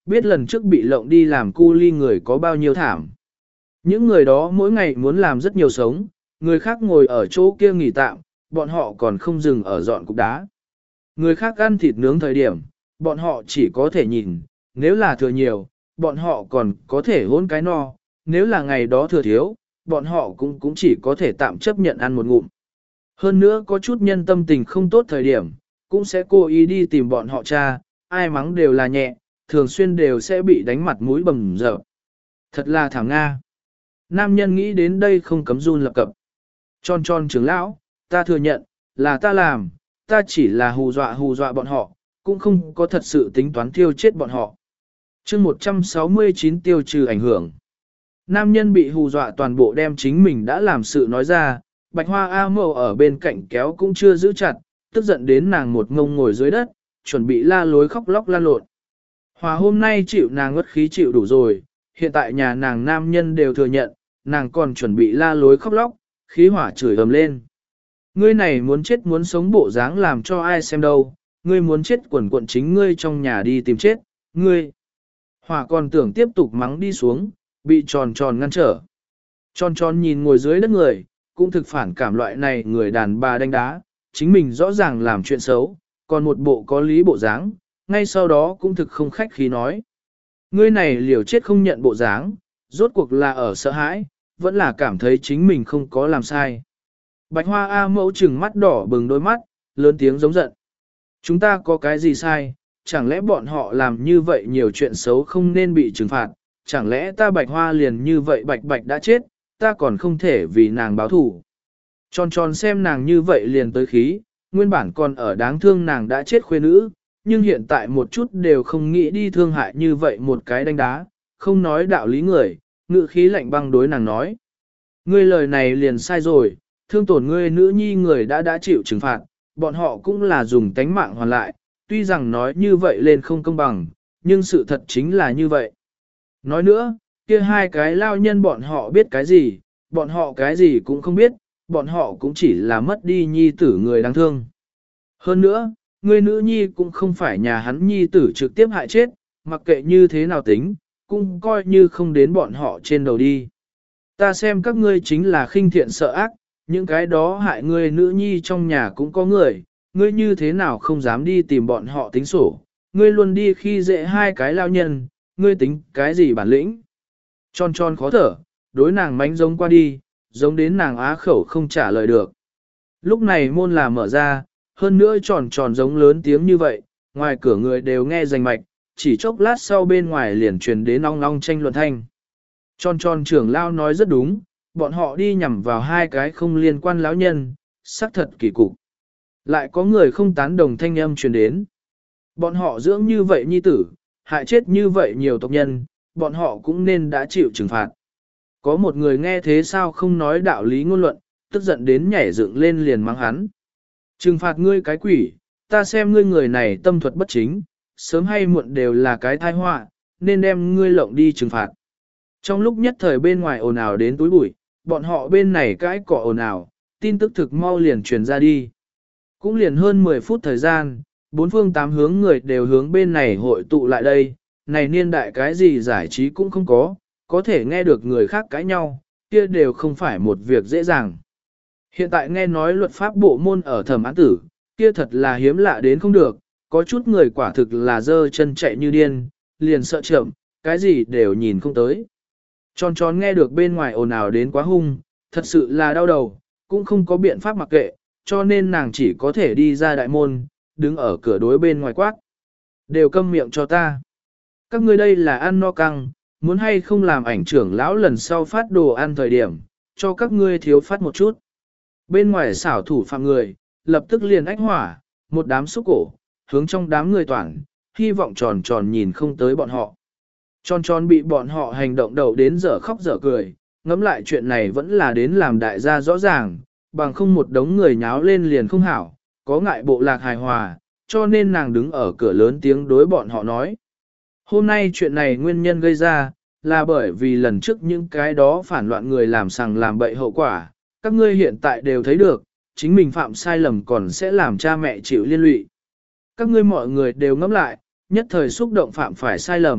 biết lần trước bị lộng đi làm cu ly người có bao nhiêu thảm. Những người đó mỗi ngày muốn làm rất nhiều sống, người khác ngồi ở chỗ kia nghỉ tạm, bọn họ còn không dừng ở dọn cục đá. Người khác ăn thịt nướng thời điểm, bọn họ chỉ có thể nhìn, nếu là thừa nhiều, bọn họ còn có thể hôn cái no, nếu là ngày đó thừa thiếu, bọn họ cũng cũng chỉ có thể tạm chấp nhận ăn một ngụm. Hơn nữa có chút nhân tâm tình không tốt thời điểm, cũng sẽ cố ý đi tìm bọn họ cha, ai mắng đều là nhẹ, thường xuyên đều sẽ bị đánh mặt mũi bầm dập. Thật là thảo Nga. Nam nhân nghĩ đến đây không cấm run lập cập. Tròn tròn trưởng lão, ta thừa nhận, là ta làm, ta chỉ là hù dọa hù dọa bọn họ, cũng không có thật sự tính toán tiêu chết bọn họ. chương một trăm sáu mươi chín tiêu trừ ảnh hưởng. Nam nhân bị hù dọa toàn bộ đem chính mình đã làm sự nói ra, Bạch Hoa A Mậu ở bên cạnh kéo cũng chưa giữ chặt, tức giận đến nàng một ngông ngồi dưới đất, chuẩn bị la lối khóc lóc la lộn. Hòa hôm nay chịu nàng ngất khí chịu đủ rồi, hiện tại nhà nàng nam nhân đều thừa nhận, nàng còn chuẩn bị la lối khóc lóc, khí hỏa chửi ầm lên. Ngươi này muốn chết muốn sống bộ dáng làm cho ai xem đâu, ngươi muốn chết quần quận chính ngươi trong nhà đi tìm chết, ngươi. Hỏa còn tưởng tiếp tục mắng đi xuống, bị tròn tròn ngăn trở. Tròn tròn nhìn ngồi dưới đất người, cũng thực phản cảm loại này người đàn bà đánh đá, chính mình rõ ràng làm chuyện xấu, còn một bộ có lý bộ dáng, ngay sau đó cũng thực không khách khí nói. Ngươi này liều chết không nhận bộ dáng, rốt cuộc là ở sợ hãi, vẫn là cảm thấy chính mình không có làm sai. Bạch Hoa A Mẫu trừng mắt đỏ bừng đôi mắt, lớn tiếng giống giận. Chúng ta có cái gì sai, chẳng lẽ bọn họ làm như vậy nhiều chuyện xấu không nên bị trừng phạt, chẳng lẽ ta Bạch Hoa liền như vậy Bạch Bạch đã chết, ta còn không thể vì nàng báo thù. Tròn tròn xem nàng như vậy liền tới khí, nguyên bản còn ở đáng thương nàng đã chết khuê nữ, nhưng hiện tại một chút đều không nghĩ đi thương hại như vậy một cái đánh đá, không nói đạo lý người, ngự khí lạnh băng đối nàng nói. Ngươi lời này liền sai rồi, thương tổn ngươi nữ nhi người đã đã chịu trừng phạt, bọn họ cũng là dùng tánh mạng hoàn lại, tuy rằng nói như vậy lên không công bằng, nhưng sự thật chính là như vậy. Nói nữa, kia hai cái lao nhân bọn họ biết cái gì, bọn họ cái gì cũng không biết, bọn họ cũng chỉ là mất đi nhi tử người đáng thương. Hơn nữa, người nữ nhi cũng không phải nhà hắn nhi tử trực tiếp hại chết, mặc kệ như thế nào tính, cũng coi như không đến bọn họ trên đầu đi. Ta xem các ngươi chính là khinh thiện sợ ác, những cái đó hại ngươi nữ nhi trong nhà cũng có người, ngươi như thế nào không dám đi tìm bọn họ tính sổ, ngươi luôn đi khi dễ hai cái lao nhân, ngươi tính cái gì bản lĩnh. Tròn tròn khó thở, đối nàng mánh giống qua đi, giống đến nàng á khẩu không trả lời được. Lúc này môn là mở ra, hơn nữa tròn tròn giống lớn tiếng như vậy, ngoài cửa người đều nghe rành mạch, chỉ chốc lát sau bên ngoài liền truyền đến ong ong tranh luận thanh. Tròn tròn trưởng lao nói rất đúng, bọn họ đi nhằm vào hai cái không liên quan lão nhân, xác thật kỳ cục. Lại có người không tán đồng thanh âm truyền đến. Bọn họ dưỡng như vậy nhi tử, hại chết như vậy nhiều tộc nhân, bọn họ cũng nên đã chịu trừng phạt. Có một người nghe thế sao không nói đạo lý ngôn luận, tức giận đến nhảy dựng lên liền mắng hắn. Trừng phạt ngươi cái quỷ, ta xem ngươi người này tâm thuật bất chính, sớm hay muộn đều là cái tai họa, nên đem ngươi lộng đi trừng phạt. Trong lúc nhất thời bên ngoài ồn ào đến túi bụi, bọn họ bên này cái cọ ồn ào, tin tức thực mau liền truyền ra đi. Cũng liền hơn mười phút thời gian, bốn phương tám hướng người đều hướng bên này hội tụ lại đây, này niên đại cái gì giải trí cũng không có, có thể nghe được người khác cãi nhau, kia đều không phải một việc dễ dàng. Hiện tại nghe nói luật pháp bộ môn ở thẩm án tử, kia thật là hiếm lạ đến không được, có chút người quả thực là dơ chân chạy như điên, liền sợ chậm, cái gì đều nhìn không tới. Tròn tròn nghe được bên ngoài ồn ào đến quá hung, thật sự là đau đầu, cũng không có biện pháp mặc kệ, cho nên nàng chỉ có thể đi ra đại môn, đứng ở cửa đối bên ngoài quát. Đều câm miệng cho ta. Các ngươi đây là ăn no căng, muốn hay không làm ảnh trưởng lão lần sau phát đồ ăn thời điểm, cho các ngươi thiếu phát một chút. Bên ngoài xảo thủ phạm người, lập tức liền ách hỏa, một đám xúc cổ, hướng trong đám người toàn, hy vọng tròn tròn nhìn không tới bọn họ. Tròn tròn bị bọn họ hành động đầu đến giờ khóc giờ cười, ngẫm lại chuyện này vẫn là đến làm đại gia rõ ràng, bằng không một đống người nháo lên liền không hảo, có ngại bộ lạc hài hòa, cho nên nàng đứng ở cửa lớn tiếng đối bọn họ nói. Hôm nay chuyện này nguyên nhân gây ra, là bởi vì lần trước những cái đó phản loạn người làm sằng làm bậy hậu quả, các ngươi hiện tại đều thấy được, chính mình phạm sai lầm còn sẽ làm cha mẹ chịu liên lụy. Các ngươi mọi người đều ngẫm lại, nhất thời xúc động phạm phải sai lầm,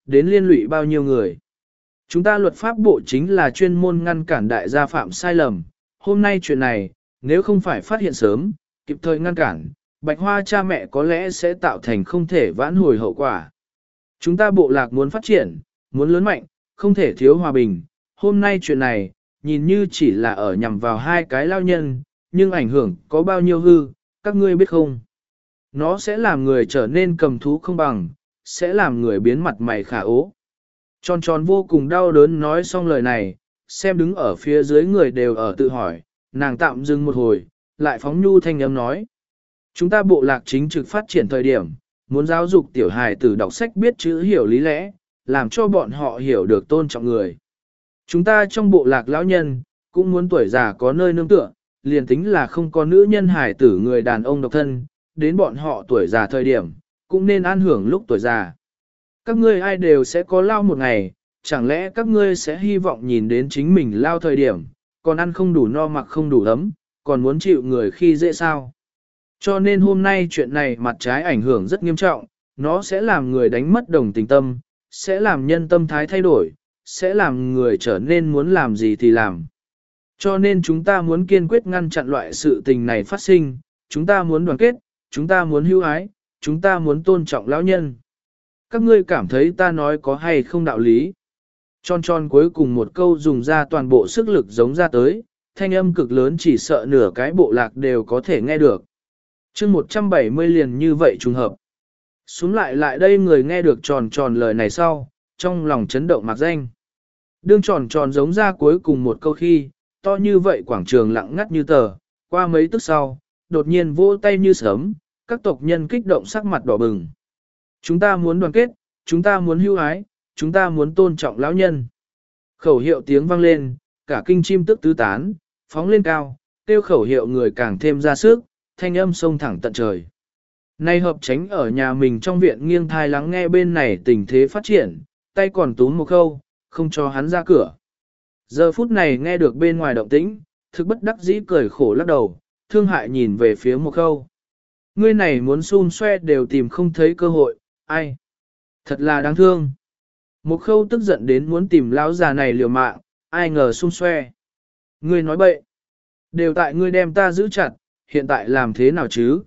đến liên lụy bao nhiêu người. Chúng ta luật pháp bộ chính là chuyên môn ngăn cản đại gia phạm sai lầm. Hôm nay chuyện này, nếu không phải phát hiện sớm, kịp thời ngăn cản, Bạch Hoa cha mẹ có lẽ sẽ tạo thành không thể vãn hồi hậu quả. Chúng ta bộ lạc muốn phát triển, muốn lớn mạnh, không thể thiếu hòa bình. Hôm nay chuyện này, nhìn như chỉ là ở nhằm vào hai cái lao nhân, nhưng ảnh hưởng có bao nhiêu hư, các ngươi biết không? Nó sẽ làm người trở nên cầm thú không bằng, sẽ làm người biến mặt mày khả ố. Tròn tròn vô cùng đau đớn nói xong lời này, xem đứng ở phía dưới người đều ở tự hỏi, nàng tạm dừng một hồi, lại phóng nhu thanh âm nói. Chúng ta bộ lạc chính trực phát triển thời điểm, muốn giáo dục tiểu hài tử đọc sách biết chữ hiểu lý lẽ, làm cho bọn họ hiểu được tôn trọng người. Chúng ta trong bộ lạc lão nhân, cũng muốn tuổi già có nơi nương tựa, liền tính là không có nữ nhân hài tử người đàn ông độc thân, đến bọn họ tuổi già thời điểm, cũng nên an hưởng lúc tuổi già. Các ngươi ai đều sẽ có lao một ngày, chẳng lẽ các ngươi sẽ hy vọng nhìn đến chính mình lao thời điểm, còn ăn không đủ no mặc không đủ ấm, còn muốn chịu người khi dễ sao? Cho nên hôm nay chuyện này mặt trái ảnh hưởng rất nghiêm trọng, nó sẽ làm người đánh mất đồng tình tâm, sẽ làm nhân tâm thái thay đổi, sẽ làm người trở nên muốn làm gì thì làm. Cho nên chúng ta muốn kiên quyết ngăn chặn loại sự tình này phát sinh, chúng ta muốn đoàn kết, chúng ta muốn hữu ái, chúng ta muốn tôn trọng lão nhân. Các ngươi cảm thấy ta nói có hay không đạo lý? Tròn tròn cuối cùng một câu dùng ra toàn bộ sức lực giống ra tới, thanh âm cực lớn chỉ sợ nửa cái bộ lạc đều có thể nghe được. chương một trăm bảy mươi liền như vậy trùng hợp. Xuống lại lại đây người nghe được tròn tròn lời này sau, trong lòng chấn động mạc danh. Đương tròn tròn giống ra cuối cùng một câu khi, to như vậy quảng trường lặng ngắt như tờ, qua mấy tức sau, đột nhiên vỗ tay như sớm, các tộc nhân kích động sắc mặt đỏ bừng. Chúng ta muốn đoàn kết, chúng ta muốn hưu ái, chúng ta muốn tôn trọng lão nhân. Khẩu hiệu tiếng vang lên, cả kinh chim tức tứ tán, phóng lên cao, tiêu khẩu hiệu người càng thêm ra sức, thanh âm sông thẳng tận trời. Nay hợp tránh ở nhà mình trong viện nghiêng thai lắng nghe bên này tình thế phát triển, tay còn túm một khâu, không cho hắn ra cửa. Giờ phút này nghe được bên ngoài động tĩnh, thực bất đắc dĩ cười khổ lắc đầu, thương hại nhìn về phía một khâu. Ngươi này muốn xun xoe đều tìm không thấy cơ hội, ai? Thật là đáng thương. Một khâu tức giận đến muốn tìm lão già này liều mạng, ai ngờ xun xoe. Ngươi nói bậy. Đều tại ngươi đem ta giữ chặt, hiện tại làm thế nào chứ?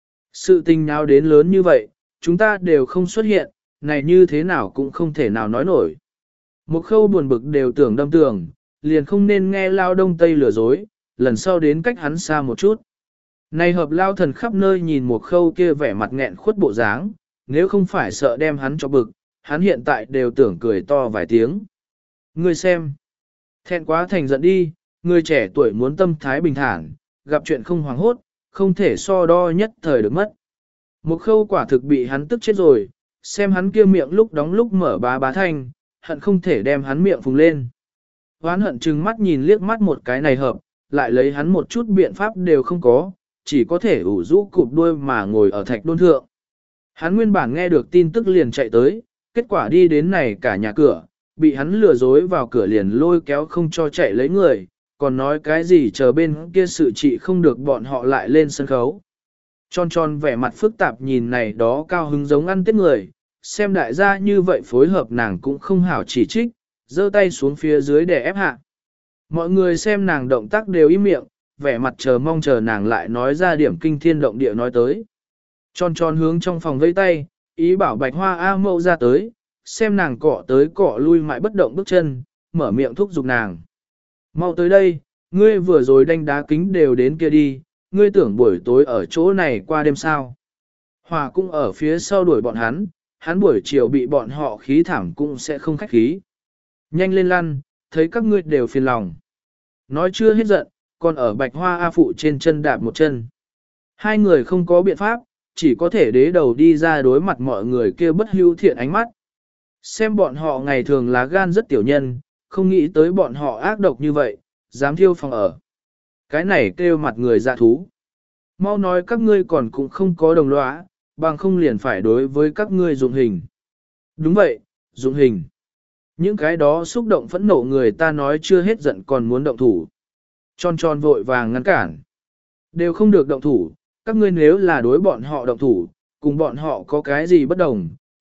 Sự tình nào đến lớn như vậy, chúng ta đều không xuất hiện, này như thế nào cũng không thể nào nói nổi. Một khâu buồn bực đều tưởng đâm tường, liền không nên nghe lao đông tây lừa dối, lần sau đến cách hắn xa một chút. Này hợp lao thần khắp nơi nhìn một khâu kia vẻ mặt nghẹn khuất bộ dáng, nếu không phải sợ đem hắn cho bực, hắn hiện tại đều tưởng cười to vài tiếng. Ngươi xem, thẹn quá thành giận đi, người trẻ tuổi muốn tâm thái bình thản, gặp chuyện không hoảng hốt, không thể so đo nhất thời được mất. Một khâu quả thực bị hắn tức chết rồi, xem hắn kia miệng lúc đóng lúc mở bá bá thanh, hận không thể đem hắn miệng phùng lên. Hoán hận trừng mắt nhìn liếc mắt một cái này hợp, lại lấy hắn một chút biện pháp đều không có, chỉ có thể ủ rũ cụp đuôi mà ngồi ở thạch đôn thượng. Hắn nguyên bản nghe được tin tức liền chạy tới, kết quả đi đến này cả nhà cửa, bị hắn lừa dối vào cửa liền lôi kéo không cho chạy lấy người, còn nói cái gì chờ bên kia sự trị không được bọn họ lại lên sân khấu. Tròn tròn vẻ mặt phức tạp nhìn này đó cao hứng giống ăn tết người, xem đại gia như vậy phối hợp nàng cũng không hảo chỉ trích, giơ tay xuống phía dưới để ép hạ. Mọi người xem nàng động tác đều im miệng, vẻ mặt chờ mong chờ nàng lại nói ra điểm kinh thiên động địa nói tới. Tròn tròn hướng trong phòng vây tay, ý bảo Bạch Hoa A Mậu ra tới, xem nàng cọ tới cọ lui mãi bất động bước chân, mở miệng thúc giục nàng. Mau tới đây, ngươi vừa rồi đánh đá kính đều đến kia đi, ngươi tưởng buổi tối ở chỗ này qua đêm sao. Hòa cũng ở phía sau đuổi bọn hắn, hắn buổi chiều bị bọn họ khí thảm cũng sẽ không khách khí. Nhanh lên lăn, thấy các ngươi đều phiền lòng. Nói chưa hết giận, còn ở Bạch Hoa A Phụ trên chân đạp một chân. Hai người không có biện pháp, chỉ có thể đế đầu đi ra đối mặt mọi người kia bất hữu thiện ánh mắt. Xem bọn họ ngày thường lá gan rất tiểu nhân, không nghĩ tới bọn họ ác độc như vậy, dám thiêu phòng ở. Cái này kêu mặt người dạ thú. Mau nói các ngươi còn cũng không có đồng lõa, bằng không liền phải đối với các ngươi dụng hình. Đúng vậy, dụng hình. Những cái đó xúc động phẫn nộ người ta nói chưa hết giận còn muốn động thủ. Tròn tròn vội vàng ngăn cản. Đều không được động thủ, các ngươi nếu là đối bọn họ động thủ, cùng bọn họ có cái gì bất đồng,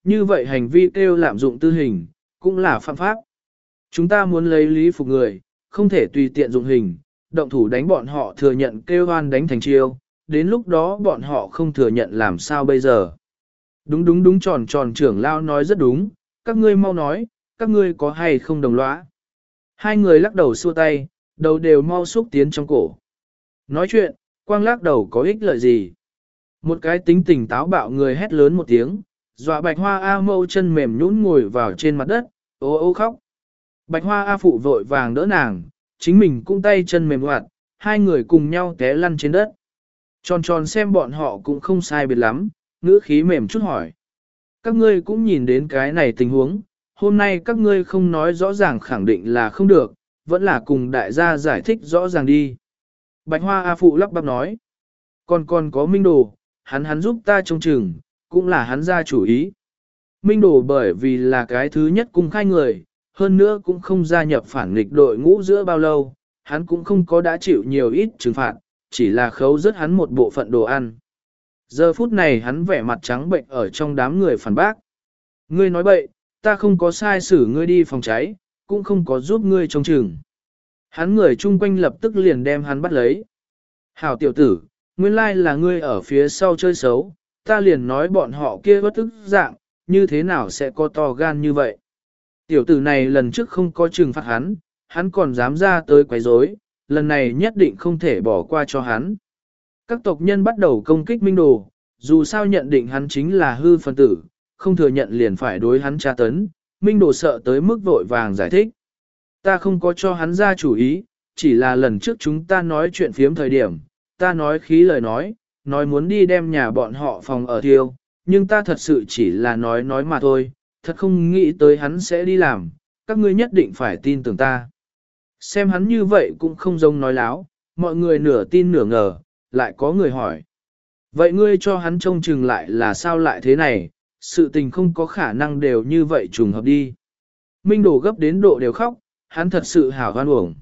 như vậy hành vi kêu lạm dụng tư hình, cũng là phạm pháp. Chúng ta muốn lấy lý phục người, không thể tùy tiện dụng hình, động thủ đánh bọn họ thừa nhận kêu oan đánh thành chiêu, đến lúc đó bọn họ không thừa nhận làm sao bây giờ. Đúng đúng đúng, tròn tròn trưởng lao nói rất đúng, các ngươi mau nói, các ngươi có hay không đồng lõa. Hai người lắc đầu xua tay, đầu đều mau xúc tiến trong cổ. Nói chuyện, quang lắc đầu có ích lợi gì. Một cái tính tình táo bạo người hét lớn một tiếng, dọa Bạch Hoa A Mâu chân mềm nhũn ngồi vào trên mặt đất, ô ô khóc. Bạch Hoa A Phụ vội vàng đỡ nàng, chính mình cũng tay chân mềm hoạt, hai người cùng nhau té lăn trên đất. Tròn tròn xem bọn họ cũng không sai biệt lắm, ngữ khí mềm chút hỏi. Các ngươi cũng nhìn đến cái này tình huống, hôm nay các ngươi không nói rõ ràng khẳng định là không được, vẫn là cùng đại gia giải thích rõ ràng đi. Bạch Hoa A Phụ lắp bắp nói. Còn còn có Minh Đồ, hắn hắn giúp ta trông chừng, cũng là hắn ra chủ ý. Minh Đồ bởi vì là cái thứ nhất cung khai người, hơn nữa cũng không gia nhập phản nghịch đội ngũ giữa bao lâu, hắn cũng không có đã chịu nhiều ít trừng phạt, chỉ là khấu rất hắn một bộ phận đồ ăn. Giờ phút này hắn vẻ mặt trắng bệnh ở trong đám người phản bác. Ngươi nói bậy, ta không có sai xử ngươi đi phòng cháy, cũng không có giúp ngươi trông chừng. Hắn người chung quanh lập tức liền đem hắn bắt lấy. Hảo tiểu tử, nguyên lai là ngươi ở phía sau chơi xấu, ta liền nói bọn họ kia bất tức dạng, như thế nào sẽ có to gan như vậy. Tiểu tử này lần trước không có trừng phạt hắn, hắn còn dám ra tới quấy rối, lần này nhất định không thể bỏ qua cho hắn. Các tộc nhân bắt đầu công kích Minh Đồ, dù sao nhận định hắn chính là hư phân tử, không thừa nhận liền phải đối hắn tra tấn, Minh Đồ sợ tới mức vội vàng giải thích. Ta không có cho hắn ra chủ ý, chỉ là lần trước chúng ta nói chuyện phiếm thời điểm, ta nói khí lời nói, nói muốn đi đem nhà bọn họ phòng ở thiêu, nhưng ta thật sự chỉ là nói nói mà thôi, thật không nghĩ tới hắn sẽ đi làm, các ngươi nhất định phải tin tưởng ta. Xem hắn như vậy cũng không giống nói láo, mọi người nửa tin nửa ngờ, lại có người hỏi. Vậy ngươi cho hắn trông chừng lại là sao lại thế này, sự tình không có khả năng đều như vậy trùng hợp đi. Minh Đồ gấp đến độ đều khóc, hắn thật sự hảo hoan uổng.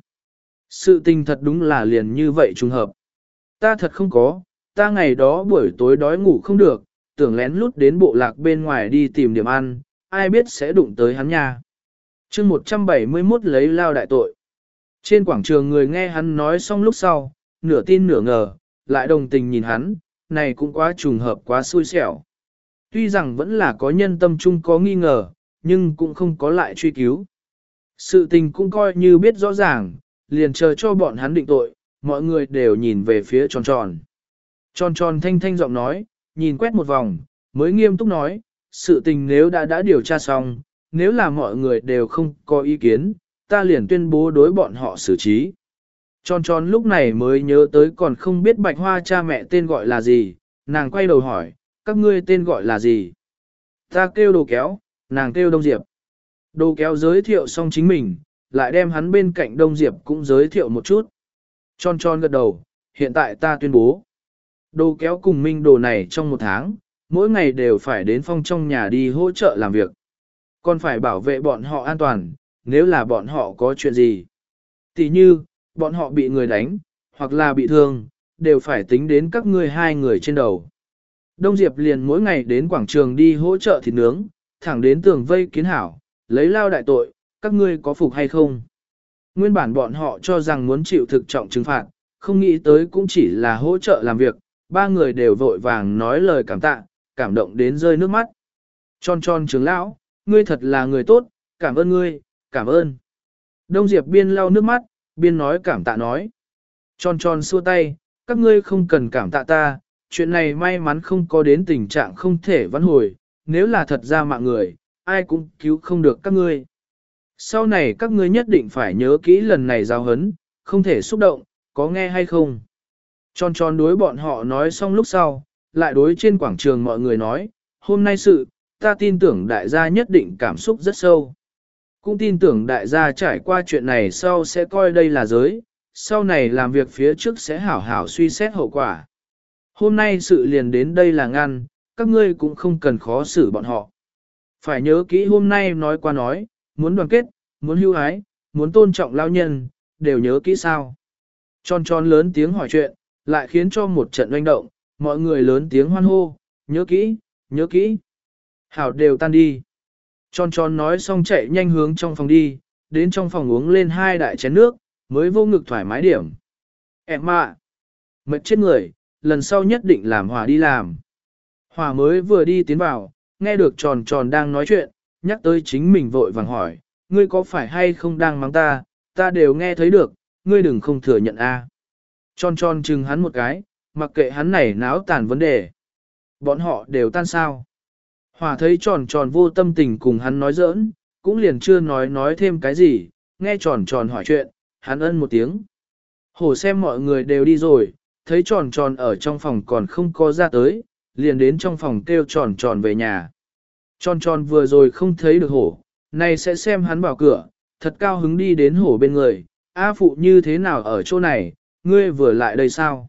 Sự tình thật đúng là liền như vậy trùng hợp. Ta thật không có, ta ngày đó buổi tối đói ngủ không được, tưởng lén lút đến bộ lạc bên ngoài đi tìm điểm ăn, ai biết sẽ đụng tới hắn nha. chương một trăm bảy mươi mốt lấy lao đại tội. Trên quảng trường người nghe hắn nói xong lúc sau, nửa tin nửa ngờ, lại đồng tình nhìn hắn, này cũng quá trùng hợp quá xui xẻo. Tuy rằng vẫn là có nhân tâm chung có nghi ngờ, nhưng cũng không có lại truy cứu. Sự tình cũng coi như biết rõ ràng, liền chờ cho bọn hắn định tội, mọi người đều nhìn về phía tròn tròn. Tròn tròn thanh thanh giọng nói, nhìn quét một vòng, mới nghiêm túc nói, sự tình nếu đã đã điều tra xong, nếu là mọi người đều không có ý kiến, ta liền tuyên bố đối bọn họ xử trí. Tròn tròn lúc này mới nhớ tới còn không biết Bạch Hoa cha mẹ tên gọi là gì, nàng quay đầu hỏi, các ngươi tên gọi là gì? Ta kêu Đồ Kéo, nàng kêu Đông Diệp. Đồ Kéo giới thiệu xong chính mình, lại đem hắn bên cạnh Đông Diệp cũng giới thiệu một chút. Tròn tròn gật đầu, hiện tại ta tuyên bố. Đồ Kéo cùng Minh Đồ này trong một tháng, mỗi ngày đều phải đến Phong trong nhà đi hỗ trợ làm việc. Còn phải bảo vệ bọn họ an toàn, nếu là bọn họ có chuyện gì. Tỷ như, bọn họ bị người đánh, hoặc là bị thương, đều phải tính đến các ngươi hai người trên đầu. Đông Diệp liền mỗi ngày đến quảng trường đi hỗ trợ thịt nướng, thẳng đến tường vây kiến hảo, lấy lao đại tội, các ngươi có phục hay không? Nguyên bản bọn họ cho rằng muốn chịu thực trọng trừng phạt, không nghĩ tới cũng chỉ là hỗ trợ làm việc, ba người đều vội vàng nói lời cảm tạ, cảm động đến rơi nước mắt. Tròn tròn trưởng lão, ngươi thật là người tốt, cảm ơn ngươi, cảm ơn. Đông Diệp biên lau nước mắt, biên nói cảm tạ nói. Tròn tròn xua tay, các ngươi không cần cảm tạ ta, chuyện này may mắn không có đến tình trạng không thể vãn hồi, nếu là thật ra mạng người, ai cũng cứu không được các ngươi. Sau này các ngươi nhất định phải nhớ kỹ lần này giao hấn, không thể xúc động, có nghe hay không? Tròn tròn đối bọn họ nói xong lúc sau, lại đối trên quảng trường mọi người nói, hôm nay sự, ta tin tưởng đại gia nhất định cảm xúc rất sâu. Cũng tin tưởng đại gia trải qua chuyện này sau sẽ coi đây là giới, sau này làm việc phía trước sẽ hảo hảo suy xét hậu quả. Hôm nay sự liền đến đây là ngăn, các ngươi cũng không cần khó xử bọn họ. Phải nhớ kỹ hôm nay nói qua nói, muốn đoàn kết, muốn hưu ái, muốn tôn trọng lao nhân, đều nhớ kỹ sao. Tròn tròn lớn tiếng hỏi chuyện, lại khiến cho một trận oanh động, mọi người lớn tiếng hoan hô, nhớ kỹ, nhớ kỹ. Hảo đều tan đi. Tròn tròn nói xong chạy nhanh hướng trong phòng đi, đến trong phòng uống lên hai đại chén nước, mới vô ngực thoải mái điểm. Em ạ, mệt chết người, lần sau nhất định làm Hòa đi làm. Hòa mới vừa đi tiến vào, nghe được tròn tròn đang nói chuyện, nhắc tới chính mình vội vàng hỏi, ngươi có phải hay không đang mắng ta, ta đều nghe thấy được, ngươi đừng không thừa nhận a. Tròn tròn chừng hắn một cái, mặc kệ hắn này náo tàn vấn đề. Bọn họ đều tan sao. Hòa thấy tròn tròn vô tâm tình cùng hắn nói giỡn, cũng liền chưa nói nói thêm cái gì, nghe tròn tròn hỏi chuyện, hắn ân một tiếng. Hổ xem mọi người đều đi rồi, thấy tròn tròn ở trong phòng còn không có ra tới, liền đến trong phòng kêu tròn tròn về nhà. Tròn tròn vừa rồi không thấy được hổ, này sẽ xem hắn vào cửa, thật cao hứng đi đến hổ bên người, A phụ như thế nào ở chỗ này, ngươi vừa lại đây sao?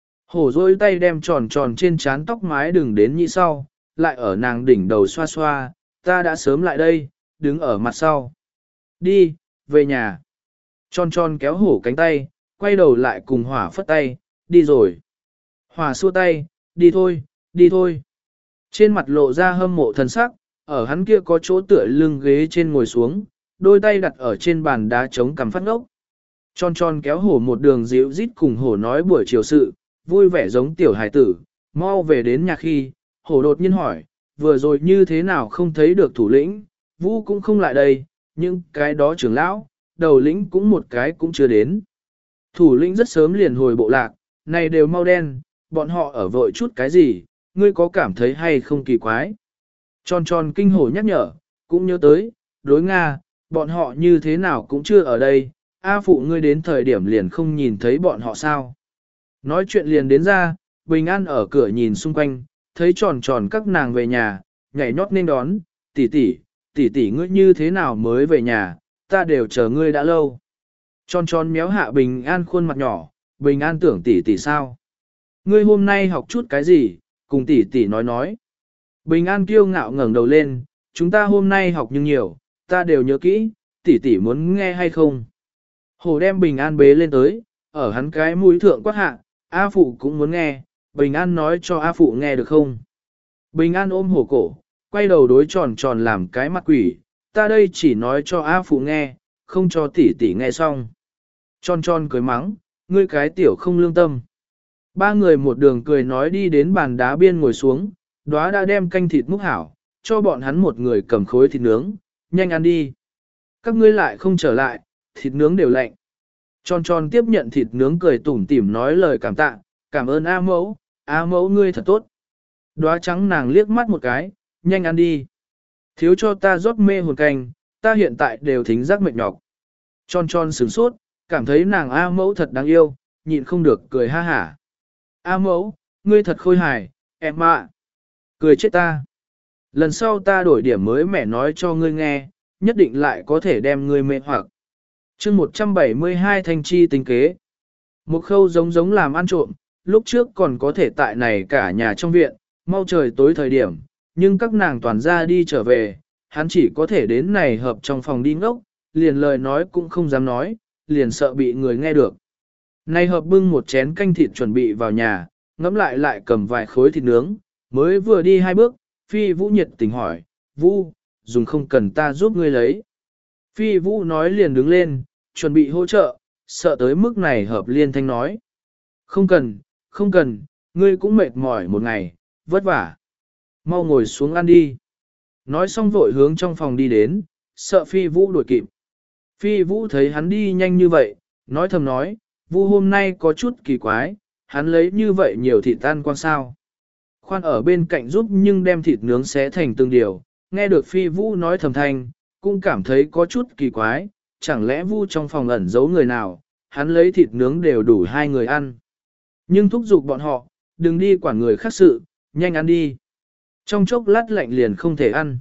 Hổ rôi tay đem tròn tròn trên trán tóc mái đừng đến nhị sau, lại ở nàng đỉnh đầu xoa xoa, ta đã sớm lại đây, đứng ở mặt sau. Đi, về nhà. Tròn tròn kéo hổ cánh tay, quay đầu lại cùng hỏa phất tay, đi rồi. Hỏa xua tay, đi thôi, đi thôi. Trên mặt lộ ra hâm mộ thần sắc, ở hắn kia có chỗ tựa lưng ghế trên ngồi xuống, đôi tay đặt ở trên bàn đá chống cằm phát ngốc. Tròn tròn kéo hổ một đường dịu rít cùng hổ nói buổi chiều sự, vui vẻ giống tiểu hài tử, mau về đến nhà khi, hổ đột nhiên hỏi, vừa rồi như thế nào không thấy được thủ lĩnh, Vũ cũng không lại đây, nhưng cái đó trưởng lão, đầu lĩnh cũng một cái cũng chưa đến. Thủ lĩnh rất sớm liền hồi bộ lạc, này đều mau đen, bọn họ ở vội chút cái gì, ngươi có cảm thấy hay không kỳ quái. Tròn tròn kinh hổ nhắc nhở, cũng nhớ tới, đối Nga, bọn họ như thế nào cũng chưa ở đây, A phụ ngươi đến thời điểm liền không nhìn thấy bọn họ sao. Nói chuyện liền đến ra, Bình An ở cửa nhìn xung quanh, thấy tròn tròn các nàng về nhà, nhảy nhót nên đón, tỷ tỷ, tỷ tỷ ngươi như thế nào mới về nhà, ta đều chờ ngươi đã lâu. Tròn tròn méo hạ Bình An khuôn mặt nhỏ, Bình An tưởng tỷ tỷ sao. Ngươi hôm nay học chút cái gì, cùng tỷ tỷ nói nói. Bình An kiêu ngạo ngẩng đầu lên, chúng ta hôm nay học nhưng nhiều, ta đều nhớ kỹ, tỷ tỷ muốn nghe hay không. Hồ đem Bình An bế lên tới, ở hắn cái mũi thượng quát hạ, A phụ cũng muốn nghe, Bình An nói cho A phụ nghe được không. Bình An ôm hổ cổ, quay đầu đối tròn tròn làm cái mặt quỷ, ta đây chỉ nói cho A phụ nghe, không cho tỷ tỷ nghe xong. Tròn tròn cười mắng, ngươi cái tiểu không lương tâm. Ba người một đường cười nói đi đến bàn đá biên ngồi xuống, Đóa đã đem canh thịt múc hảo, cho bọn hắn một người cầm khối thịt nướng, nhanh ăn đi. Các ngươi lại không trở lại, thịt nướng đều lạnh. Tròn tròn tiếp nhận thịt nướng cười tủm tỉm nói lời cảm tạ, cảm ơn A mẫu, A mẫu ngươi thật tốt. Đóa trắng nàng liếc mắt một cái, nhanh ăn đi. Thiếu cho ta rót mê hồn canh, ta hiện tại đều thính giác mệt nhọc. Tròn tròn sửng sốt, cảm thấy nàng A mẫu thật đáng yêu, nhịn không được cười ha hả. A mẫu, ngươi thật khôi hài, em ạ. Cười chết ta. Lần sau ta đổi điểm mới mẻ nói cho ngươi nghe, nhất định lại có thể đem ngươi mê hoặc. chương một trăm bảy mươi hai thanh chi tính kế. Một khâu giống giống làm ăn trộm, lúc trước còn có thể tại này cả nhà trong viện, mau trời tối thời điểm, nhưng các nàng toàn ra đi trở về, hắn chỉ có thể đến này hợp trong phòng đi ngốc, liền lời nói cũng không dám nói, liền sợ bị người nghe được. Này hợp bưng một chén canh thịt chuẩn bị vào nhà, ngẫm lại lại cầm vài khối thịt nướng, mới vừa đi hai bước, Phi Vũ nhiệt tình hỏi, Vũ, dùng không cần ta giúp ngươi lấy. Phi Vũ nói liền đứng lên, chuẩn bị hỗ trợ, sợ tới mức này hợp liên thanh nói. Không cần, không cần, ngươi cũng mệt mỏi một ngày, vất vả. Mau ngồi xuống ăn đi. Nói xong vội hướng trong phòng đi đến, sợ Phi Vũ đuổi kịp. Phi Vũ thấy hắn đi nhanh như vậy, nói thầm nói, Vũ hôm nay có chút kỳ quái, hắn lấy như vậy nhiều thịt tan quan sao. Khoan ở bên cạnh giúp nhưng đem thịt nướng xé thành từng điều, nghe được Phi Vũ nói thầm thanh, cũng cảm thấy có chút kỳ quái, chẳng lẽ Vũ trong phòng ẩn giấu người nào, hắn lấy thịt nướng đều đủ hai người ăn. Nhưng thúc giục bọn họ, đừng đi quản người khác sự, nhanh ăn đi. Trong chốc lát lạnh liền không thể ăn.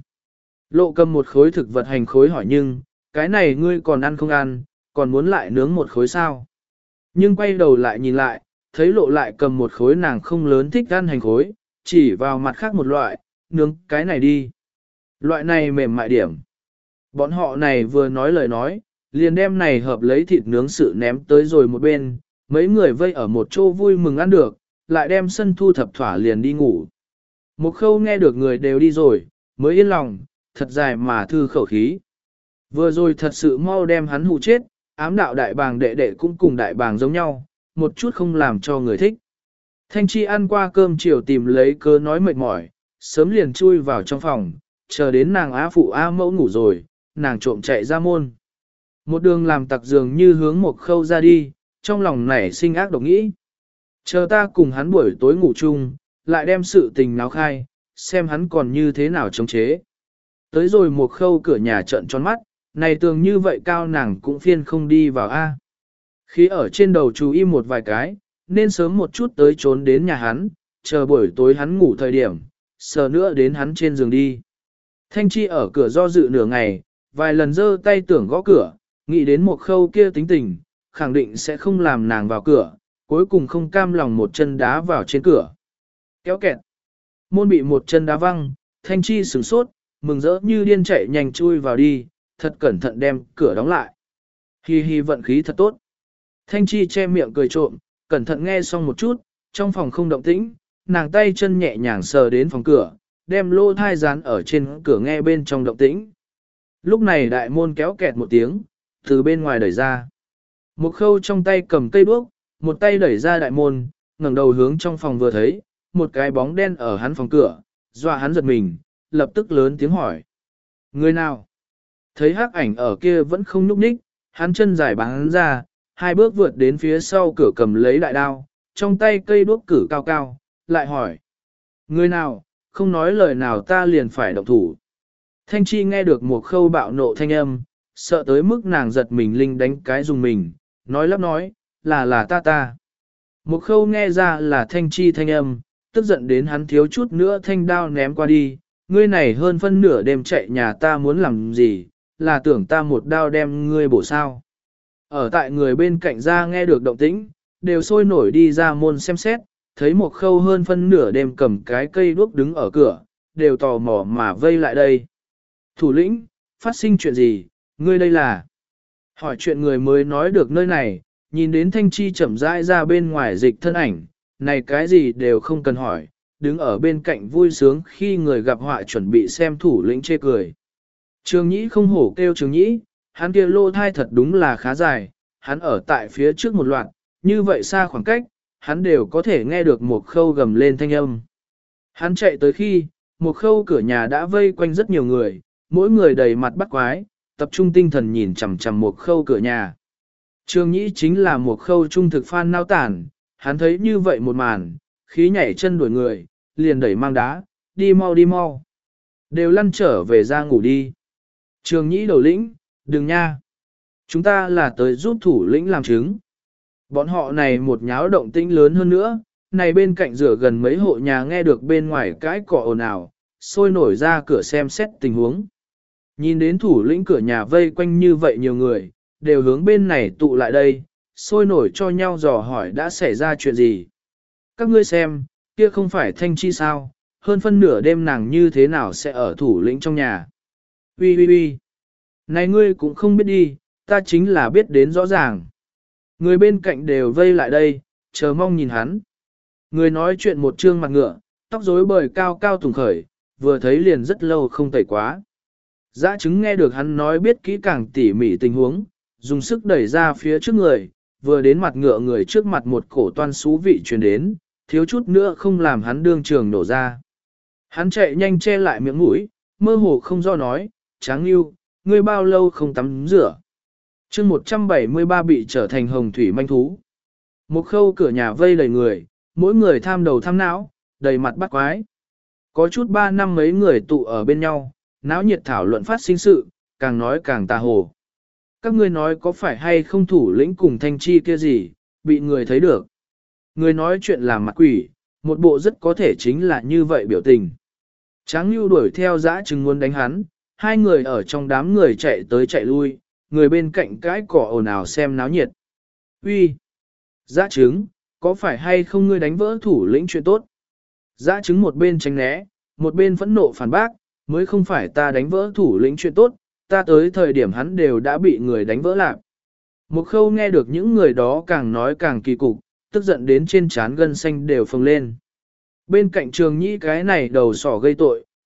Lộ cầm một khối thực vật hành khối hỏi nhưng, cái này ngươi còn ăn không ăn, còn muốn lại nướng một khối sao. Nhưng quay đầu lại nhìn lại, thấy lộ lại cầm một khối nàng không lớn thích ăn hành khối, chỉ vào mặt khác một loại, nướng cái này đi. Loại này mềm mại điểm. Bọn họ này vừa nói lời nói, liền đem này hợp lấy thịt nướng sự ném tới rồi một bên, mấy người vây ở một chỗ vui mừng ăn được, lại đem sân thu thập thỏa liền đi ngủ. Một khâu nghe được người đều đi rồi, mới yên lòng, thật dài mà thư khẩu khí. Vừa rồi thật sự mau đem hắn hù chết, ám đạo đại bàng đệ đệ cũng cùng đại bàng giống nhau, một chút không làm cho người thích. Thanh Chi ăn qua cơm chiều tìm lấy cớ nói mệt mỏi, sớm liền chui vào trong phòng, chờ đến nàng á phụ á mẫu ngủ rồi, nàng trộm chạy ra môn. Một đường làm tặc dường như hướng một khâu ra đi, trong lòng nảy sinh ác độc nghĩ. Chờ ta cùng hắn buổi tối ngủ chung, lại đem sự tình náo khai, xem hắn còn như thế nào chống chế. Tới rồi một khâu cửa nhà trận tròn mắt, này tường như vậy cao nàng cũng phiên không đi vào A. Khi ở trên đầu chú ý một vài cái, nên sớm một chút tới trốn đến nhà hắn, chờ buổi tối hắn ngủ thời điểm, sờ nữa đến hắn trên giường đi. Thanh Chi ở cửa do dự nửa ngày, vài lần giơ tay tưởng gõ cửa, nghĩ đến một khâu kia tính tình, khẳng định sẽ không làm nàng vào cửa, cuối cùng không cam lòng một chân đá vào trên cửa. Kéo kẹt. Môn bị một chân đá văng, Thanh Chi sửng sốt, mừng rỡ như điên chạy nhanh chui vào đi, thật cẩn thận đem cửa đóng lại. Hi hi vận khí thật tốt. Thanh Chi che miệng cười trộm, cẩn thận nghe xong một chút, trong phòng không động tĩnh, nàng tay chân nhẹ nhàng sờ đến phòng cửa, đem lô thai dán ở trên cửa nghe bên trong động tĩnh. Lúc này đại môn kéo kẹt một tiếng, từ bên ngoài đẩy ra. Một khâu trong tay cầm cây đuốc, một tay đẩy ra đại môn, ngẩng đầu hướng trong phòng vừa thấy, một cái bóng đen ở hắn phòng cửa, dọa hắn giật mình, lập tức lớn tiếng hỏi. Người nào? Thấy hắc ảnh ở kia vẫn không nhúc nhích, hắn chân dài bắn ra, hai bước vượt đến phía sau cửa cầm lấy đại đao, trong tay cây đuốc cử cao cao, lại hỏi. Người nào, không nói lời nào ta liền phải động thủ. Thanh Chi nghe được một khâu bạo nộ thanh âm, sợ tới mức nàng giật mình linh đánh cái dùng mình, nói lắp nói, là là ta ta. Một khâu nghe ra là Thanh Chi thanh âm, tức giận đến hắn thiếu chút nữa thanh đao ném qua đi, ngươi này hơn phân nửa đêm chạy nhà ta muốn làm gì, là tưởng ta một đao đem ngươi bổ sao. Ở tại người bên cạnh ra nghe được động tĩnh, đều sôi nổi đi ra môn xem xét, thấy một khâu hơn phân nửa đêm cầm cái cây đuốc đứng ở cửa, đều tò mò mà vây lại đây. Thủ lĩnh, phát sinh chuyện gì, ngươi đây là? Hỏi chuyện người mới nói được nơi này, nhìn đến Thanh Chi chậm rãi ra bên ngoài dịch thân ảnh, này cái gì đều không cần hỏi, đứng ở bên cạnh vui sướng khi người gặp họa chuẩn bị xem thủ lĩnh chê cười. Trường Nhĩ không hổ kêu Trường Nhĩ, hắn kia lô thai thật đúng là khá dài, hắn ở tại phía trước một loạt, như vậy xa khoảng cách, hắn đều có thể nghe được một khâu gầm lên thanh âm. Hắn chạy tới khi, một khâu cửa nhà đã vây quanh rất nhiều người, mỗi người đầy mặt bắt quái, tập trung tinh thần nhìn chằm chằm một khâu cửa nhà. Trường Nhĩ chính là một khâu trung thực phan nao tản, hắn thấy như vậy một màn, khí nhảy chân đuổi người, liền đẩy mang đá, đi mau đi mau. Đều lăn trở về ra ngủ đi. Trường Nhĩ đầu lĩnh, đừng nha. Chúng ta là tới giúp thủ lĩnh làm chứng. Bọn họ này một nháo động tĩnh lớn hơn nữa, này bên cạnh rửa gần mấy hộ nhà nghe được bên ngoài cái cỏ ồn ào, sôi nổi ra cửa xem xét tình huống. Nhìn đến thủ lĩnh cửa nhà vây quanh như vậy nhiều người, đều hướng bên này tụ lại đây, sôi nổi cho nhau dò hỏi đã xảy ra chuyện gì. Các ngươi xem, kia không phải Thanh Chi sao, hơn phân nửa đêm nàng như thế nào sẽ ở thủ lĩnh trong nhà. Ui ui ui, này ngươi cũng không biết đi, ta chính là biết đến rõ ràng. Người bên cạnh đều vây lại đây, chờ mong nhìn hắn. Người nói chuyện một trương mặt ngựa, tóc rối bời cao cao tùng khởi, vừa thấy liền rất lâu không tẩy quá. Dã chứng nghe được hắn nói biết kỹ càng tỉ mỉ tình huống, dùng sức đẩy ra phía trước người, vừa đến mặt ngựa người trước mặt một cổ toan xú vị truyền đến, thiếu chút nữa không làm hắn đương trường nổ ra. Hắn chạy nhanh che lại miệng mũi, mơ hồ không do nói, Tráng Lưu, ngươi bao lâu không tắm rửa. chương một trăm bảy mươi ba bị trở thành hồng thủy manh thú. Một khâu cửa nhà vây đầy người, mỗi người tham đầu tham não, đầy mặt bắt quái. Có chút ba năm mấy người tụ ở bên nhau, náo nhiệt thảo luận phát sinh sự, càng nói càng tà hồ. Các ngươi nói có phải hay không thủ lĩnh cùng Thanh Chi kia gì, bị người thấy được. Người nói chuyện là mặt quỷ, một bộ rất có thể chính là như vậy biểu tình. Tráng Lưu đuổi theo dã chứng muốn đánh hắn, hai người ở trong đám người chạy tới chạy lui, người bên cạnh cái cỏ ồn ào xem náo nhiệt. Uy, dã chứng, có phải hay không ngươi đánh vỡ thủ lĩnh chuyện tốt? Dã chứng một bên tránh né, một bên phẫn nộ phản bác, mới không phải ta đánh vỡ thủ lĩnh chuyện tốt, ta tới thời điểm hắn đều đã bị người đánh vỡ lạc. Một khâu nghe được những người đó càng nói càng kỳ cục, tức giận đến trên trán gân xanh đều phồng lên. Bên cạnh Trường Nhĩ cái này đầu sỏ gây tội,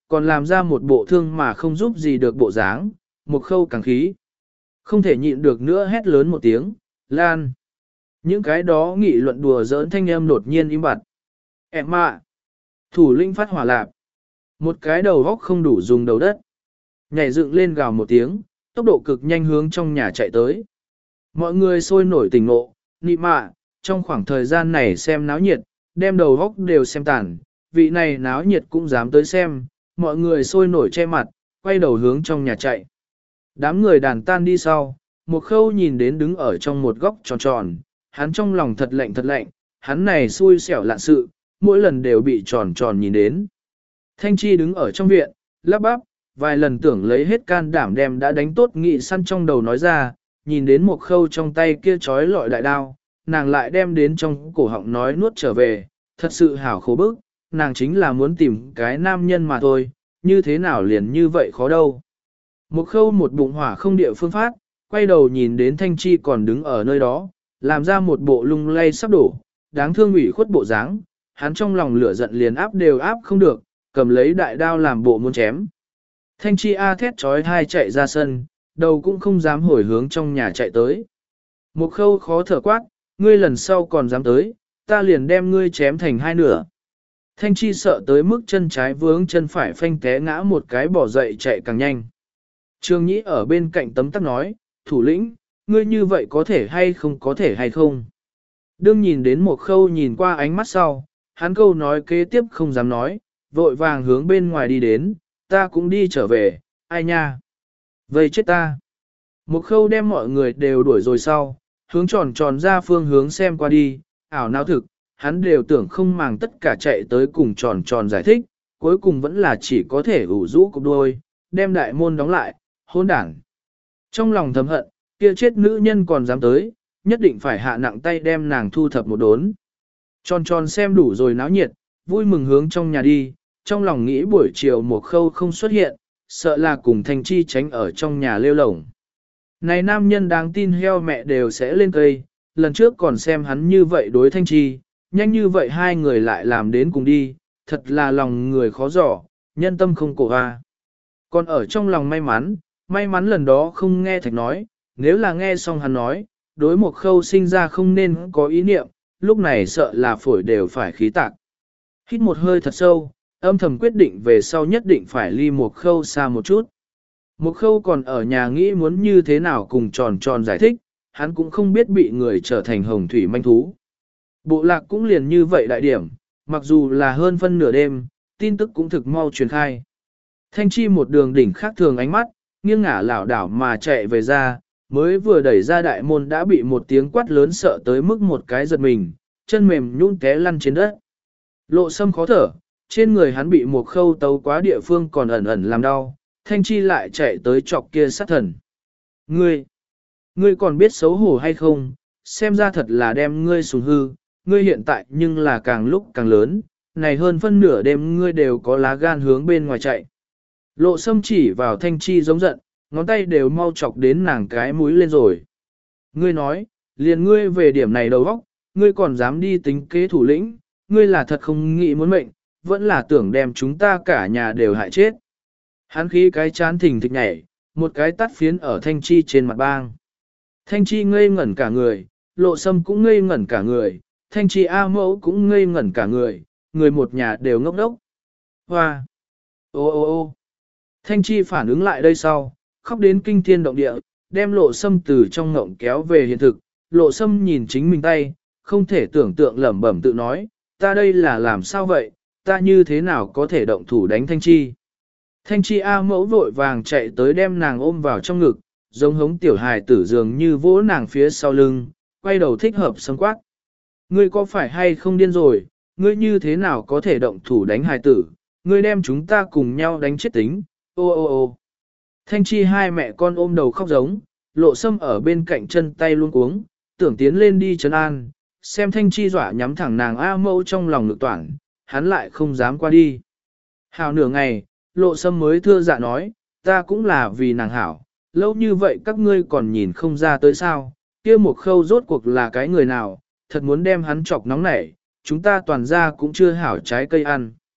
còn làm ra một bộ thương mà không giúp gì được bộ dáng, một khâu càng khí. Không thể nhịn được nữa hét lớn một tiếng, Lan. Những cái đó nghị luận đùa giỡn thanh âm đột nhiên im bặt. Em ạ! Thủ lĩnh phát hỏa lạp. Một cái đầu góc không đủ dùng đầu đất. Nhảy dựng lên gào một tiếng, tốc độ cực nhanh hướng trong nhà chạy tới. Mọi người sôi nổi tỉnh ngộ, nị mạ, trong khoảng thời gian này xem náo nhiệt, đem đầu góc đều xem tàn, vị này náo nhiệt cũng dám tới xem, mọi người sôi nổi che mặt, quay đầu hướng trong nhà chạy. Đám người đàn tan đi sau, một khâu nhìn đến đứng ở trong một góc tròn tròn, hắn trong lòng thật lạnh thật lạnh, hắn này xui xẻo lạ sự, mỗi lần đều bị tròn tròn nhìn đến. Thanh Chi đứng ở trong viện, lắp bắp, vài lần tưởng lấy hết can đảm đem đã đánh tốt nghị săn trong đầu nói ra, nhìn đến một khâu trong tay kia trói lọi đại đao, nàng lại đem đến trong cổ họng nói nuốt trở về, thật sự hảo khổ bức, nàng chính là muốn tìm cái nam nhân mà thôi, như thế nào liền như vậy khó đâu. Một khâu một bụng hỏa không địa phương phát, quay đầu nhìn đến Thanh Chi còn đứng ở nơi đó, làm ra một bộ lung lay sắp đổ, đáng thương ủy khuất bộ dáng, hắn trong lòng lửa giận liền áp đều áp không được, cầm lấy đại đao làm bộ muốn chém. Thanh Chi A thét trói thai chạy ra sân, đầu cũng không dám hồi hướng trong nhà chạy tới. Một khâu khó thở quát, ngươi lần sau còn dám tới, ta liền đem ngươi chém thành hai nửa. Thanh Chi sợ tới mức chân trái vướng chân phải phanh té ngã một cái bỏ dậy chạy càng nhanh. Trương Nhĩ ở bên cạnh tấm tắc nói, thủ lĩnh, ngươi như vậy có thể hay không có thể hay không. Đương nhìn đến một khâu nhìn qua ánh mắt sau, hắn câu nói kế tiếp không dám nói, vội vàng hướng bên ngoài đi đến, ta cũng đi trở về, ai nha. Vây chết ta. Một khâu đem mọi người đều đuổi rồi sau, hướng tròn tròn ra phương hướng xem qua đi, ảo não thực, hắn đều tưởng không màng tất cả chạy tới cùng tròn tròn giải thích, cuối cùng vẫn là chỉ có thể ủ rũ cục đôi, đem đại môn đóng lại, hôn đảng. Trong lòng thầm hận, kia chết nữ nhân còn dám tới, nhất định phải hạ nặng tay đem nàng thu thập một đốn. Tròn tròn xem đủ rồi náo nhiệt, vui mừng hướng trong nhà đi, trong lòng nghĩ buổi chiều một khâu không xuất hiện, sợ là cùng Thanh Chi tránh ở trong nhà lêu lổng. Này nam nhân đáng tin heo mẹ đều sẽ lên cây, lần trước còn xem hắn như vậy đối Thanh Chi, nhanh như vậy hai người lại làm đến cùng đi, thật là lòng người khó dò, nhân tâm không cổ hoa. Còn ở trong lòng may mắn, may mắn lần đó không nghe Thạch nói, nếu là nghe xong hắn nói, đối một khâu sinh ra không nên có ý niệm, lúc này sợ là phổi đều phải khí tạc. Hít một hơi thật sâu, âm thầm quyết định về sau nhất định phải ly một khâu xa một chút. Một khâu còn ở nhà nghĩ muốn như thế nào cùng tròn tròn giải thích, hắn cũng không biết bị người trở thành hồng thủy manh thú. Bộ lạc cũng liền như vậy đại điểm, mặc dù là hơn phân nửa đêm, tin tức cũng thực mau truyền khai. Thanh Chi một đường đỉnh khác thường ánh mắt, nghiêng ngả lảo đảo mà chạy về ra, mới vừa đẩy ra đại môn đã bị một tiếng quát lớn sợ tới mức một cái giật mình, chân mềm nhũn té lăn trên đất. Lộ Sâm khó thở, trên người hắn bị một khâu tấu quá địa phương còn ẩn ẩn làm đau, Thanh Chi lại chạy tới chọc kia sát thần. Ngươi, ngươi còn biết xấu hổ hay không, xem ra thật là đem ngươi xuống hư, ngươi hiện tại nhưng là càng lúc càng lớn, này hơn phân nửa đêm ngươi đều có lá gan hướng bên ngoài chạy. Lộ Sâm chỉ vào Thanh Chi giống giận, ngón tay đều mau chọc đến nàng cái mũi lên rồi. Ngươi nói, liền ngươi về điểm này đầu óc, ngươi còn dám đi tính kế thủ lĩnh, ngươi là thật không nghĩ muốn mệnh, vẫn là tưởng đem chúng ta cả nhà đều hại chết. Hắn khí cái chán thình thịch nhảy, một cái tắt phiến ở Thanh Chi trên mặt bang. Thanh Chi ngây ngẩn cả người, Lộ Sâm cũng ngây ngẩn cả người, Thanh Chi A mẫu cũng ngây ngẩn cả người, người một nhà đều ngốc đốc. Hoa! Ô ô ô! Thanh Chi phản ứng lại đây sau, khóc đến kinh thiên động địa, đem Lộ Sâm từ trong ngộng kéo về hiện thực. Lộ Sâm nhìn chính mình tay, không thể tưởng tượng lẩm bẩm tự nói, ta đây là làm sao vậy, ta như thế nào có thể động thủ đánh Thanh Chi. Thanh Chi A mẫu vội vàng chạy tới đem nàng ôm vào trong ngực, giống hống tiểu hài tử dường như vỗ nàng phía sau lưng, quay đầu thích hợp sấm quát. Ngươi có phải hay không điên rồi, ngươi như thế nào có thể động thủ đánh hài tử, ngươi đem chúng ta cùng nhau đánh chết tính, ô ô ô. Thanh Chi hai mẹ con ôm đầu khóc giống, Lộ Sâm ở bên cạnh chân tay luôn cuống, tưởng tiến lên đi trấn an, xem Thanh Chi dọa nhắm thẳng nàng A mẫu trong lòng ngực toản, hắn lại không dám qua đi. Hào nửa ngày, Lộ Sâm mới thưa dạ nói, ta cũng là vì nàng hảo, lâu như vậy các ngươi còn nhìn không ra tới sao, kia một khâu rốt cuộc là cái người nào, thật muốn đem hắn chọc nóng nảy, chúng ta toàn ra cũng chưa hảo trái cây ăn.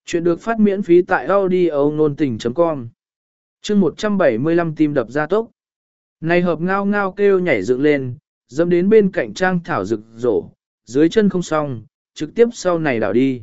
Chuyện được phát miễn phí tại audio nôn tình.com. Chương một trăm bảy mươi lăm tim đập ra tốc. Này hợp ngao ngao kêu nhảy dựng lên, dẫm đến bên cạnh trang thảo rực rổ, dưới chân không xong, trực tiếp sau này đảo đi.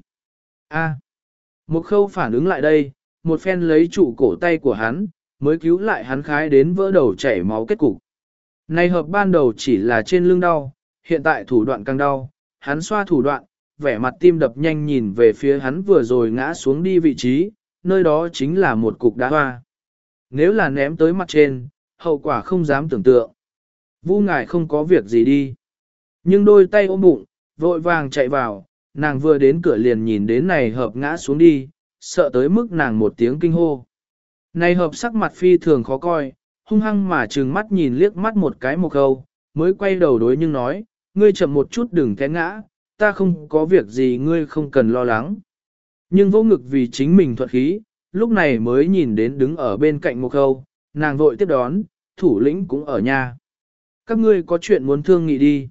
A. Một khâu phản ứng lại đây, một phen lấy trụ cổ tay của hắn, mới cứu lại hắn khái đến vỡ đầu chảy máu kết cục. Này hợp ban đầu chỉ là trên lưng đau, hiện tại thủ đoạn càng đau, hắn xoa thủ đoạn, vẻ mặt tim đập nhanh nhìn về phía hắn vừa rồi ngã xuống đi vị trí, nơi đó chính là một cục đá hoa. Nếu là ném tới mặt trên, hậu quả không dám tưởng tượng. Vu ngài không có việc gì đi. Nhưng đôi tay ôm bụng, vội vàng chạy vào, nàng vừa đến cửa liền nhìn đến này hợp ngã xuống đi, sợ tới mức nàng một tiếng kinh hô. Này hợp sắc mặt phi thường khó coi, hung hăng mà trừng mắt nhìn liếc mắt một cái một câu, mới quay đầu đối nhưng nói, ngươi chậm một chút đừng té ngã, ta không có việc gì ngươi không cần lo lắng. Nhưng vô ngực vì chính mình thuật khí, lúc này mới nhìn đến đứng ở bên cạnh một câu, nàng vội tiếp đón, thủ lĩnh cũng ở nhà. Các ngươi có chuyện muốn thương nghị đi.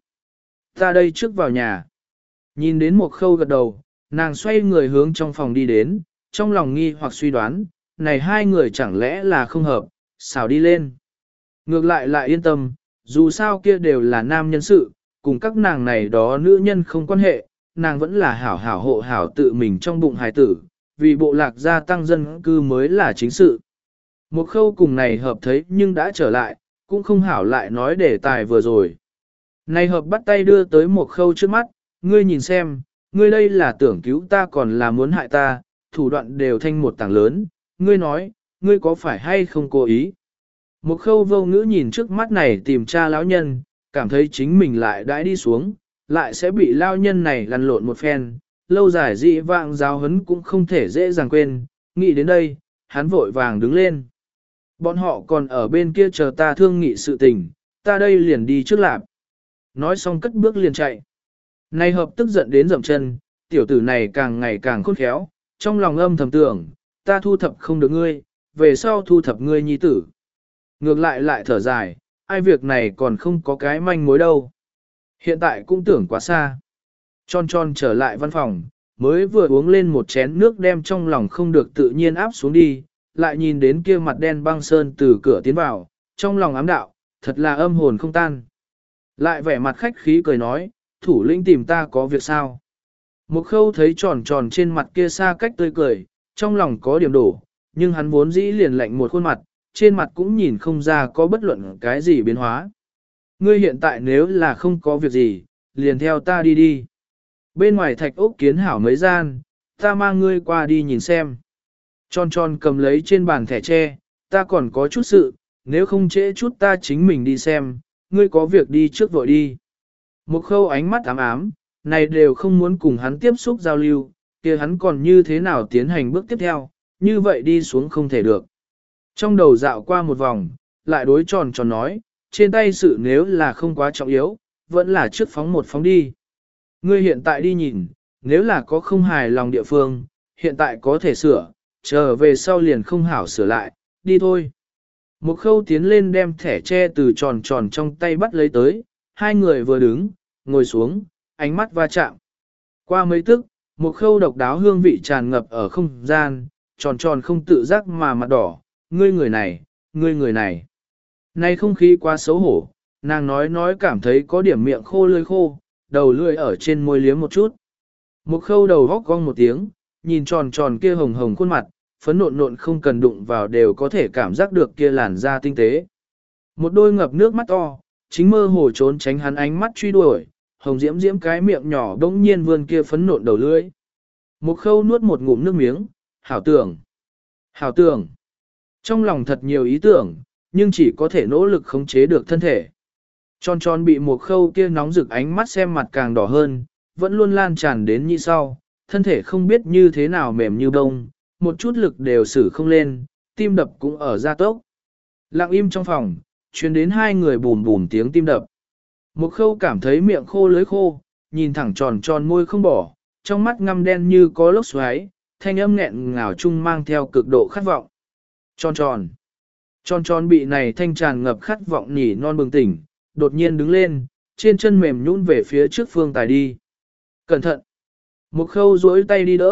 Ta đây trước vào nhà. Nhìn đến một khâu gật đầu, nàng xoay người hướng trong phòng đi đến, trong lòng nghi hoặc suy đoán, này hai người chẳng lẽ là không hợp, xảo đi lên. Ngược lại lại yên tâm, dù sao kia đều là nam nhân sự, cùng các nàng này đó nữ nhân không quan hệ, nàng vẫn là hảo hảo hộ hảo tự mình trong bụng hài tử, vì bộ lạc gia tăng dân cư mới là chính sự. Một khâu cùng này hợp thấy nhưng đã trở lại, cũng không hảo lại nói đề tài vừa rồi. Này hợp bắt tay đưa tới một khâu trước mắt, ngươi nhìn xem, ngươi đây là tưởng cứu ta còn là muốn hại ta, thủ đoạn đều thanh một tảng lớn, ngươi nói, ngươi có phải hay không cố ý. Một khâu vô ngữ nhìn trước mắt này tìm cha lão nhân, cảm thấy chính mình lại đãi đi xuống, lại sẽ bị lão nhân này lăn lộn một phen, lâu dài dị vạng giáo huấn cũng không thể dễ dàng quên, nghĩ đến đây, hắn vội vàng đứng lên. Bọn họ còn ở bên kia chờ ta thương nghị sự tình, ta đây liền đi trước lạp. Nói xong cất bước liền chạy. Này hợp tức giận đến dậm chân, tiểu tử này càng ngày càng khôn khéo, trong lòng âm thầm tưởng, ta thu thập không được ngươi, về sau thu thập ngươi nhi tử. Ngược lại lại thở dài, ai việc này còn không có cái manh mối đâu. Hiện tại cũng tưởng quá xa. Tròn tròn trở lại văn phòng, mới vừa uống lên một chén nước đem trong lòng không được tự nhiên áp xuống đi, lại nhìn đến kia mặt đen băng sơn từ cửa tiến vào, trong lòng ám đạo, thật là âm hồn không tan. Lại vẻ mặt khách khí cười nói, thủ lĩnh tìm ta có việc sao? Một khâu thấy tròn tròn trên mặt kia xa cách tươi cười, trong lòng có điểm đổ, nhưng hắn vốn dĩ liền lạnh một khuôn mặt, trên mặt cũng nhìn không ra có bất luận cái gì biến hóa. Ngươi hiện tại nếu là không có việc gì, liền theo ta đi đi. Bên ngoài thạch ốc kiến hảo mấy gian, ta mang ngươi qua đi nhìn xem. Tròn tròn cầm lấy trên bàn thẻ tre, ta còn có chút sự, nếu không trễ chút ta chính mình đi xem, ngươi có việc đi trước vội đi. Một khâu ánh mắt ám ám, này đều không muốn cùng hắn tiếp xúc giao lưu, kia hắn còn như thế nào tiến hành bước tiếp theo, như vậy đi xuống không thể được. Trong đầu dạo qua một vòng, lại đối tròn tròn nói, trên tay sự nếu là không quá trọng yếu, vẫn là trước phóng một phóng đi. Ngươi hiện tại đi nhìn, nếu là có không hài lòng địa phương, hiện tại có thể sửa, trở về sau liền không hảo sửa lại, đi thôi. Một khâu tiến lên đem thẻ tre từ tròn tròn trong tay bắt lấy tới, hai người vừa đứng, ngồi xuống, ánh mắt va chạm. Qua mấy tức, một khâu độc đáo hương vị tràn ngập ở không gian, tròn tròn không tự giác mà mặt đỏ, ngươi người này, ngươi người này. Nay không khí quá xấu hổ, nàng nói nói cảm thấy có điểm miệng khô lưỡi khô, đầu lưỡi ở trên môi liếm một chút. Một khâu đầu góc cong một tiếng, nhìn tròn tròn kia hồng hồng khuôn mặt, phấn nộn nộn không cần đụng vào đều có thể cảm giác được kia làn da tinh tế. Một đôi ngập nước mắt to, chính mơ hồ trốn tránh hắn ánh mắt truy đuổi, hồng diễm diễm cái miệng nhỏ đống nhiên vươn kia phấn nộn đầu lưỡi. Một khâu nuốt một ngụm nước miếng, hảo tưởng, hảo tưởng. Trong lòng thật nhiều ý tưởng, nhưng chỉ có thể nỗ lực khống chế được thân thể. Tròn tròn bị một khâu kia nóng rực ánh mắt xem mặt càng đỏ hơn, vẫn luôn lan tràn đến như sau, thân thể không biết như thế nào mềm như bông, một chút lực đều xử không lên, tim đập cũng ở gia tốc. Lặng im trong phòng, truyền đến hai người bùm bùm tiếng tim đập. Một khâu cảm thấy miệng khô lưới khô, nhìn thẳng tròn tròn môi không bỏ, trong mắt ngăm đen như có lốc xoáy, thanh âm nghẹn ngào chung mang theo cực độ khát vọng. Tròn tròn. Tròn tròn bị này thanh tràn ngập khát vọng nhỉ non bừng tỉnh, đột nhiên đứng lên, trên chân mềm nhũn về phía trước phương tài đi. Cẩn thận. Một khâu duỗi tay đi đỡ,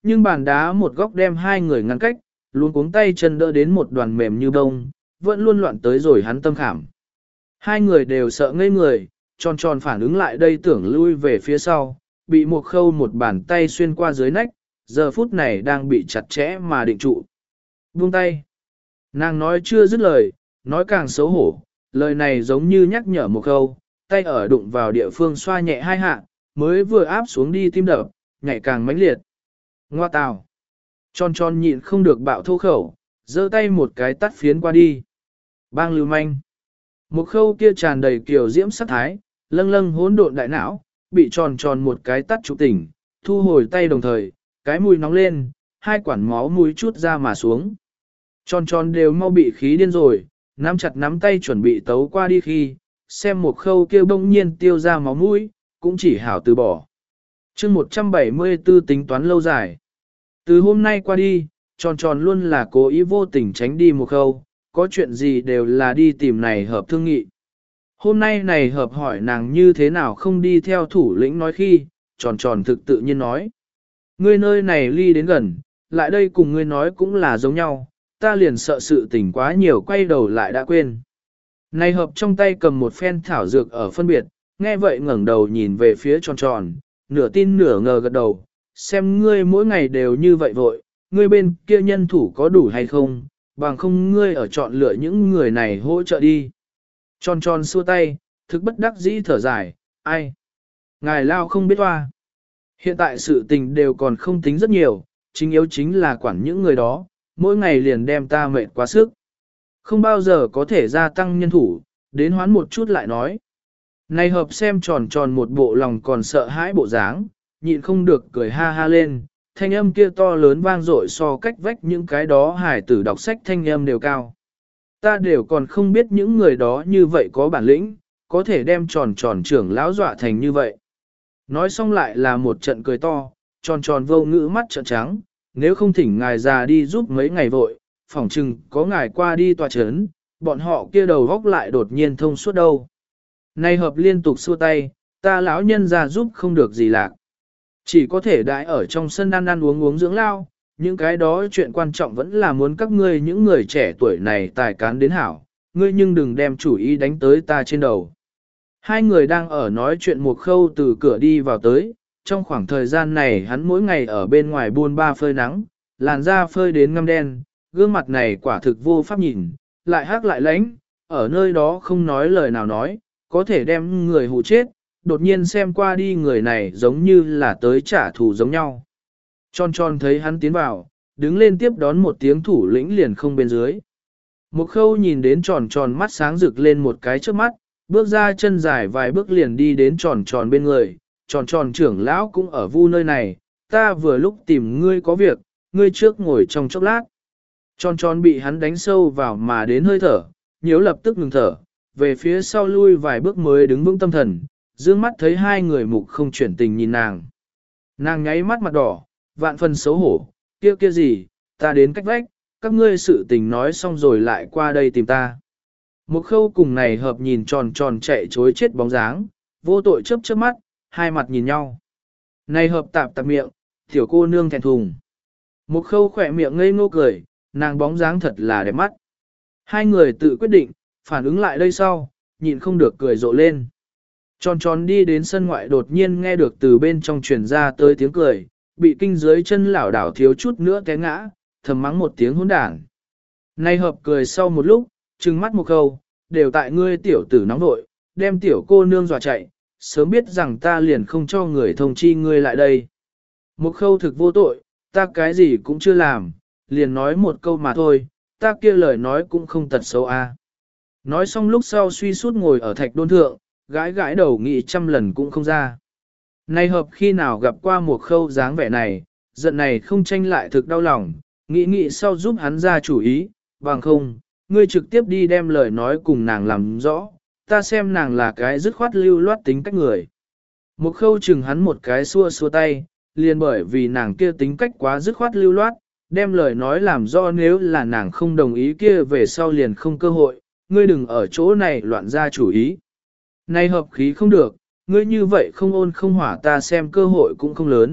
nhưng bàn đá một góc đem hai người ngăn cách, luôn cuống tay chân đỡ đến một đoàn mềm như bông, vẫn luôn loạn tới rồi hắn tâm khảm. Hai người đều sợ ngây người, tròn tròn phản ứng lại đây tưởng lui về phía sau, bị một khâu một bàn tay xuyên qua dưới nách, giờ phút này đang bị chặt chẽ mà định trụ. Buông tay. Nàng nói chưa dứt lời, nói càng xấu hổ, lời này giống như nhắc nhở một khâu, tay ở đụng vào địa phương xoa nhẹ hai hạ, mới vừa áp xuống đi tim đập, nhảy càng mãnh liệt. Ngoa tào. Tròn tròn nhịn không được bạo thô khẩu, giơ tay một cái tắt phiến qua đi. Bang lưu manh. Một khâu kia tràn đầy kiểu diễm sắc thái, lâng lâng hỗn độn đại não, bị tròn tròn một cái tắt trụ tỉnh, thu hồi tay đồng thời, cái mũi nóng lên, hai quản máu mũi chút ra mà xuống. Tròn tròn đều mau bị khí điên rồi, nắm chặt nắm tay chuẩn bị tấu qua đi khi, xem một khâu kia bỗng nhiên tiêu ra máu mũi, cũng chỉ hảo từ bỏ. chương một trăm bảy mươi tư tính toán lâu dài. Từ hôm nay qua đi, tròn tròn luôn là cố ý vô tình tránh đi một khâu, có chuyện gì đều là đi tìm này hợp thương nghị. Hôm nay này hợp hỏi nàng như thế nào không đi theo thủ lĩnh nói khi, tròn tròn thực tự nhiên nói. Ngươi nơi này ly đến gần, lại đây cùng ngươi nói cũng là giống nhau, ta liền sợ sự tình quá nhiều quay đầu lại đã quên. Này hợp trong tay cầm một phen thảo dược ở phân biệt, nghe vậy ngẩng đầu nhìn về phía tròn tròn, nửa tin nửa ngờ gật đầu, xem ngươi mỗi ngày đều như vậy vội, ngươi bên kia nhân thủ có đủ hay không, bằng không ngươi ở chọn lựa những người này hỗ trợ đi. Tròn tròn xua tay, thực bất đắc dĩ thở dài, ai? Ngài lao không biết hoa. Hiện tại sự tình đều còn không tính rất nhiều, chính yếu chính là quản những người đó, mỗi ngày liền đem ta mệt quá sức. Không bao giờ có thể gia tăng nhân thủ, đến hoán một chút lại nói. Này hợp xem tròn tròn một bộ lòng còn sợ hãi bộ dáng, nhịn không được cười ha ha lên, thanh âm kia to lớn vang dội so cách vách những cái đó hải tử đọc sách thanh âm đều cao. Ta đều còn không biết những người đó như vậy có bản lĩnh, có thể đem tròn tròn trưởng lão dọa thành như vậy. Nói xong lại là một trận cười to, tròn tròn vô ngữ mắt trợn trắng, nếu không thỉnh ngài già đi giúp mấy ngày vội, phỏng chừng có ngài qua đi tòa chấn, bọn họ kia đầu góc lại đột nhiên thông suốt đâu. Này hợp liên tục xua tay, ta lão nhân ra giúp không được gì lạc. Chỉ có thể đãi ở trong sân ăn ăn uống uống dưỡng lao, những cái đó chuyện quan trọng vẫn là muốn các ngươi những người trẻ tuổi này tài cán đến hảo, ngươi nhưng đừng đem chủ ý đánh tới ta trên đầu. Hai người đang ở nói chuyện một khâu từ cửa đi vào tới, trong khoảng thời gian này hắn mỗi ngày ở bên ngoài buôn ba phơi nắng, làn da phơi đến ngăm đen, gương mặt này quả thực vô pháp nhìn, lại hắc lại lãnh, ở nơi đó không nói lời nào nói, có thể đem người hù chết, đột nhiên xem qua đi người này giống như là tới trả thù giống nhau. Tròn tròn thấy hắn tiến vào, đứng lên tiếp đón một tiếng thủ lĩnh liền không bên dưới. Một khâu nhìn đến tròn tròn mắt sáng rực lên một cái trước mắt, bước ra chân dài vài bước liền đi đến tròn tròn bên người, tròn tròn trưởng lão cũng ở vu nơi này, ta vừa lúc tìm ngươi có việc, ngươi trước ngồi trong chốc lát. Tròn tròn bị hắn đánh sâu vào mà đến hơi thở, nhiễu lập tức ngừng thở, về phía sau lui vài bước mới đứng vững tâm thần, dương mắt thấy hai người mục không chuyển tình nhìn nàng. Nàng nháy mắt mặt đỏ, vạn phần xấu hổ, kia kia gì, ta đến cách vách, các ngươi sự tình nói xong rồi lại qua đây tìm ta. Một khâu cùng này hợp nhìn tròn tròn chạy chối chết bóng dáng, vô tội chớp chớp mắt, hai mặt nhìn nhau. Này hợp tạp tạp miệng, tiểu cô nương thẹn thùng. Một khâu khỏe miệng ngây ngô cười, nàng bóng dáng thật là đẹp mắt. Hai người tự quyết định, phản ứng lại đây sau, nhịn không được cười rộ lên. Tròn tròn đi đến sân ngoại đột nhiên nghe được từ bên trong truyền ra tới tiếng cười, bị kinh dưới chân lảo đảo thiếu chút nữa té ngã, thầm mắng một tiếng hỗn đản. Nay hợp cười sau một lúc, trừng mắt một câu, đều tại ngươi tiểu tử nóng nội, đem tiểu cô nương dọa chạy, sớm biết rằng ta liền không cho người thông chi ngươi lại đây. Một khâu thực vô tội, ta cái gì cũng chưa làm, liền nói một câu mà thôi, ta kia lời nói cũng không tật xấu a. Nói xong lúc sau suy sút ngồi ở thạch đôn thượng, gãi gãi đầu nghĩ trăm lần cũng không ra. Nay hợp khi nào gặp qua một khâu dáng vẻ này, giận này không tranh lại thực đau lòng, nghĩ nghĩ sau giúp hắn ra chủ ý, bằng không, ngươi trực tiếp đi đem lời nói cùng nàng làm rõ, ta xem nàng là cái dứt khoát lưu loát tính cách người. Một khâu chừng hắn một cái xua xua tay, liền bởi vì nàng kia tính cách quá dứt khoát lưu loát, đem lời nói làm rõ nếu là nàng không đồng ý kia về sau liền không cơ hội, ngươi đừng ở chỗ này loạn ra chủ ý. Nay hợp khí không được, ngươi như vậy không ôn không hỏa ta xem cơ hội cũng không lớn,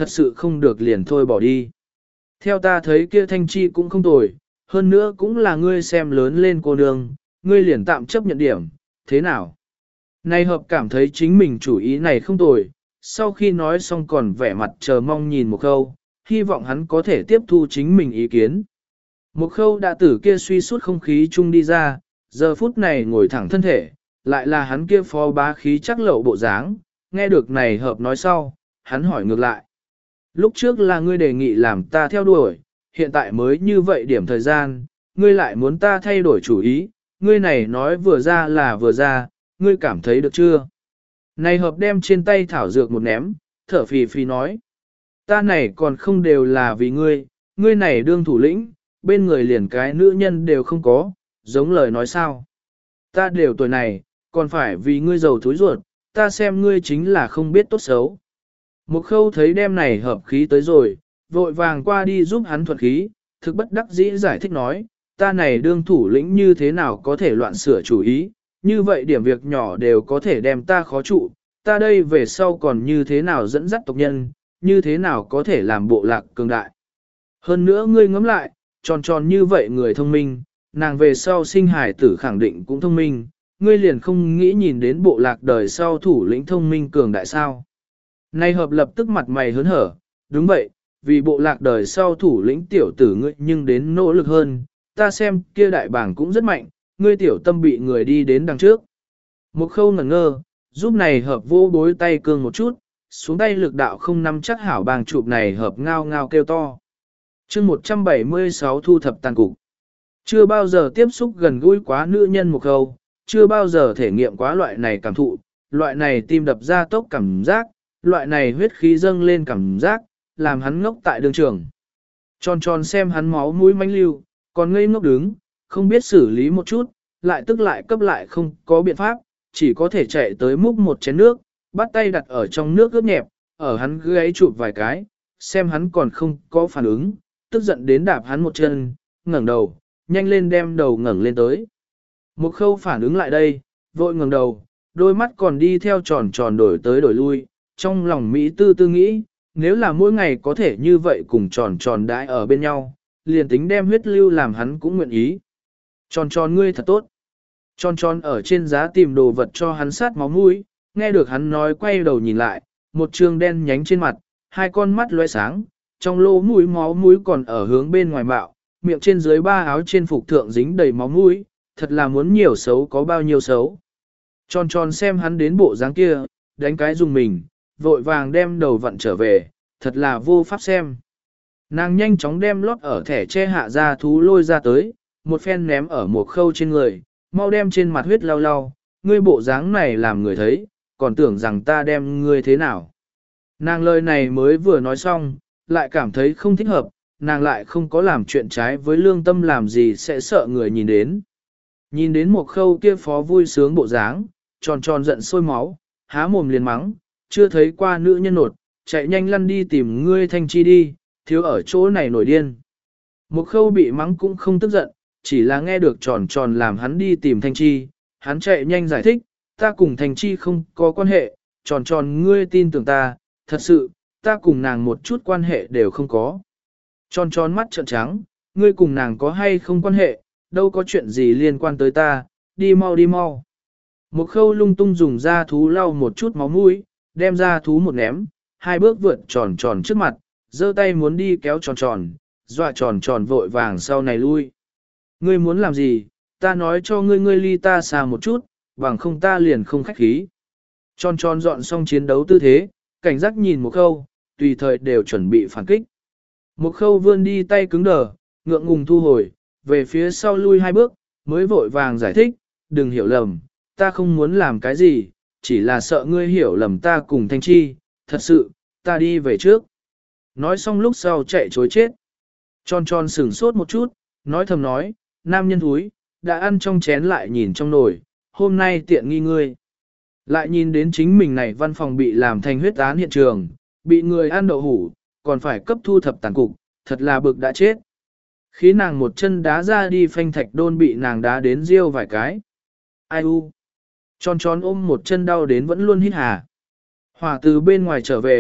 thật sự không được liền thôi bỏ đi. Theo ta thấy kia Thanh Chi cũng không tồi, hơn nữa cũng là ngươi xem lớn lên cô nương, ngươi liền tạm chấp nhận điểm, thế nào? Này hợp cảm thấy chính mình chủ ý này không tồi, sau khi nói xong còn vẻ mặt chờ mong nhìn một khâu, hy vọng hắn có thể tiếp thu chính mình ý kiến. Một khâu đã tử kia suy suốt không khí chung đi ra, giờ phút này ngồi thẳng thân thể, lại là hắn kia phó bá khí chắc lậu bộ dáng, nghe được này hợp nói sau, hắn hỏi ngược lại. Lúc trước là ngươi đề nghị làm ta theo đuổi, hiện tại mới như vậy điểm thời gian, ngươi lại muốn ta thay đổi chủ ý, ngươi này nói vừa ra là vừa ra, ngươi cảm thấy được chưa? Này hợp đem trên tay thảo dược một ném, thở phì phì nói. Ta này còn không đều là vì ngươi, ngươi này đương thủ lĩnh, bên người liền cái nữ nhân đều không có, giống lời nói sao. Ta đều tuổi này, còn phải vì ngươi giàu thúi ruột, ta xem ngươi chính là không biết tốt xấu. Một khâu thấy đem này hợp khí tới rồi, vội vàng qua đi giúp hắn thuật khí, thực bất đắc dĩ giải thích nói, ta này đương thủ lĩnh như thế nào có thể loạn sửa chủ ý, như vậy điểm việc nhỏ đều có thể đem ta khó trụ, ta đây về sau còn như thế nào dẫn dắt tộc nhân, như thế nào có thể làm bộ lạc cường đại. Hơn nữa ngươi ngẫm lại, tròn tròn như vậy người thông minh, nàng về sau sinh hải tử khẳng định cũng thông minh, ngươi liền không nghĩ nhìn đến bộ lạc đời sau thủ lĩnh thông minh cường đại sao. Nay hợp lập tức mặt mày hớn hở, đúng vậy, vì bộ lạc đời sau thủ lĩnh tiểu tử ngươi nhưng đến nỗ lực hơn, ta xem kia đại bảng cũng rất mạnh, ngươi tiểu tâm bị người đi đến đằng trước. Một khâu ngẩn ngơ, giúp này hợp vô bối tay cương một chút, xuống tay lực đạo không nắm chắc hảo bàng chụp này hợp ngao ngao kêu to. chương một trăm bảy mươi sáu thu thập tàn cục. Chưa bao giờ tiếp xúc gần gũi quá nữ nhân một khâu, chưa bao giờ thể nghiệm quá loại này cảm thụ, loại này tim đập ra tốc cảm giác, loại này huyết khí dâng lên cảm giác, làm hắn ngốc tại đường trường. Tròn tròn xem hắn máu mũi manh lưu, còn ngây ngốc đứng, không biết xử lý một chút, lại tức lại cấp lại không có biện pháp, chỉ có thể chạy tới múc một chén nước, bắt tay đặt ở trong nước ướt nhẹp, ở hắn gáy chụp vài cái, xem hắn còn không có phản ứng, tức giận đến đạp hắn một chân, ngẩng đầu, nhanh lên đem đầu ngẩng lên tới. Một khâu phản ứng lại đây, vội ngẩng đầu, đôi mắt còn đi theo tròn tròn đổi tới đổi lui, trong lòng Mỹ tư tư nghĩ, nếu là mỗi ngày có thể như vậy cùng tròn tròn đãi ở bên nhau, liền tính đem huyết lưu làm hắn cũng nguyện ý. Tròn tròn ngươi thật tốt. Tròn tròn ở trên giá tìm đồ vật cho hắn sát máu mũi, nghe được hắn nói quay đầu nhìn lại, một trường đen nhánh trên mặt, hai con mắt lóe sáng, trong lỗ mũi máu mũi còn ở hướng bên ngoài bạo, miệng trên dưới ba áo trên phục thượng dính đầy máu mũi, thật là muốn nhiều xấu có bao nhiêu xấu. Tròn tròn xem hắn đến bộ dáng kia, đánh cái dùng mình, vội vàng đem đầu vặn trở về, thật là vô pháp xem. Nàng nhanh chóng đem lót ở thẻ che hạ ra thú lôi ra tới, một phen ném ở một khâu trên người, mau đem trên mặt huyết lau lau, ngươi bộ dáng này làm người thấy, còn tưởng rằng ta đem ngươi thế nào. Nàng lời này mới vừa nói xong, lại cảm thấy không thích hợp, nàng lại không có làm chuyện trái với lương tâm làm gì sẽ sợ người nhìn đến. Nhìn đến một khâu kia phó vui sướng bộ dáng, tròn tròn giận sôi máu, há mồm liền mắng, chưa thấy qua nữ nhân nột, chạy nhanh lăn đi tìm ngươi Thanh Chi đi, thiếu ở chỗ này nổi điên. Một khâu bị mắng cũng không tức giận, chỉ là nghe được tròn tròn làm hắn đi tìm Thanh Chi, hắn chạy nhanh giải thích, ta cùng Thanh Chi không có quan hệ, tròn tròn ngươi tin tưởng ta, thật sự, ta cùng nàng một chút quan hệ đều không có. Tròn tròn mắt trợn trắng, ngươi cùng nàng có hay không quan hệ, đâu có chuyện gì liên quan tới ta, đi mau đi mau. Một khâu lung tung dùng da thú lau một chút máu mũi, đem da thú một ném, hai bước vượt tròn tròn trước mặt, giơ tay muốn đi kéo tròn tròn, dọa tròn tròn vội vàng sau này lui. Ngươi muốn làm gì, ta nói cho ngươi ngươi ly ta xa một chút, bằng không ta liền không khách khí. Tròn tròn dọn xong chiến đấu tư thế, cảnh giác nhìn một khâu, tùy thời đều chuẩn bị phản kích. Một khâu vươn đi tay cứng đờ, ngượng ngùng thu hồi, về phía sau lui hai bước, mới vội vàng giải thích, đừng hiểu lầm, ta không muốn làm cái gì, chỉ là sợ ngươi hiểu lầm ta cùng Thanh Chi, thật sự, ta đi về trước. Nói xong lúc sau chạy chối chết. Tròn tròn sửng sốt một chút, nói thầm nói, nam nhân thúi, đã ăn trong chén lại nhìn trong nồi, hôm nay tiện nghi ngươi. Lại nhìn đến chính mình này văn phòng bị làm thành huyết án hiện trường, bị người ăn đậu hủ, còn phải cấp thu thập tàn cục, thật là bực đã chết. Khi nàng một chân đá ra đi phanh thạch đôn bị nàng đá đến riêu vài cái. Ai u? Tròn tròn ôm một chân đau đến vẫn luôn hít hà. Hỏa từ bên ngoài trở về,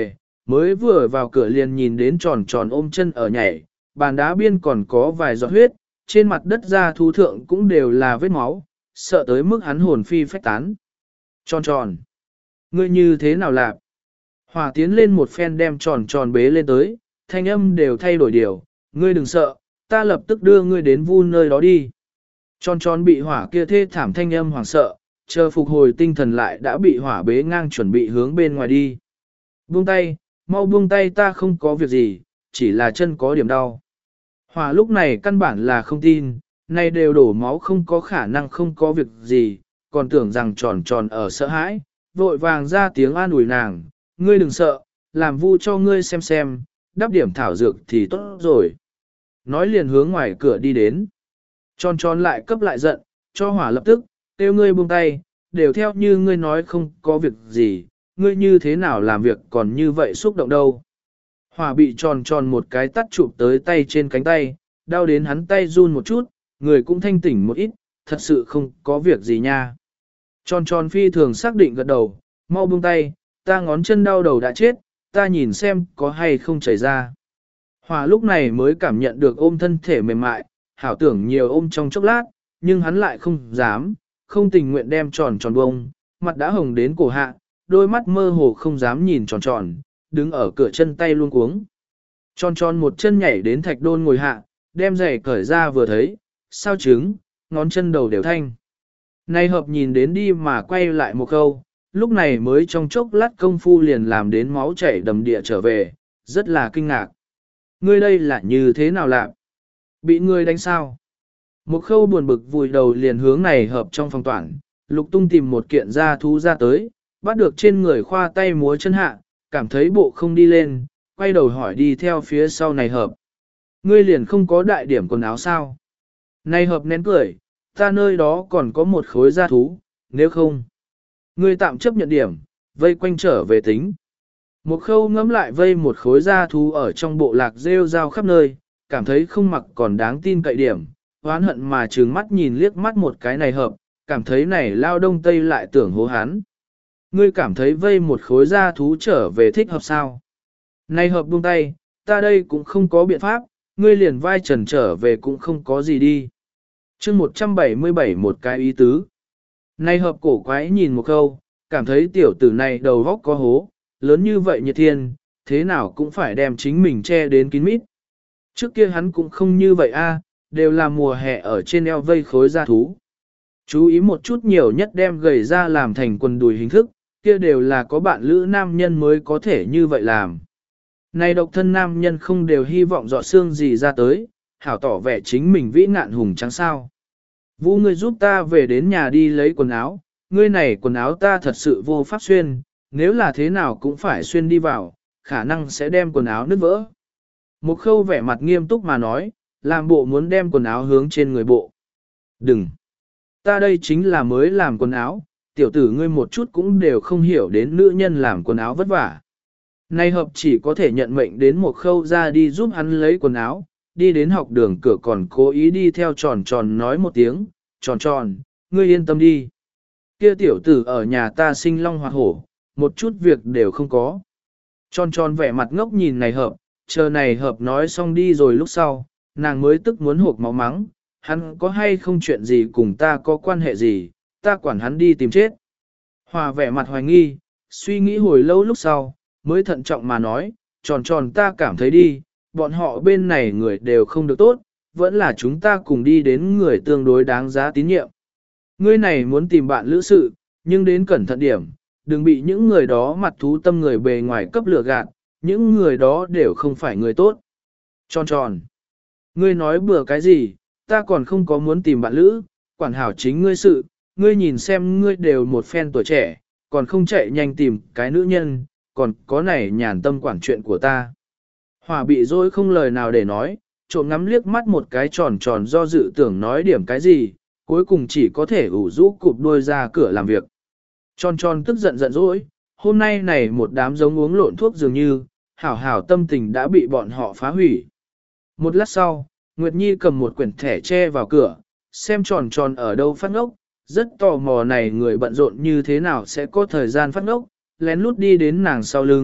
Mới vừa vào cửa liền nhìn đến tròn tròn ôm chân ở nhảy, bàn đá biên còn có vài giọt huyết, trên mặt đất ra thú thượng cũng đều là vết máu, sợ tới mức hắn hồn phi phách tán. Tròn tròn, ngươi như thế nào lạc? Hỏa tiến lên một phen đem tròn tròn bế lên tới, thanh âm đều thay đổi điều, ngươi đừng sợ, ta lập tức đưa ngươi đến vu nơi đó đi. Tròn tròn bị hỏa kia thê thảm thanh âm hoảng sợ, chờ phục hồi tinh thần lại đã bị hỏa bế ngang chuẩn bị hướng bên ngoài đi. Buông tay, mau buông tay, ta không có việc gì, chỉ là chân có điểm đau. Hỏa lúc này căn bản là không tin, nay đều đổ máu không có khả năng không có việc gì, còn tưởng rằng tròn tròn ở sợ hãi, vội vàng ra tiếng an ủi nàng, ngươi đừng sợ, làm vu cho ngươi xem xem, đắp điểm thảo dược thì tốt rồi. Nói liền hướng ngoài cửa đi đến. Tròn tròn lại cấp lại giận, cho hỏa lập tức, kêu ngươi buông tay, đều theo như ngươi nói không có việc gì, ngươi như thế nào làm việc còn như vậy xúc động đâu. Hỏa bị tròn tròn một cái tắt chụp tới tay trên cánh tay, đau đến hắn tay run một chút, người cũng thanh tỉnh một ít, thật sự không có việc gì nha. Tròn tròn phi thường xác định gật đầu, mau buông tay, ta ngón chân đau đầu đã chết, ta nhìn xem có hay không chảy ra. Hỏa lúc này mới cảm nhận được ôm thân thể mềm mại, hảo tưởng nhiều ôm trong chốc lát, nhưng hắn lại không dám, không tình nguyện đem tròn tròn bông, mặt đã hồng đến cổ hạ, đôi mắt mơ hồ không dám nhìn tròn tròn, đứng ở cửa chân tay luôn cuống. Tròn tròn một chân nhảy đến thạch đôn ngồi hạ, đem giày cởi ra vừa thấy, sao trứng, ngón chân đầu đều thanh. Nay hợp nhìn đến đi mà quay lại một câu, lúc này mới trong chốc lát công phu liền làm đến máu chảy đầm địa trở về, rất là kinh ngạc. Ngươi đây là như thế nào làm? Bị ngươi đánh sao? Một khâu buồn bực vùi đầu liền hướng này hợp trong phòng toàn, lục tung tìm một kiện da thú ra tới, bắt được trên người khoa tay múa chân hạ, cảm thấy bộ không đi lên, quay đầu hỏi đi theo phía sau này hợp. Ngươi liền không có đại điểm quần áo sao? Này hợp nén cười, ta nơi đó còn có một khối da thú, nếu không. Ngươi tạm chấp nhận điểm, vây quanh trở về tính. Một khâu ngẫm lại vây một khối da thú ở trong bộ lạc rêu rao khắp nơi, cảm thấy không mặc còn đáng tin cậy điểm, oán hận mà trừng mắt nhìn liếc mắt một cái này hợp, cảm thấy này lao đông tây lại tưởng hố hắn. Ngươi cảm thấy vây một khối da thú trở về thích hợp sao? Này hợp buông tay, ta đây cũng không có biện pháp, ngươi liền vai trần trở về cũng không có gì đi. chương một trăm bảy mươi bảy một cái ý tứ. Này hợp cổ quái nhìn một câu, cảm thấy tiểu tử này đầu góc có hố, lớn như vậy nhiệt thiên, thế nào cũng phải đem chính mình che đến kín mít. Trước kia hắn cũng không như vậy a, đều là mùa hè ở trên eo vây khối da thú. Chú ý một chút nhiều nhất đem gầy ra làm thành quần đùi hình thức, kia đều là có bạn lữ nam nhân mới có thể như vậy làm. Này độc thân nam nhân không đều hy vọng dọ xương gì ra tới, hảo tỏ vẻ chính mình vĩ ngạn hùng trắng sao. Vũ ngươi giúp ta về đến nhà đi lấy quần áo, ngươi này quần áo ta thật sự vô pháp xuyên, nếu là thế nào cũng phải xuyên đi vào, khả năng sẽ đem quần áo nứt vỡ. Một khâu vẻ mặt nghiêm túc mà nói, làm bộ muốn đem quần áo hướng trên người bộ. Đừng! Ta đây chính là mới làm quần áo, tiểu tử ngươi một chút cũng đều không hiểu đến nữ nhân làm quần áo vất vả. Nay hợp chỉ có thể nhận mệnh đến một khâu ra đi giúp hắn lấy quần áo, đi đến học đường cửa còn cố ý đi theo tròn tròn nói một tiếng, tròn tròn, ngươi yên tâm đi. Kia tiểu tử ở nhà ta sinh long hoạt hổ, một chút việc đều không có. Tròn tròn vẻ mặt ngốc nhìn này hợp, chờ này hợp nói xong đi rồi lúc sau, nàng mới tức muốn hộp máu mắng, hắn có hay không chuyện gì cùng ta có quan hệ gì, ta quản hắn đi tìm chết. Hòa vẻ mặt hoài nghi, suy nghĩ hồi lâu lúc sau, mới thận trọng mà nói, tròn tròn ta cảm thấy đi, bọn họ bên này người đều không được tốt, vẫn là chúng ta cùng đi đến người tương đối đáng giá tín nhiệm. Ngươi này muốn tìm bạn lữ sự, nhưng đến cẩn thận điểm, đừng bị những người đó mặt thú tâm người bề ngoài cấp lừa gạt, những người đó đều không phải người tốt. Tròn tròn, ngươi nói bừa cái gì, ta còn không có muốn tìm bạn lữ, quản hảo chính ngươi sự, ngươi nhìn xem ngươi đều một phen tuổi trẻ, còn không chạy nhanh tìm cái nữ nhân, còn có này nhàn tâm quản chuyện của ta. Hòa bị dối không lời nào để nói, trộm ngắm liếc mắt một cái tròn tròn do dự tưởng nói điểm cái gì, cuối cùng chỉ có thể ủ rũ cụp đuôi ra cửa làm việc. Tròn tròn tức giận giận dỗi, hôm nay này một đám giống uống lộn thuốc dường như, hảo hảo tâm tình đã bị bọn họ phá hủy. Một lát sau, Nguyệt Nhi cầm một quyển thẻ che vào cửa, xem tròn tròn ở đâu phát ngốc, rất tò mò này người bận rộn như thế nào sẽ có thời gian phát ngốc, lén lút đi đến nàng sau lưng,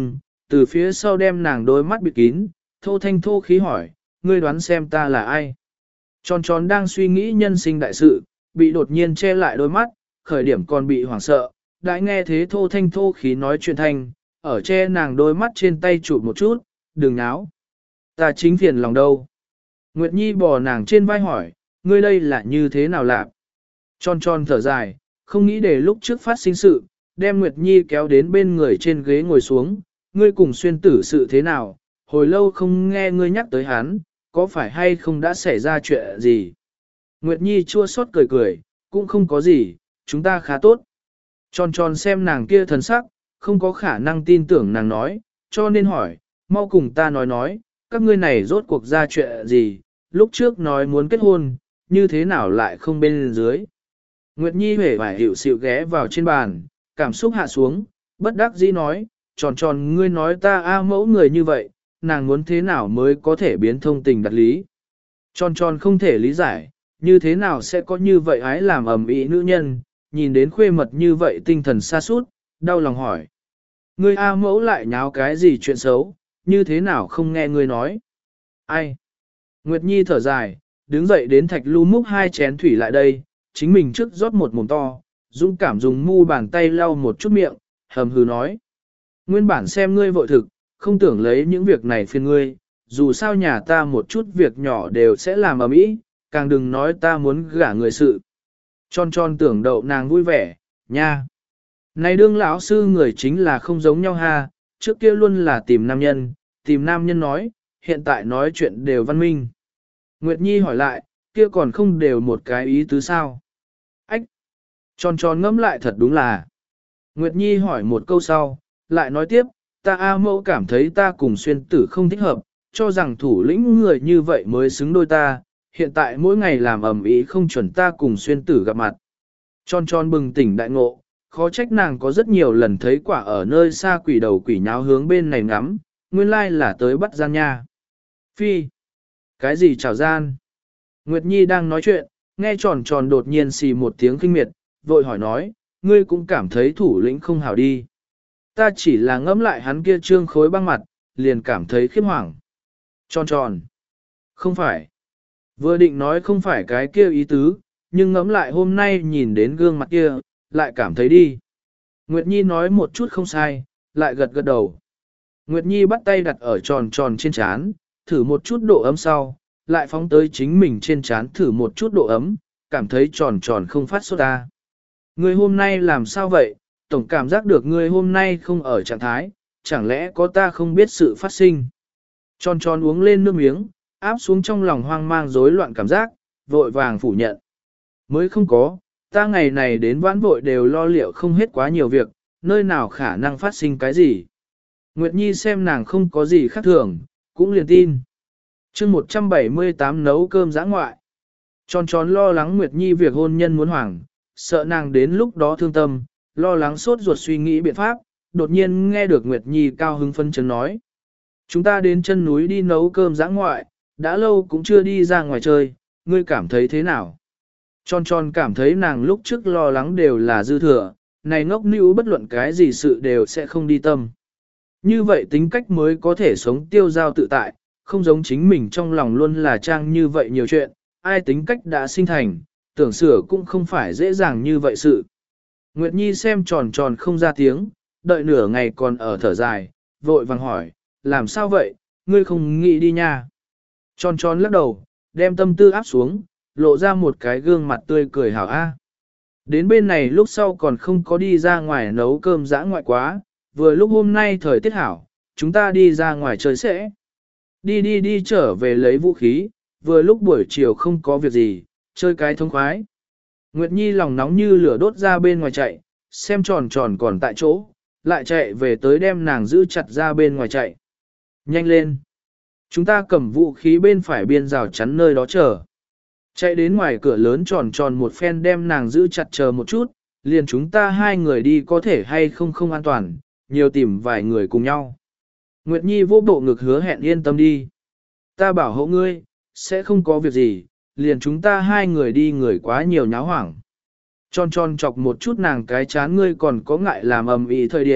từ phía sau đem nàng đôi mắt bịt kín, thô thanh thô khí hỏi, ngươi đoán xem ta là ai? Tròn tròn đang suy nghĩ nhân sinh đại sự, bị đột nhiên che lại đôi mắt, khởi điểm còn bị hoảng sợ, đã nghe thế thô thanh thô khí nói chuyện thanh, ở che nàng đôi mắt trên tay chụp một chút, đừng náo. Ta chính phiền lòng đâu. Nguyệt Nhi bò nàng trên vai hỏi, ngươi đây là như thế nào lạc? Tròn tròn thở dài, không nghĩ để lúc trước phát sinh sự, đem Nguyệt Nhi kéo đến bên người trên ghế ngồi xuống, ngươi cùng xuyên tử sự thế nào, hồi lâu không nghe ngươi nhắc tới hắn, có phải hay không đã xảy ra chuyện gì? Nguyệt Nhi chua xót cười cười, cũng không có gì, chúng ta khá tốt. Tròn tròn xem nàng kia thần sắc, không có khả năng tin tưởng nàng nói, cho nên hỏi, mau cùng ta nói nói, các ngươi này rốt cuộc ra chuyện gì, lúc trước nói muốn kết hôn, như thế nào lại không bên dưới. Nguyệt Nhi hề vải hiệu xịu ghé vào trên bàn, cảm xúc hạ xuống, bất đắc dĩ nói, tròn tròn ngươi nói ta a mẫu người như vậy, nàng muốn thế nào mới có thể biến thông tình đặt lý. Tròn tròn không thể lý giải, như thế nào sẽ có như vậy ái làm ầm ĩ nữ nhân, nhìn đến khuê mật như vậy tinh thần xa sút đau lòng hỏi. Ngươi A mẫu lại nháo cái gì chuyện xấu, như thế nào không nghe ngươi nói. Ai? Nguyệt Nhi thở dài, đứng dậy đến thạch lưu múc hai chén thủy lại đây, chính mình trước rót một mồm to, dũng cảm dùng mu bàn tay lau một chút miệng, hầm hừ nói. Nguyên bản xem ngươi vội thực, không tưởng lấy những việc này phiền ngươi, dù sao nhà ta một chút việc nhỏ đều sẽ làm ầm ĩ, càng đừng nói ta muốn gả người sự. Tròn tròn tưởng đậu nàng vui vẻ, nha. Này đương lão sư người chính là không giống nhau ha, trước kia luôn là tìm nam nhân, tìm nam nhân nói, hiện tại nói chuyện đều văn minh. Nguyệt Nhi hỏi lại, kia còn không đều một cái ý tứ sao? Ách! Tròn tròn ngẫm lại thật đúng là. Nguyệt Nhi hỏi một câu sau, lại nói tiếp, ta A mẫu cảm thấy ta cùng xuyên tử không thích hợp, cho rằng thủ lĩnh người như vậy mới xứng đôi ta, hiện tại mỗi ngày làm ầm ĩ không chuẩn ta cùng xuyên tử gặp mặt. Tròn tròn bừng tỉnh đại ngộ, khó trách nàng có rất nhiều lần thấy quả ở nơi xa quỷ đầu quỷ nháo hướng bên này ngắm, nguyên lai là tới bắt gian nha. Phi! Cái gì chào gian? Nguyệt Nhi đang nói chuyện, nghe tròn tròn đột nhiên xì một tiếng kinh miệt, vội hỏi nói, ngươi cũng cảm thấy thủ lĩnh không hảo đi. Ta chỉ là ngẫm lại hắn kia trương khối băng mặt, liền cảm thấy khiếp hoảng. Tròn tròn. Không phải. Vừa định nói không phải cái kia ý tứ, nhưng ngẫm lại hôm nay nhìn đến gương mặt kia, lại cảm thấy đi. Nguyệt Nhi nói một chút không sai, lại gật gật đầu. Nguyệt Nhi bắt tay đặt ở tròn tròn trên chán, thử một chút độ ấm sau, lại phóng tới chính mình trên chán thử một chút độ ấm, cảm thấy tròn tròn không phát sốt ta. Ngươi hôm nay làm sao vậy? Tổng cảm giác được ngươi hôm nay không ở trạng thái, chẳng lẽ có ta không biết sự phát sinh? Tròn tròn uống lên nước miếng, áp xuống trong lòng hoang mang rối loạn cảm giác, vội vàng phủ nhận. Mới không có, ta ngày này đến vãn vội đều lo liệu không hết quá nhiều việc, nơi nào khả năng phát sinh cái gì. Nguyệt Nhi xem nàng không có gì khác thường, cũng liền tin. chương một trăm bảy mươi tám nấu cơm giã ngoại. Tròn tròn lo lắng Nguyệt Nhi việc hôn nhân muốn hoảng, sợ nàng đến lúc đó thương tâm, lo lắng sốt ruột suy nghĩ biện pháp, đột nhiên nghe được Nguyệt Nhi cao hứng phân chấn nói. Chúng ta đến chân núi đi nấu cơm giã ngoại, đã lâu cũng chưa đi ra ngoài chơi, ngươi cảm thấy thế nào? Tròn tròn cảm thấy nàng lúc trước lo lắng đều là dư thừa, này ngốc níu bất luận cái gì sự đều sẽ không đi tâm. Như vậy tính cách mới có thể sống tiêu giao tự tại, không giống chính mình trong lòng luôn là trang như vậy nhiều chuyện, ai tính cách đã sinh thành, tưởng sửa cũng không phải dễ dàng như vậy sự. Nguyệt Nhi xem tròn tròn không ra tiếng, đợi nửa ngày còn ở thở dài, vội vàng hỏi, làm sao vậy, ngươi không nghĩ đi nha. Tròn tròn lắc đầu, đem tâm tư áp xuống, lộ ra một cái gương mặt tươi cười hảo a. Đến bên này lúc sau còn không có đi ra ngoài nấu cơm dã ngoại quá, vừa lúc hôm nay thời tiết hảo, chúng ta đi ra ngoài chơi sẽ. Đi đi đi trở về lấy vũ khí, vừa lúc buổi chiều không có việc gì, chơi cái thông khoái. Nguyệt Nhi lòng nóng như lửa đốt ra bên ngoài chạy, xem tròn tròn còn tại chỗ, lại chạy về tới đem nàng giữ chặt ra bên ngoài chạy. Nhanh lên! Chúng ta cầm vũ khí bên phải biên rào chắn nơi đó chờ. Chạy đến ngoài cửa lớn tròn tròn một phen đem nàng giữ chặt chờ một chút, liền chúng ta hai người đi có thể hay không không an toàn, nhiều tìm vài người cùng nhau. Nguyệt Nhi vô bộ ngực hứa hẹn yên tâm đi. Ta bảo hộ ngươi, sẽ không có việc gì, liền chúng ta hai người đi người quá nhiều nháo hoảng. Tròn tròn chọc một chút nàng cái chán ngươi còn có ngại làm ầm ĩ thời điểm,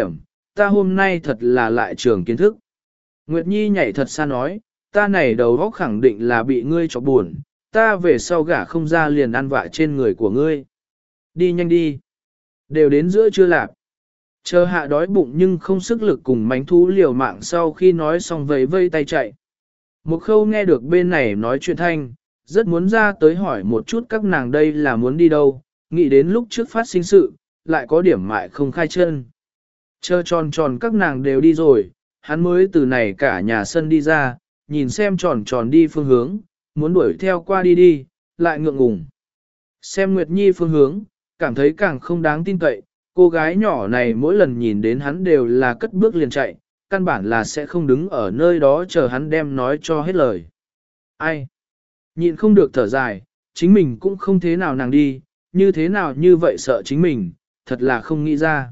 ta hôm nay thật là lại trường kiến thức. Nguyệt Nhi nhảy thật xa nói, ta này đầu óc khẳng định là bị ngươi cho buồn, ta về sau gả không ra liền ăn vạ trên người của ngươi. Đi nhanh đi. Đều đến giữa trưa lạp. Chờ hạ đói bụng nhưng không sức lực cùng mánh thú liều mạng sau khi nói xong vẫy vây tay chạy. Một khâu nghe được bên này nói chuyện thanh, rất muốn ra tới hỏi một chút các nàng đây là muốn đi đâu, nghĩ đến lúc trước phát sinh sự, lại có điểm mại không khai chân. Chờ tròn tròn các nàng đều đi rồi, hắn mới từ này cả nhà sân đi ra, nhìn xem tròn tròn đi phương hướng, muốn đuổi theo qua đi đi, lại ngượng ngùng. Xem Nguyệt Nhi phương hướng, cảm thấy càng không đáng tin cậy, cô gái nhỏ này mỗi lần nhìn đến hắn đều là cất bước liền chạy, căn bản là sẽ không đứng ở nơi đó chờ hắn đem nói cho hết lời. Ai? Nhịn không được thở dài, chính mình cũng không thế nào nàng đi, như thế nào như vậy sợ chính mình, thật là không nghĩ ra.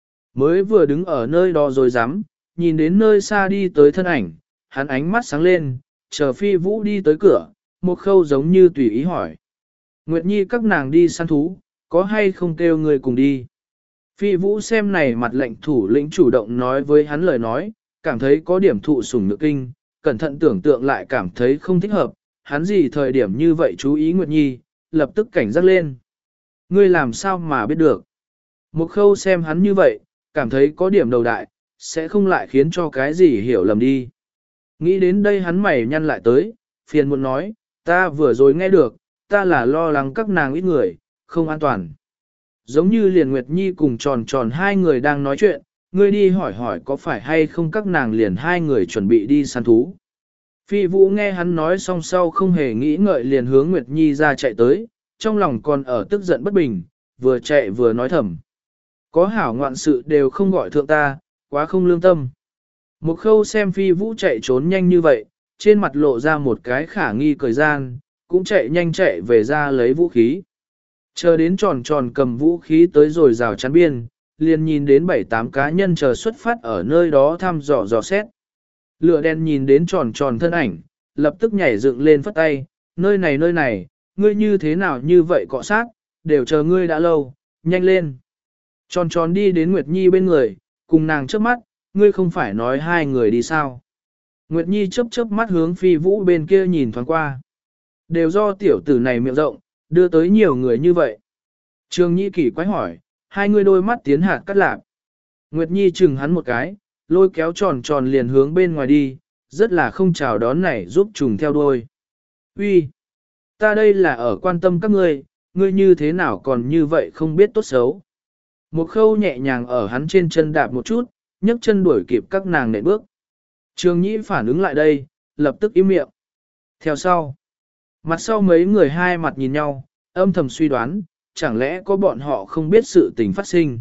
Mới vừa đứng ở nơi đó rồi dám, nhìn đến nơi xa đi tới thân ảnh, hắn ánh mắt sáng lên, chờ Phi Vũ đi tới cửa, một khâu giống như tùy ý hỏi. Nguyệt Nhi các nàng đi săn thú, có hay không kêu người cùng đi? Phi Vũ xem này mặt lệnh thủ lĩnh chủ động nói với hắn lời nói, cảm thấy có điểm thụ sủng nhược kinh, cẩn thận tưởng tượng lại cảm thấy không thích hợp, hắn gì thời điểm như vậy chú ý Nguyệt Nhi, lập tức cảnh giác lên. Ngươi làm sao mà biết được? Một khâu xem hắn như vậy, cảm thấy có điểm đầu đại, sẽ không lại khiến cho cái gì hiểu lầm đi. Nghĩ đến đây hắn mày nhăn lại tới, phiền muốn nói, ta vừa rồi nghe được, ta là lo lắng các nàng ít người, không an toàn. Giống như liền Nguyệt Nhi cùng tròn tròn hai người đang nói chuyện, ngươi đi hỏi hỏi có phải hay không các nàng liền hai người chuẩn bị đi săn thú. Phi Vũ nghe hắn nói xong sau không hề nghĩ ngợi liền hướng Nguyệt Nhi ra chạy tới, trong lòng còn ở tức giận bất bình, vừa chạy vừa nói thầm. Có hảo ngoạn sự đều không gọi thượng ta, quá không lương tâm. Một khâu xem Phi Vũ chạy trốn nhanh như vậy, trên mặt lộ ra một cái khả nghi cười gian, cũng chạy nhanh chạy về ra lấy vũ khí. Chờ đến tròn tròn cầm vũ khí tới rồi rào chắn biên, liền nhìn đến bảy tám cá nhân chờ xuất phát ở nơi đó thăm dò dò xét. Lửa đen nhìn đến tròn tròn thân ảnh, lập tức nhảy dựng lên phất tay, nơi này nơi này, ngươi như thế nào như vậy cọ sát, đều chờ ngươi đã lâu, nhanh lên. Tròn tròn đi đến Nguyệt Nhi bên người, cùng nàng trước mắt, ngươi không phải nói hai người đi sao. Nguyệt Nhi chớp chớp mắt hướng Phi Vũ bên kia nhìn thoáng qua. Đều do tiểu tử này miệng rộng, đưa tới nhiều người như vậy. Trường Nhi kỳ quái hỏi, hai người đôi mắt tiến hạt cắt lạc. Nguyệt Nhi chừng hắn một cái, lôi kéo tròn tròn liền hướng bên ngoài đi, rất là không chào đón này giúp trùng theo đuôi. Uy, ta đây là ở quan tâm các ngươi, ngươi như thế nào còn như vậy không biết tốt xấu. Một khâu nhẹ nhàng ở hắn trên chân đạp một chút, nhấc chân đuổi kịp các nàng nện bước. Trường Nhĩ phản ứng lại đây, lập tức im miệng. Theo sau, mặt sau mấy người hai mặt nhìn nhau, âm thầm suy đoán, chẳng lẽ có bọn họ không biết sự tình phát sinh.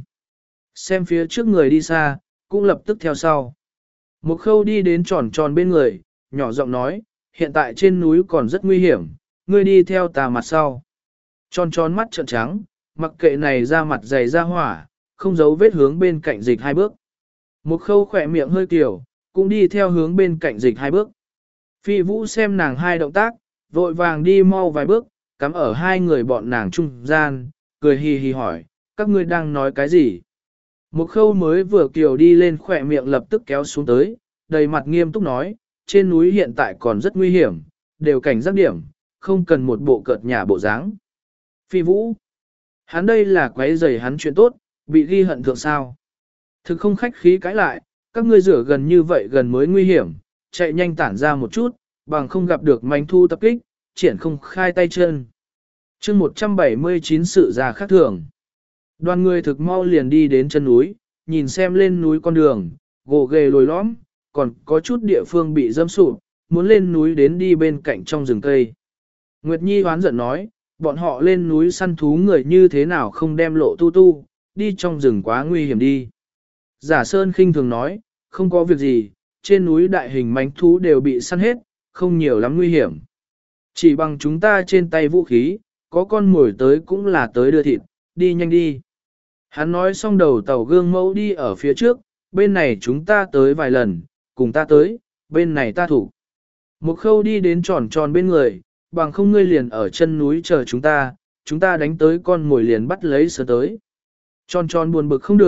Xem phía trước người đi xa, cũng lập tức theo sau. Một khâu đi đến tròn tròn bên người, nhỏ giọng nói, hiện tại trên núi còn rất nguy hiểm, ngươi đi theo tà mặt sau. Tròn tròn mắt trợn trắng, mặc kệ này ra mặt dày ra hỏa, không giấu vết hướng bên cạnh dịch hai bước. Một khâu khỏe miệng hơi kiểu, cũng đi theo hướng bên cạnh dịch hai bước. Phi Vũ xem nàng hai động tác, vội vàng đi mau vài bước, cắm ở hai người bọn nàng trung gian, cười hì hì hỏi, các ngươi đang nói cái gì? Một khâu mới vừa kiều đi lên khỏe miệng lập tức kéo xuống tới, đầy mặt nghiêm túc nói, trên núi hiện tại còn rất nguy hiểm, đều cảnh giác điểm, không cần một bộ cợt nhà bộ dáng. Phi Vũ, hắn đây là quấy rầy hắn chuyện tốt, bị ghi hận thượng sao. Thực không khách khí cãi lại, các ngươi rửa gần như vậy gần mới nguy hiểm, chạy nhanh tản ra một chút, bằng không gặp được manh thu tập kích, triển không khai tay chân. chương một trăm bảy mươi chín sự ra khác thường. Đoàn người thực mau liền đi đến chân núi, nhìn xem lên núi con đường, gồ ghề lồi lõm, còn có chút địa phương bị dâm sụp, muốn lên núi đến đi bên cạnh trong rừng cây. Nguyệt Nhi hoán giận nói, bọn họ lên núi săn thú người như thế nào không đem lộ tu tu, đi trong rừng quá nguy hiểm đi. Giả Sơn khinh thường nói, không có việc gì, trên núi đại hình mánh thú đều bị săn hết, không nhiều lắm nguy hiểm. Chỉ bằng chúng ta trên tay vũ khí, có con mồi tới cũng là tới đưa thịt, đi nhanh đi. Hắn nói xong đầu tàu gương mẫu đi ở phía trước, bên này chúng ta tới vài lần, cùng ta tới, bên này ta thủ. Một khâu đi đến tròn tròn bên người, bằng không ngươi liền ở chân núi chờ chúng ta, chúng ta đánh tới con mồi liền bắt lấy sơ tới. Tròn tròn buồn bực không được,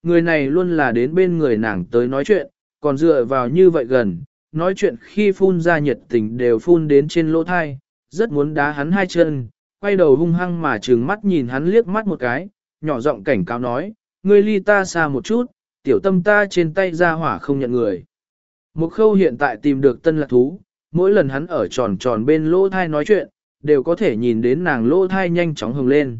người này luôn là đến bên người nàng tới nói chuyện, còn dựa vào như vậy gần, nói chuyện khi phun ra nhiệt tình đều phun đến trên lỗ thai, rất muốn đá hắn hai chân, quay đầu hung hăng mà trừng mắt nhìn hắn liếc mắt một cái, nhỏ giọng cảnh cáo nói, ngươi ly ta xa một chút, tiểu tâm ta trên tay ra hỏa không nhận người. Một khâu hiện tại tìm được tân lạc thú, mỗi lần hắn ở tròn tròn bên lỗ thai nói chuyện, đều có thể nhìn đến nàng lỗ thai nhanh chóng hồng lên.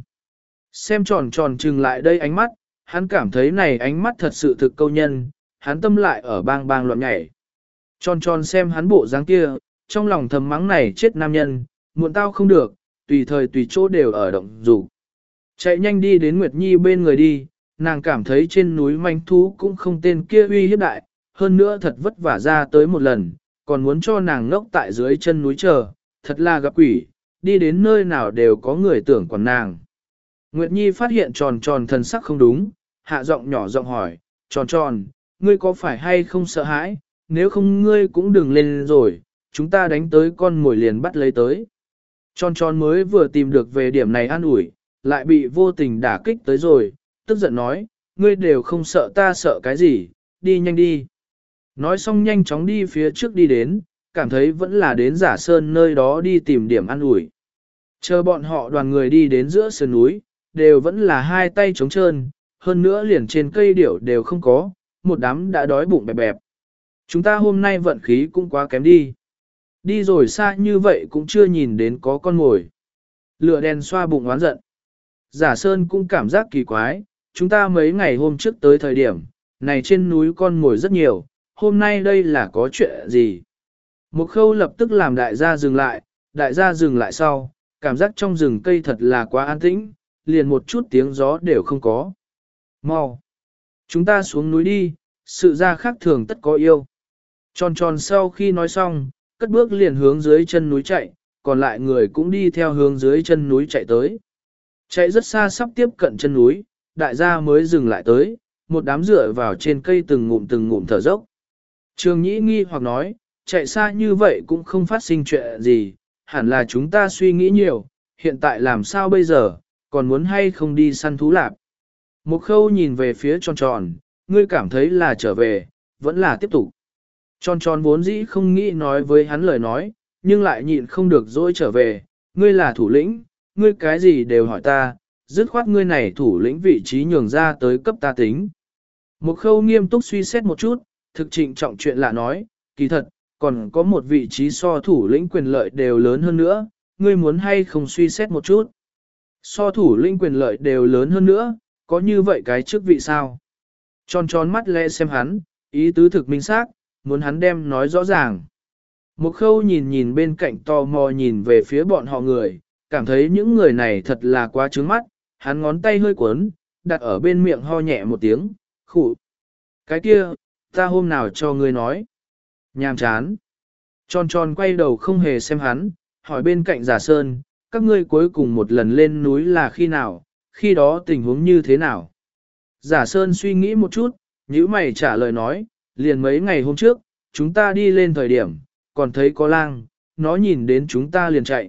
Xem tròn tròn trừng lại đây ánh mắt, hắn cảm thấy này ánh mắt thật sự thực câu nhân, hắn tâm lại ở bang bang loạn nhảy. Tròn tròn xem hắn bộ dáng kia, trong lòng thầm mắng này chết nam nhân, muộn tao không được, tùy thời tùy chỗ đều ở động dục. Chạy nhanh đi đến Nguyệt Nhi bên người đi, nàng cảm thấy trên núi manh thú cũng không tên kia uy hiếp đại, hơn nữa thật vất vả ra tới một lần, còn muốn cho nàng ngốc tại dưới chân núi chờ, thật là gặp quỷ, đi đến nơi nào đều có người tưởng còn nàng. Nguyệt Nhi phát hiện tròn tròn thần sắc không đúng, hạ giọng nhỏ giọng hỏi, tròn tròn, ngươi có phải hay không sợ hãi, nếu không ngươi cũng đừng lên rồi, chúng ta đánh tới con mồi liền bắt lấy tới. Tròn tròn mới vừa tìm được về điểm này an ủi, lại bị vô tình đả kích tới rồi, tức giận nói, ngươi đều không sợ ta sợ cái gì, đi nhanh đi. Nói xong nhanh chóng đi phía trước đi đến, cảm thấy vẫn là đến giả sơn nơi đó đi tìm điểm an ủi. Chờ bọn họ đoàn người đi đến giữa sườn núi, đều vẫn là hai tay trống trơn, hơn nữa liền trên cây điểu đều không có, một đám đã đói bụng bẹp bẹp. Chúng ta hôm nay vận khí cũng quá kém đi. Đi rồi xa như vậy cũng chưa nhìn đến có con mồi. Lửa đèn xoa bụng oán giận. Giả Sơn cũng cảm giác kỳ quái, chúng ta mấy ngày hôm trước tới thời điểm, này trên núi con mồi rất nhiều, hôm nay đây là có chuyện gì? Một khâu lập tức làm đại gia dừng lại, đại gia dừng lại sau, cảm giác trong rừng cây thật là quá an tĩnh, liền một chút tiếng gió đều không có. Mau! Chúng ta xuống núi đi, sự ra khác thường tất có yêu. Tròn tròn sau khi nói xong, cất bước liền hướng dưới chân núi chạy, còn lại người cũng đi theo hướng dưới chân núi chạy tới. Chạy rất xa sắp tiếp cận chân núi, đại gia mới dừng lại tới, một đám dựa vào trên cây từng ngụm từng ngụm thở dốc. Trường Nhĩ nghi hoặc nói, chạy xa như vậy cũng không phát sinh chuyện gì, hẳn là chúng ta suy nghĩ nhiều, hiện tại làm sao bây giờ, còn muốn hay không đi săn thú lạp. Một khâu nhìn về phía tròn tròn, ngươi cảm thấy là trở về, vẫn là tiếp tục. Tròn tròn vốn dĩ không nghĩ nói với hắn lời nói, nhưng lại nhịn không được dỗi trở về, ngươi là thủ lĩnh, ngươi cái gì đều hỏi ta, dứt khoát ngươi này thủ lĩnh vị trí nhường ra tới cấp ta tính. Một khâu nghiêm túc suy xét một chút, thực trịnh trọng chuyện lạ nói, kỳ thật, còn có một vị trí so thủ lĩnh quyền lợi đều lớn hơn nữa, ngươi muốn hay không suy xét một chút. So thủ lĩnh quyền lợi đều lớn hơn nữa, có như vậy cái chức vị sao? Tròn tròn mắt lẽ xem hắn, ý tứ thực minh xác, muốn hắn đem nói rõ ràng. Một khâu nhìn nhìn bên cạnh tò mò nhìn về phía bọn họ người, cảm thấy những người này thật là quá trướng mắt, hắn ngón tay hơi cuốn, đặt ở bên miệng ho nhẹ một tiếng, khụ. Cái kia, ta hôm nào cho ngươi nói. Nhàm chán. Tròn tròn quay đầu không hề xem hắn, hỏi bên cạnh giả sơn, các ngươi cuối cùng một lần lên núi là khi nào, khi đó tình huống như thế nào. Giả sơn suy nghĩ một chút, nhíu mày trả lời nói, liền mấy ngày hôm trước, chúng ta đi lên thời điểm, còn thấy có lang, nó nhìn đến chúng ta liền chạy.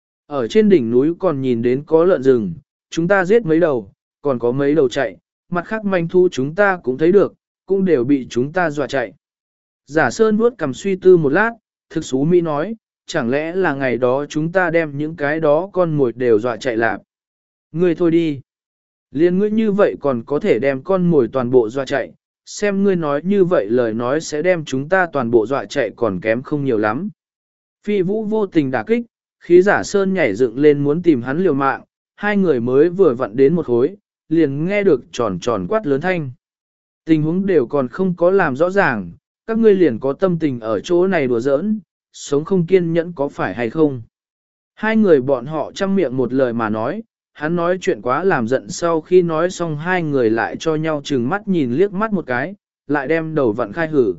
Ở trên đỉnh núi còn nhìn đến có lợn rừng, chúng ta giết mấy đầu, còn có mấy đầu chạy, mặt khác manh thu chúng ta cũng thấy được, cũng đều bị chúng ta dọa chạy. Giả Sơn vuốt cầm suy tư một lát, thực xú Mỹ nói, chẳng lẽ là ngày đó chúng ta đem những cái đó con mồi đều dọa chạy lạc. Ngươi thôi đi. Liên ngươi như vậy còn có thể đem con mồi toàn bộ dọa chạy, xem ngươi nói như vậy lời nói sẽ đem chúng ta toàn bộ dọa chạy còn kém không nhiều lắm. Phi Vũ vô tình đả kích, khí Giả Sơn nhảy dựng lên muốn tìm hắn liều mạng, hai người mới vừa vặn đến một khối, liền nghe được tròn tròn quát lớn thanh. Tình huống đều còn không có làm rõ ràng, các ngươi liền có tâm tình ở chỗ này đùa giỡn, sống không kiên nhẫn có phải hay không. Hai người bọn họ chăm miệng một lời mà nói, hắn nói chuyện quá làm giận sau khi nói xong hai người lại cho nhau chừng mắt nhìn liếc mắt một cái, lại đem đầu vặn khai hử.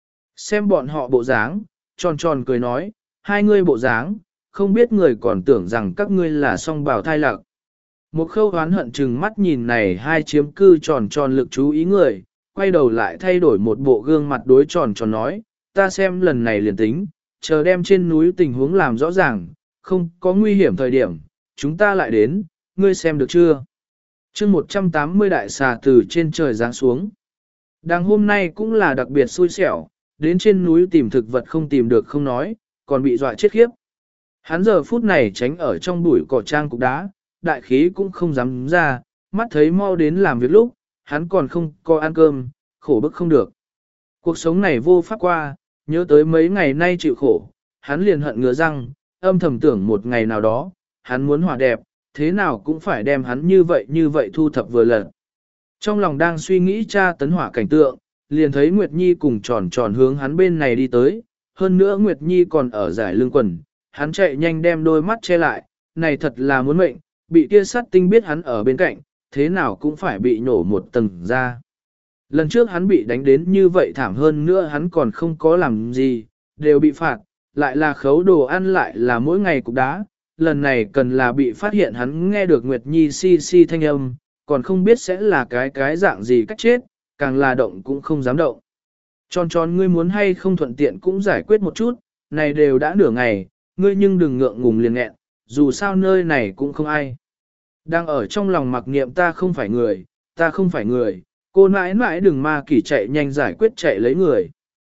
Xem bọn họ bộ dáng, tròn tròn cười nói, hai ngươi bộ dáng, không biết người còn tưởng rằng các ngươi là song bào thai lạc. Một khâu oán hận chừng mắt nhìn này hai chiếm cư tròn tròn lực chú ý người, quay đầu lại thay đổi một bộ gương mặt đối tròn tròn nói, ta xem lần này liền tính, chờ đem trên núi tình huống làm rõ ràng, không có nguy hiểm thời điểm, chúng ta lại đến, ngươi xem được chưa? chương một trăm tám mươi đại xà từ trên trời giáng xuống. Đằng hôm nay cũng là đặc biệt xui xẻo, đến trên núi tìm thực vật không tìm được không nói, còn bị dọa chết khiếp. Hắn giờ phút này tránh ở trong bụi cỏ trang cục đá, đại khí cũng không dám ra, mắt thấy mau đến làm việc lúc, hắn còn không có ăn cơm, khổ bức không được. Cuộc sống này vô pháp qua, nhớ tới mấy ngày nay chịu khổ, hắn liền hận ngứa răng, âm thầm tưởng một ngày nào đó, hắn muốn hòa đẹp, thế nào cũng phải đem hắn như vậy như vậy thu thập vừa lần. Trong lòng đang suy nghĩ tra tấn hỏa cảnh tượng, liền thấy Nguyệt Nhi cùng tròn tròn hướng hắn bên này đi tới, hơn nữa Nguyệt Nhi còn ở giải lưng quần, hắn chạy nhanh đem đôi mắt che lại, này thật là muốn mệnh, bị kia sát tinh biết hắn ở bên cạnh, thế nào cũng phải bị nổ một tầng ra. Lần trước hắn bị đánh đến như vậy thảm hơn nữa hắn còn không có làm gì, đều bị phạt, lại là khấu đồ ăn lại là mỗi ngày cục đá, lần này cần là bị phát hiện hắn nghe được Nguyệt Nhi si si thanh âm, còn không biết sẽ là cái cái dạng gì cách chết, càng là động cũng không dám động. Tròn tròn ngươi muốn hay không thuận tiện cũng giải quyết một chút, này đều đã nửa ngày, ngươi nhưng đừng ngượng ngùng liền nghẹn, dù sao nơi này cũng không ai. Đang ở trong lòng mặc niệm ta không phải người, ta không phải người, cô mãi mãi đừng ma kỷ chạy nhanh giải quyết chạy lấy người.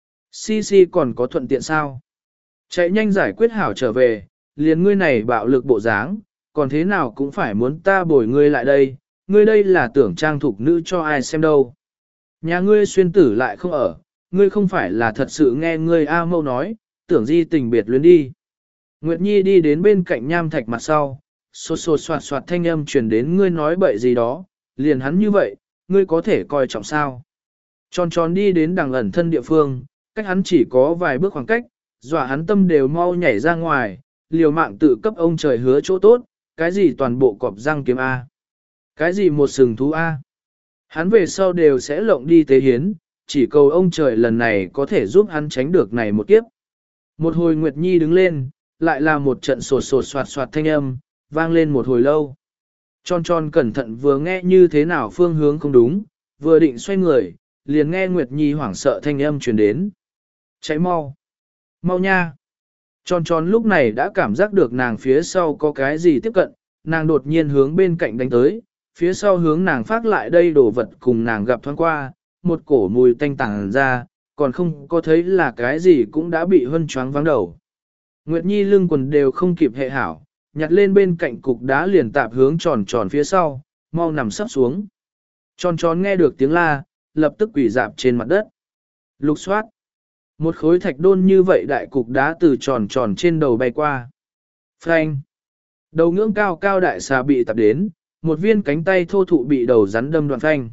Si si còn có thuận tiện sao? Chạy nhanh giải quyết hảo trở về, liền ngươi này bạo lực bộ dáng, còn thế nào cũng phải muốn ta bồi ngươi lại đây, ngươi đây là tưởng trang thục nữ cho ai xem đâu. Nhà ngươi xuyên tử lại không ở, ngươi không phải là thật sự nghe ngươi A Mâu nói, tưởng di tình biệt luyến đi. Nguyệt Nhi đi đến bên cạnh nham thạch mặt sau, xô xô soạt soạt thanh âm truyền đến ngươi nói bậy gì đó, liền hắn như vậy, ngươi có thể coi trọng sao. Tròn tròn đi đến đằng ẩn thân địa phương, cách hắn chỉ có vài bước khoảng cách, dọa hắn tâm đều mau nhảy ra ngoài, liều mạng tự cấp ông trời hứa chỗ tốt, cái gì toàn bộ cọp răng kiếm A. Cái gì một sừng thú A. Hắn về sau đều sẽ lộng đi tế hiến, chỉ cầu ông trời lần này có thể giúp hắn tránh được này một kiếp. Một hồi Nguyệt Nhi đứng lên, lại là một trận sột sột soạt soạt thanh âm, vang lên một hồi lâu. Tròn tròn cẩn thận vừa nghe như thế nào phương hướng không đúng, vừa định xoay người, liền nghe Nguyệt Nhi hoảng sợ thanh âm truyền đến. Cháy mau! Mau nha! Tròn tròn lúc này đã cảm giác được nàng phía sau có cái gì tiếp cận, nàng đột nhiên hướng bên cạnh đánh tới, phía sau hướng nàng phát lại đây đổ vật cùng nàng gặp thoáng qua, một cổ mùi tanh tàng ra, còn không có thấy là cái gì cũng đã bị hân choáng vắng đầu. Nguyệt Nhi lưng quần đều không kịp hệ hảo, nhặt lên bên cạnh cục đá liền tạp hướng tròn tròn phía sau, mau nằm sắp xuống. Tròn tròn nghe được tiếng la, lập tức quỳ dạp trên mặt đất. Lục soát. Một khối thạch đôn như vậy đại cục đá từ tròn tròn trên đầu bay qua. Phanh. Đầu ngưỡng cao cao đại xà bị tạp đến, một viên cánh tay thô thụ bị đầu rắn đâm đoạn phanh.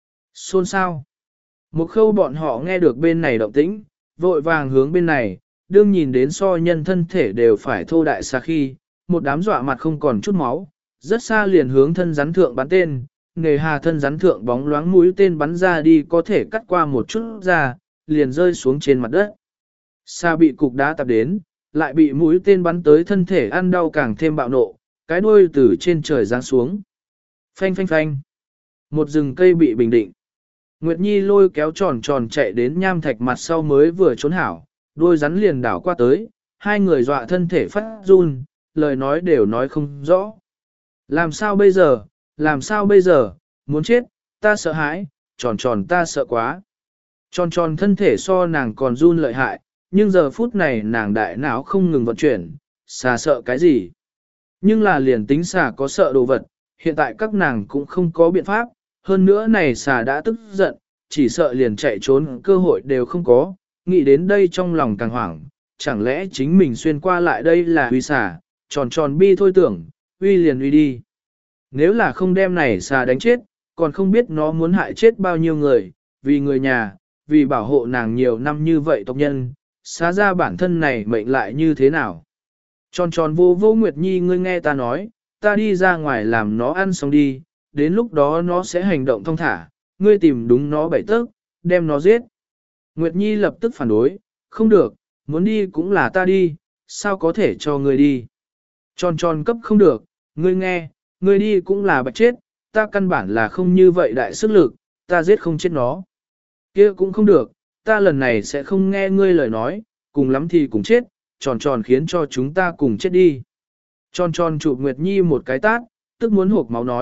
Xôn sao. Một khâu bọn họ nghe được bên này động tĩnh, vội vàng hướng bên này, đương nhìn đến so nhân thân thể đều phải thô đại xà khi, một đám dọa mặt không còn chút máu, rất xa liền hướng thân rắn thượng bắn tên, nghề hà thân rắn thượng bóng loáng mũi tên bắn ra đi có thể cắt qua một chút ra, liền rơi xuống trên mặt đất. Xà bị cục đá tạp đến, lại bị mũi tên bắn tới thân thể ăn đau càng thêm bạo nộ, cái đuôi từ trên trời giáng xuống. Phanh phanh phanh. Một rừng cây bị bình định. Nguyệt Nhi lôi kéo tròn tròn chạy đến nham thạch mặt sau mới vừa trốn hảo, đuôi rắn liền đảo qua tới, hai người dọa thân thể phát run, lời nói đều nói không rõ. Làm sao bây giờ, làm sao bây giờ, muốn chết, ta sợ hãi, tròn tròn ta sợ quá. Tròn tròn thân thể so nàng còn run lợi hại, nhưng giờ phút này nàng đại não không ngừng vận chuyển, xà sợ cái gì. Nhưng là liền tính xà có sợ đồ vật, hiện tại các nàng cũng không có biện pháp, hơn nữa này xà đã tức giận, chỉ sợ liền chạy trốn cơ hội đều không có, nghĩ đến đây trong lòng càng hoảng, chẳng lẽ chính mình xuyên qua lại đây là uy xà, tròn tròn bi thôi tưởng, uy liền uy đi. Nếu là không đem này xà đánh chết, còn không biết nó muốn hại chết bao nhiêu người, vì người nhà, vì bảo hộ nàng nhiều năm như vậy tộc nhân, xá ra bản thân này mệnh lại như thế nào. Tròn tròn vô vô Nguyệt Nhi ngươi nghe ta nói, ta đi ra ngoài làm nó ăn xong đi, đến lúc đó nó sẽ hành động thong thả, ngươi tìm đúng nó bảy tấc, đem nó giết. Nguyệt Nhi lập tức phản đối, không được, muốn đi cũng là ta đi, sao có thể cho ngươi đi. Tròn tròn cấp không được, ngươi nghe, ngươi đi cũng là bạch chết, ta căn bản là không như vậy đại sức lực, ta giết không chết nó. Kia cũng không được, ta lần này sẽ không nghe ngươi lời nói, cùng lắm thì cùng chết, tròn tròn khiến cho chúng ta cùng chết đi. Tròn tròn chụp Nguyệt Nhi một cái tát, tức muốn hộp máu nói,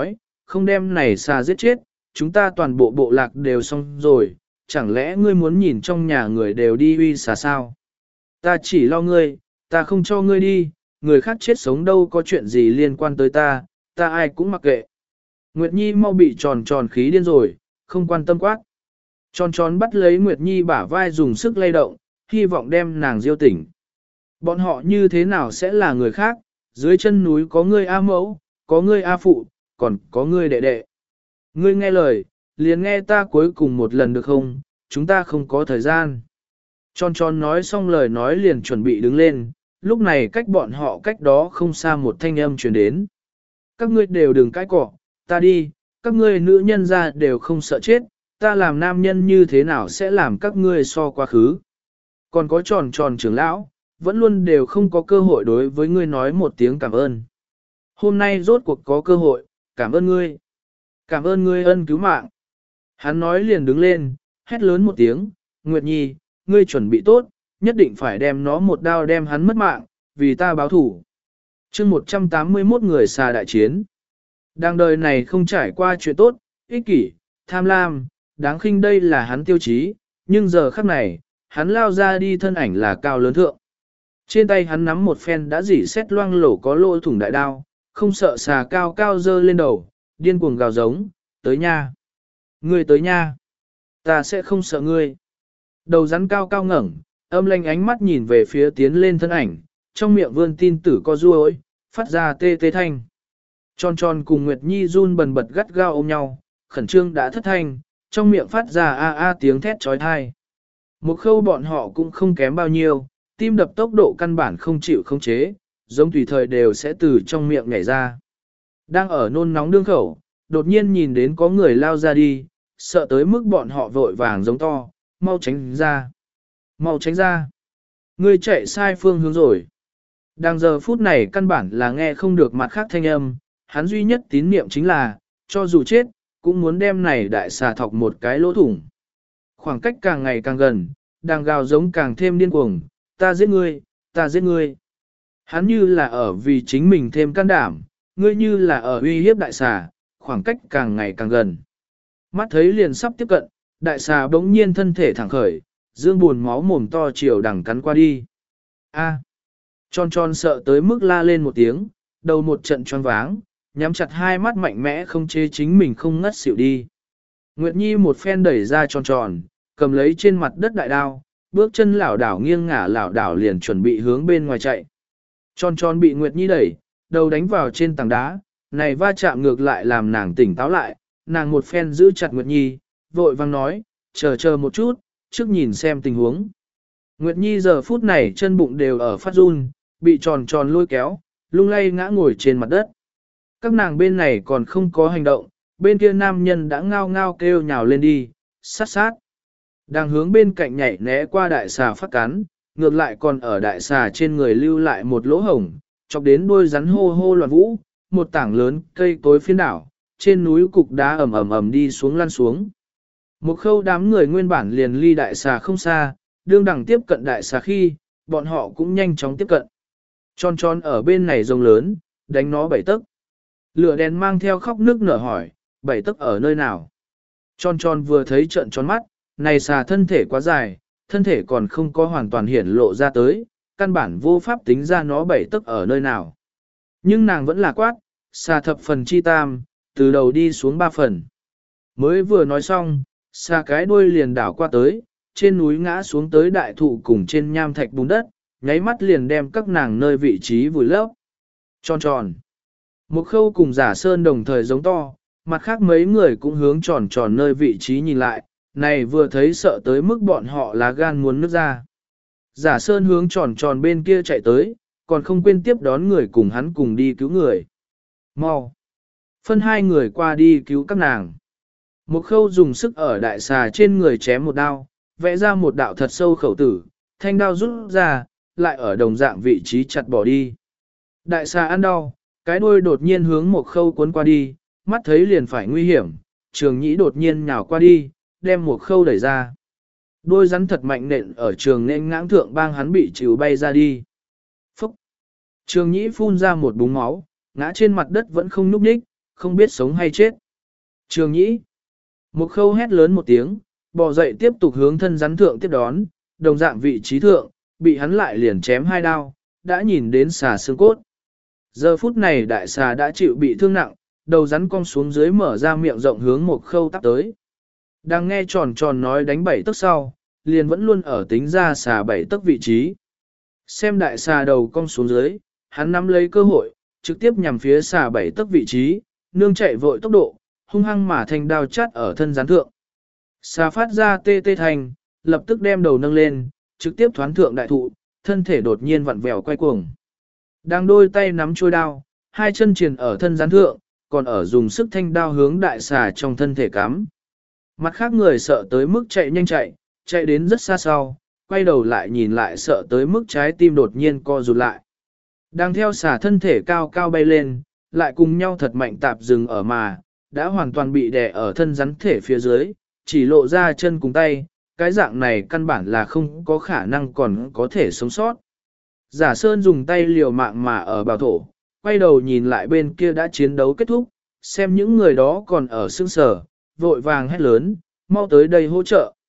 không đem này xà giết chết, chúng ta toàn bộ bộ lạc đều xong rồi, chẳng lẽ ngươi muốn nhìn trong nhà người đều đi uy xà sao? Ta chỉ lo ngươi, ta không cho ngươi đi, người khác chết sống đâu có chuyện gì liên quan tới ta, ta ai cũng mặc kệ. Nguyệt Nhi mau bị tròn tròn khí điên rồi, không quan tâm quát. Tròn tròn bắt lấy Nguyệt Nhi bả vai dùng sức lay động, hy vọng đem nàng diêu tỉnh. Bọn họ như thế nào sẽ là người khác, dưới chân núi có ngươi A mẫu, có ngươi A phụ, còn có ngươi đệ đệ. Ngươi nghe lời, liền nghe ta cuối cùng một lần được không, chúng ta không có thời gian. Tròn tròn nói xong lời nói liền chuẩn bị đứng lên, lúc này cách bọn họ cách đó không xa một thanh âm truyền đến. Các ngươi đều đừng cãi cọ, ta đi, các ngươi nữ nhân ra đều không sợ chết, ta làm nam nhân như thế nào sẽ làm các ngươi so quá khứ. Còn có tròn tròn trưởng lão, vẫn luôn đều không có cơ hội đối với ngươi nói một tiếng cảm ơn. Hôm nay rốt cuộc có cơ hội, cảm ơn ngươi. Cảm ơn ngươi ân cứu mạng. Hắn nói liền đứng lên, hét lớn một tiếng, Nguyệt Nhi, ngươi chuẩn bị tốt, nhất định phải đem nó một đao đem hắn mất mạng, vì ta báo thủ. chương một trăm tám mươi mốt người xà đại chiến. Đang đời này không trải qua chuyện tốt, ích kỷ, tham lam, đáng khinh đây là hắn tiêu chí, nhưng giờ khắc này, hắn lao ra đi thân ảnh là cao lớn thượng. Trên tay hắn nắm một phen đã dỉ xét loang lổ có lỗ thủng đại đao, không sợ xà cao cao dơ lên đầu, điên cuồng gào giống, tới nha. Ngươi tới nha. Ta sẽ không sợ ngươi. Đầu rắn cao cao ngẩng, âm lanh ánh mắt nhìn về phía tiến lên thân ảnh, trong miệng vươn tin tử co ruôi, phát ra tê tê thanh. Tròn tròn cùng Nguyệt Nhi run bần bật gắt gao ôm nhau, khẩn trương đã thất thanh, trong miệng phát ra a a tiếng thét trói thai. Một khâu bọn họ cũng không kém bao nhiêu, tim đập tốc độ căn bản không chịu khống chế, giống tùy thời đều sẽ từ trong miệng nhảy ra. Đang ở nôn nóng đương khẩu, đột nhiên nhìn đến có người lao ra đi, sợ tới mức bọn họ vội vàng giống to, mau tránh ra, mau tránh ra. Ngươi chạy sai phương hướng rồi. Đang giờ phút này căn bản là nghe không được mặt khác thanh âm, hắn duy nhất tín niệm chính là, cho dù chết, cũng muốn đem này đại xà thọc một cái lỗ thủng. Khoảng cách càng ngày càng gần, đang gào giống càng thêm điên cuồng, ta giết ngươi, ta giết ngươi. Hắn như là ở vì chính mình thêm can đảm, ngươi như là ở uy hiếp đại xà, khoảng cách càng ngày càng gần. Mắt thấy liền sắp tiếp cận, đại xà bỗng nhiên thân thể thẳng khởi, dương buồn máu mồm to chiều đằng cắn qua đi. A. Tròn tròn sợ tới mức la lên một tiếng, đầu một trận choáng váng, nhắm chặt hai mắt mạnh mẽ không chế chính mình không ngất xỉu đi. Nguyệt Nhi một phen đẩy ra tròn tròn, cầm lấy trên mặt đất đại đao, bước chân lảo đảo nghiêng ngả lảo đảo liền chuẩn bị hướng bên ngoài chạy. Tròn tròn bị Nguyệt Nhi đẩy, đầu đánh vào trên tảng đá, này va chạm ngược lại làm nàng tỉnh táo lại, nàng một phen giữ chặt Nguyệt Nhi, vội vang nói, chờ chờ một chút, trước nhìn xem tình huống. Nguyệt Nhi giờ phút này chân bụng đều ở phát run, bị tròn tròn lôi kéo, lung lay ngã ngồi trên mặt đất. Các nàng bên này còn không có hành động, bên kia nam nhân đã ngao ngao kêu nhào lên đi, sát sát. Đang hướng bên cạnh nhảy né qua đại xà phát cắn, ngược lại còn ở đại xà trên người lưu lại một lỗ hổng, chọc đến đuôi rắn hô hô loạn vũ, một tảng lớn cây cối phiến đảo, trên núi cục đá ầm ầm ầm đi xuống lăn xuống. Một khâu đám người nguyên bản liền ly đại xà không xa, đương đẳng tiếp cận đại xà khi, bọn họ cũng nhanh chóng tiếp cận. Tròn tròn ở bên này rồng lớn, đánh nó bảy tấc. Lửa đèn mang theo khóc nước nở hỏi, bảy tấc ở nơi nào? Tròn tròn vừa thấy trận tròn mắt, này xà thân thể quá dài, thân thể còn không có hoàn toàn hiển lộ ra tới, căn bản vô pháp tính ra nó bảy tấc ở nơi nào. Nhưng nàng vẫn là quát, xà thập phần chi tam, từ đầu đi xuống ba phần. Mới vừa nói xong, xà cái đuôi liền đảo qua tới, trên núi ngã xuống tới đại thụ cùng trên nham thạch bùn đất, nháy mắt liền đem các nàng nơi vị trí vùi lấp. Tròn tròn. Một khâu cùng giả sơn đồng thời giống to, mặt khác mấy người cũng hướng tròn tròn nơi vị trí nhìn lại, này vừa thấy sợ tới mức bọn họ lá gan muốn nứt ra. Giả sơn hướng tròn tròn bên kia chạy tới, còn không quên tiếp đón người cùng hắn cùng đi cứu người. Mau! Phân hai người qua đi cứu các nàng. Một khâu dùng sức ở đại xà trên người chém một đao, vẽ ra một đạo thật sâu khẩu tử, thanh đao rút ra, lại ở đồng dạng vị trí chặt bỏ đi. Đại xà ăn đau, cái đuôi đột nhiên hướng một khâu cuốn qua đi, mắt thấy liền phải nguy hiểm, trường nhĩ đột nhiên nhào qua đi, đem một khâu đẩy ra. Đôi rắn thật mạnh nện ở trường nên ngãng thượng bang hắn bị chịu bay ra đi. Phúc! Trường nhĩ phun ra một búng máu, ngã trên mặt đất vẫn không nhúc nhích, không biết sống hay chết. Trường nhĩ. Một khâu hét lớn một tiếng, bò dậy tiếp tục hướng thân rắn thượng tiếp đón, đồng dạng vị trí thượng, bị hắn lại liền chém hai đao, đã nhìn đến xà xương cốt. Giờ phút này đại xà đã chịu bị thương nặng, đầu rắn cong xuống dưới mở ra miệng rộng hướng một khâu tắp tới. Đang nghe tròn tròn nói đánh bảy tấc sau, liền vẫn luôn ở tính ra xà bảy tấc vị trí. Xem đại xà đầu cong xuống dưới, hắn nắm lấy cơ hội, trực tiếp nhằm phía xà bảy tấc vị trí, nương chạy vội tốc độ, hung hăng mà thành đao chát ở thân rắn thượng. Xà phát ra tê tê thành, lập tức đem đầu nâng lên, trực tiếp thoán thượng đại thụ, thân thể đột nhiên vặn vẹo quay cuồng. Đang đôi tay nắm chuôi đao, hai chân triền ở thân rắn thượng, còn ở dùng sức thanh đao hướng đại xà trong thân thể cắm. Mặt khác người sợ tới mức chạy nhanh chạy, chạy đến rất xa sau, quay đầu lại nhìn lại sợ tới mức trái tim đột nhiên co rụt lại. Đang theo xà thân thể cao cao bay lên, lại cùng nhau thật mạnh tạp dừng ở mà, đã hoàn toàn bị đè ở thân rắn thể phía dưới, chỉ lộ ra chân cùng tay, cái dạng này căn bản là không có khả năng còn có thể sống sót. Giả Sơn dùng tay liều mạng mà ở bào thổ, quay đầu nhìn lại bên kia đã chiến đấu kết thúc, xem những người đó còn ở sương sở, vội vàng hét lớn, mau tới đây hỗ trợ.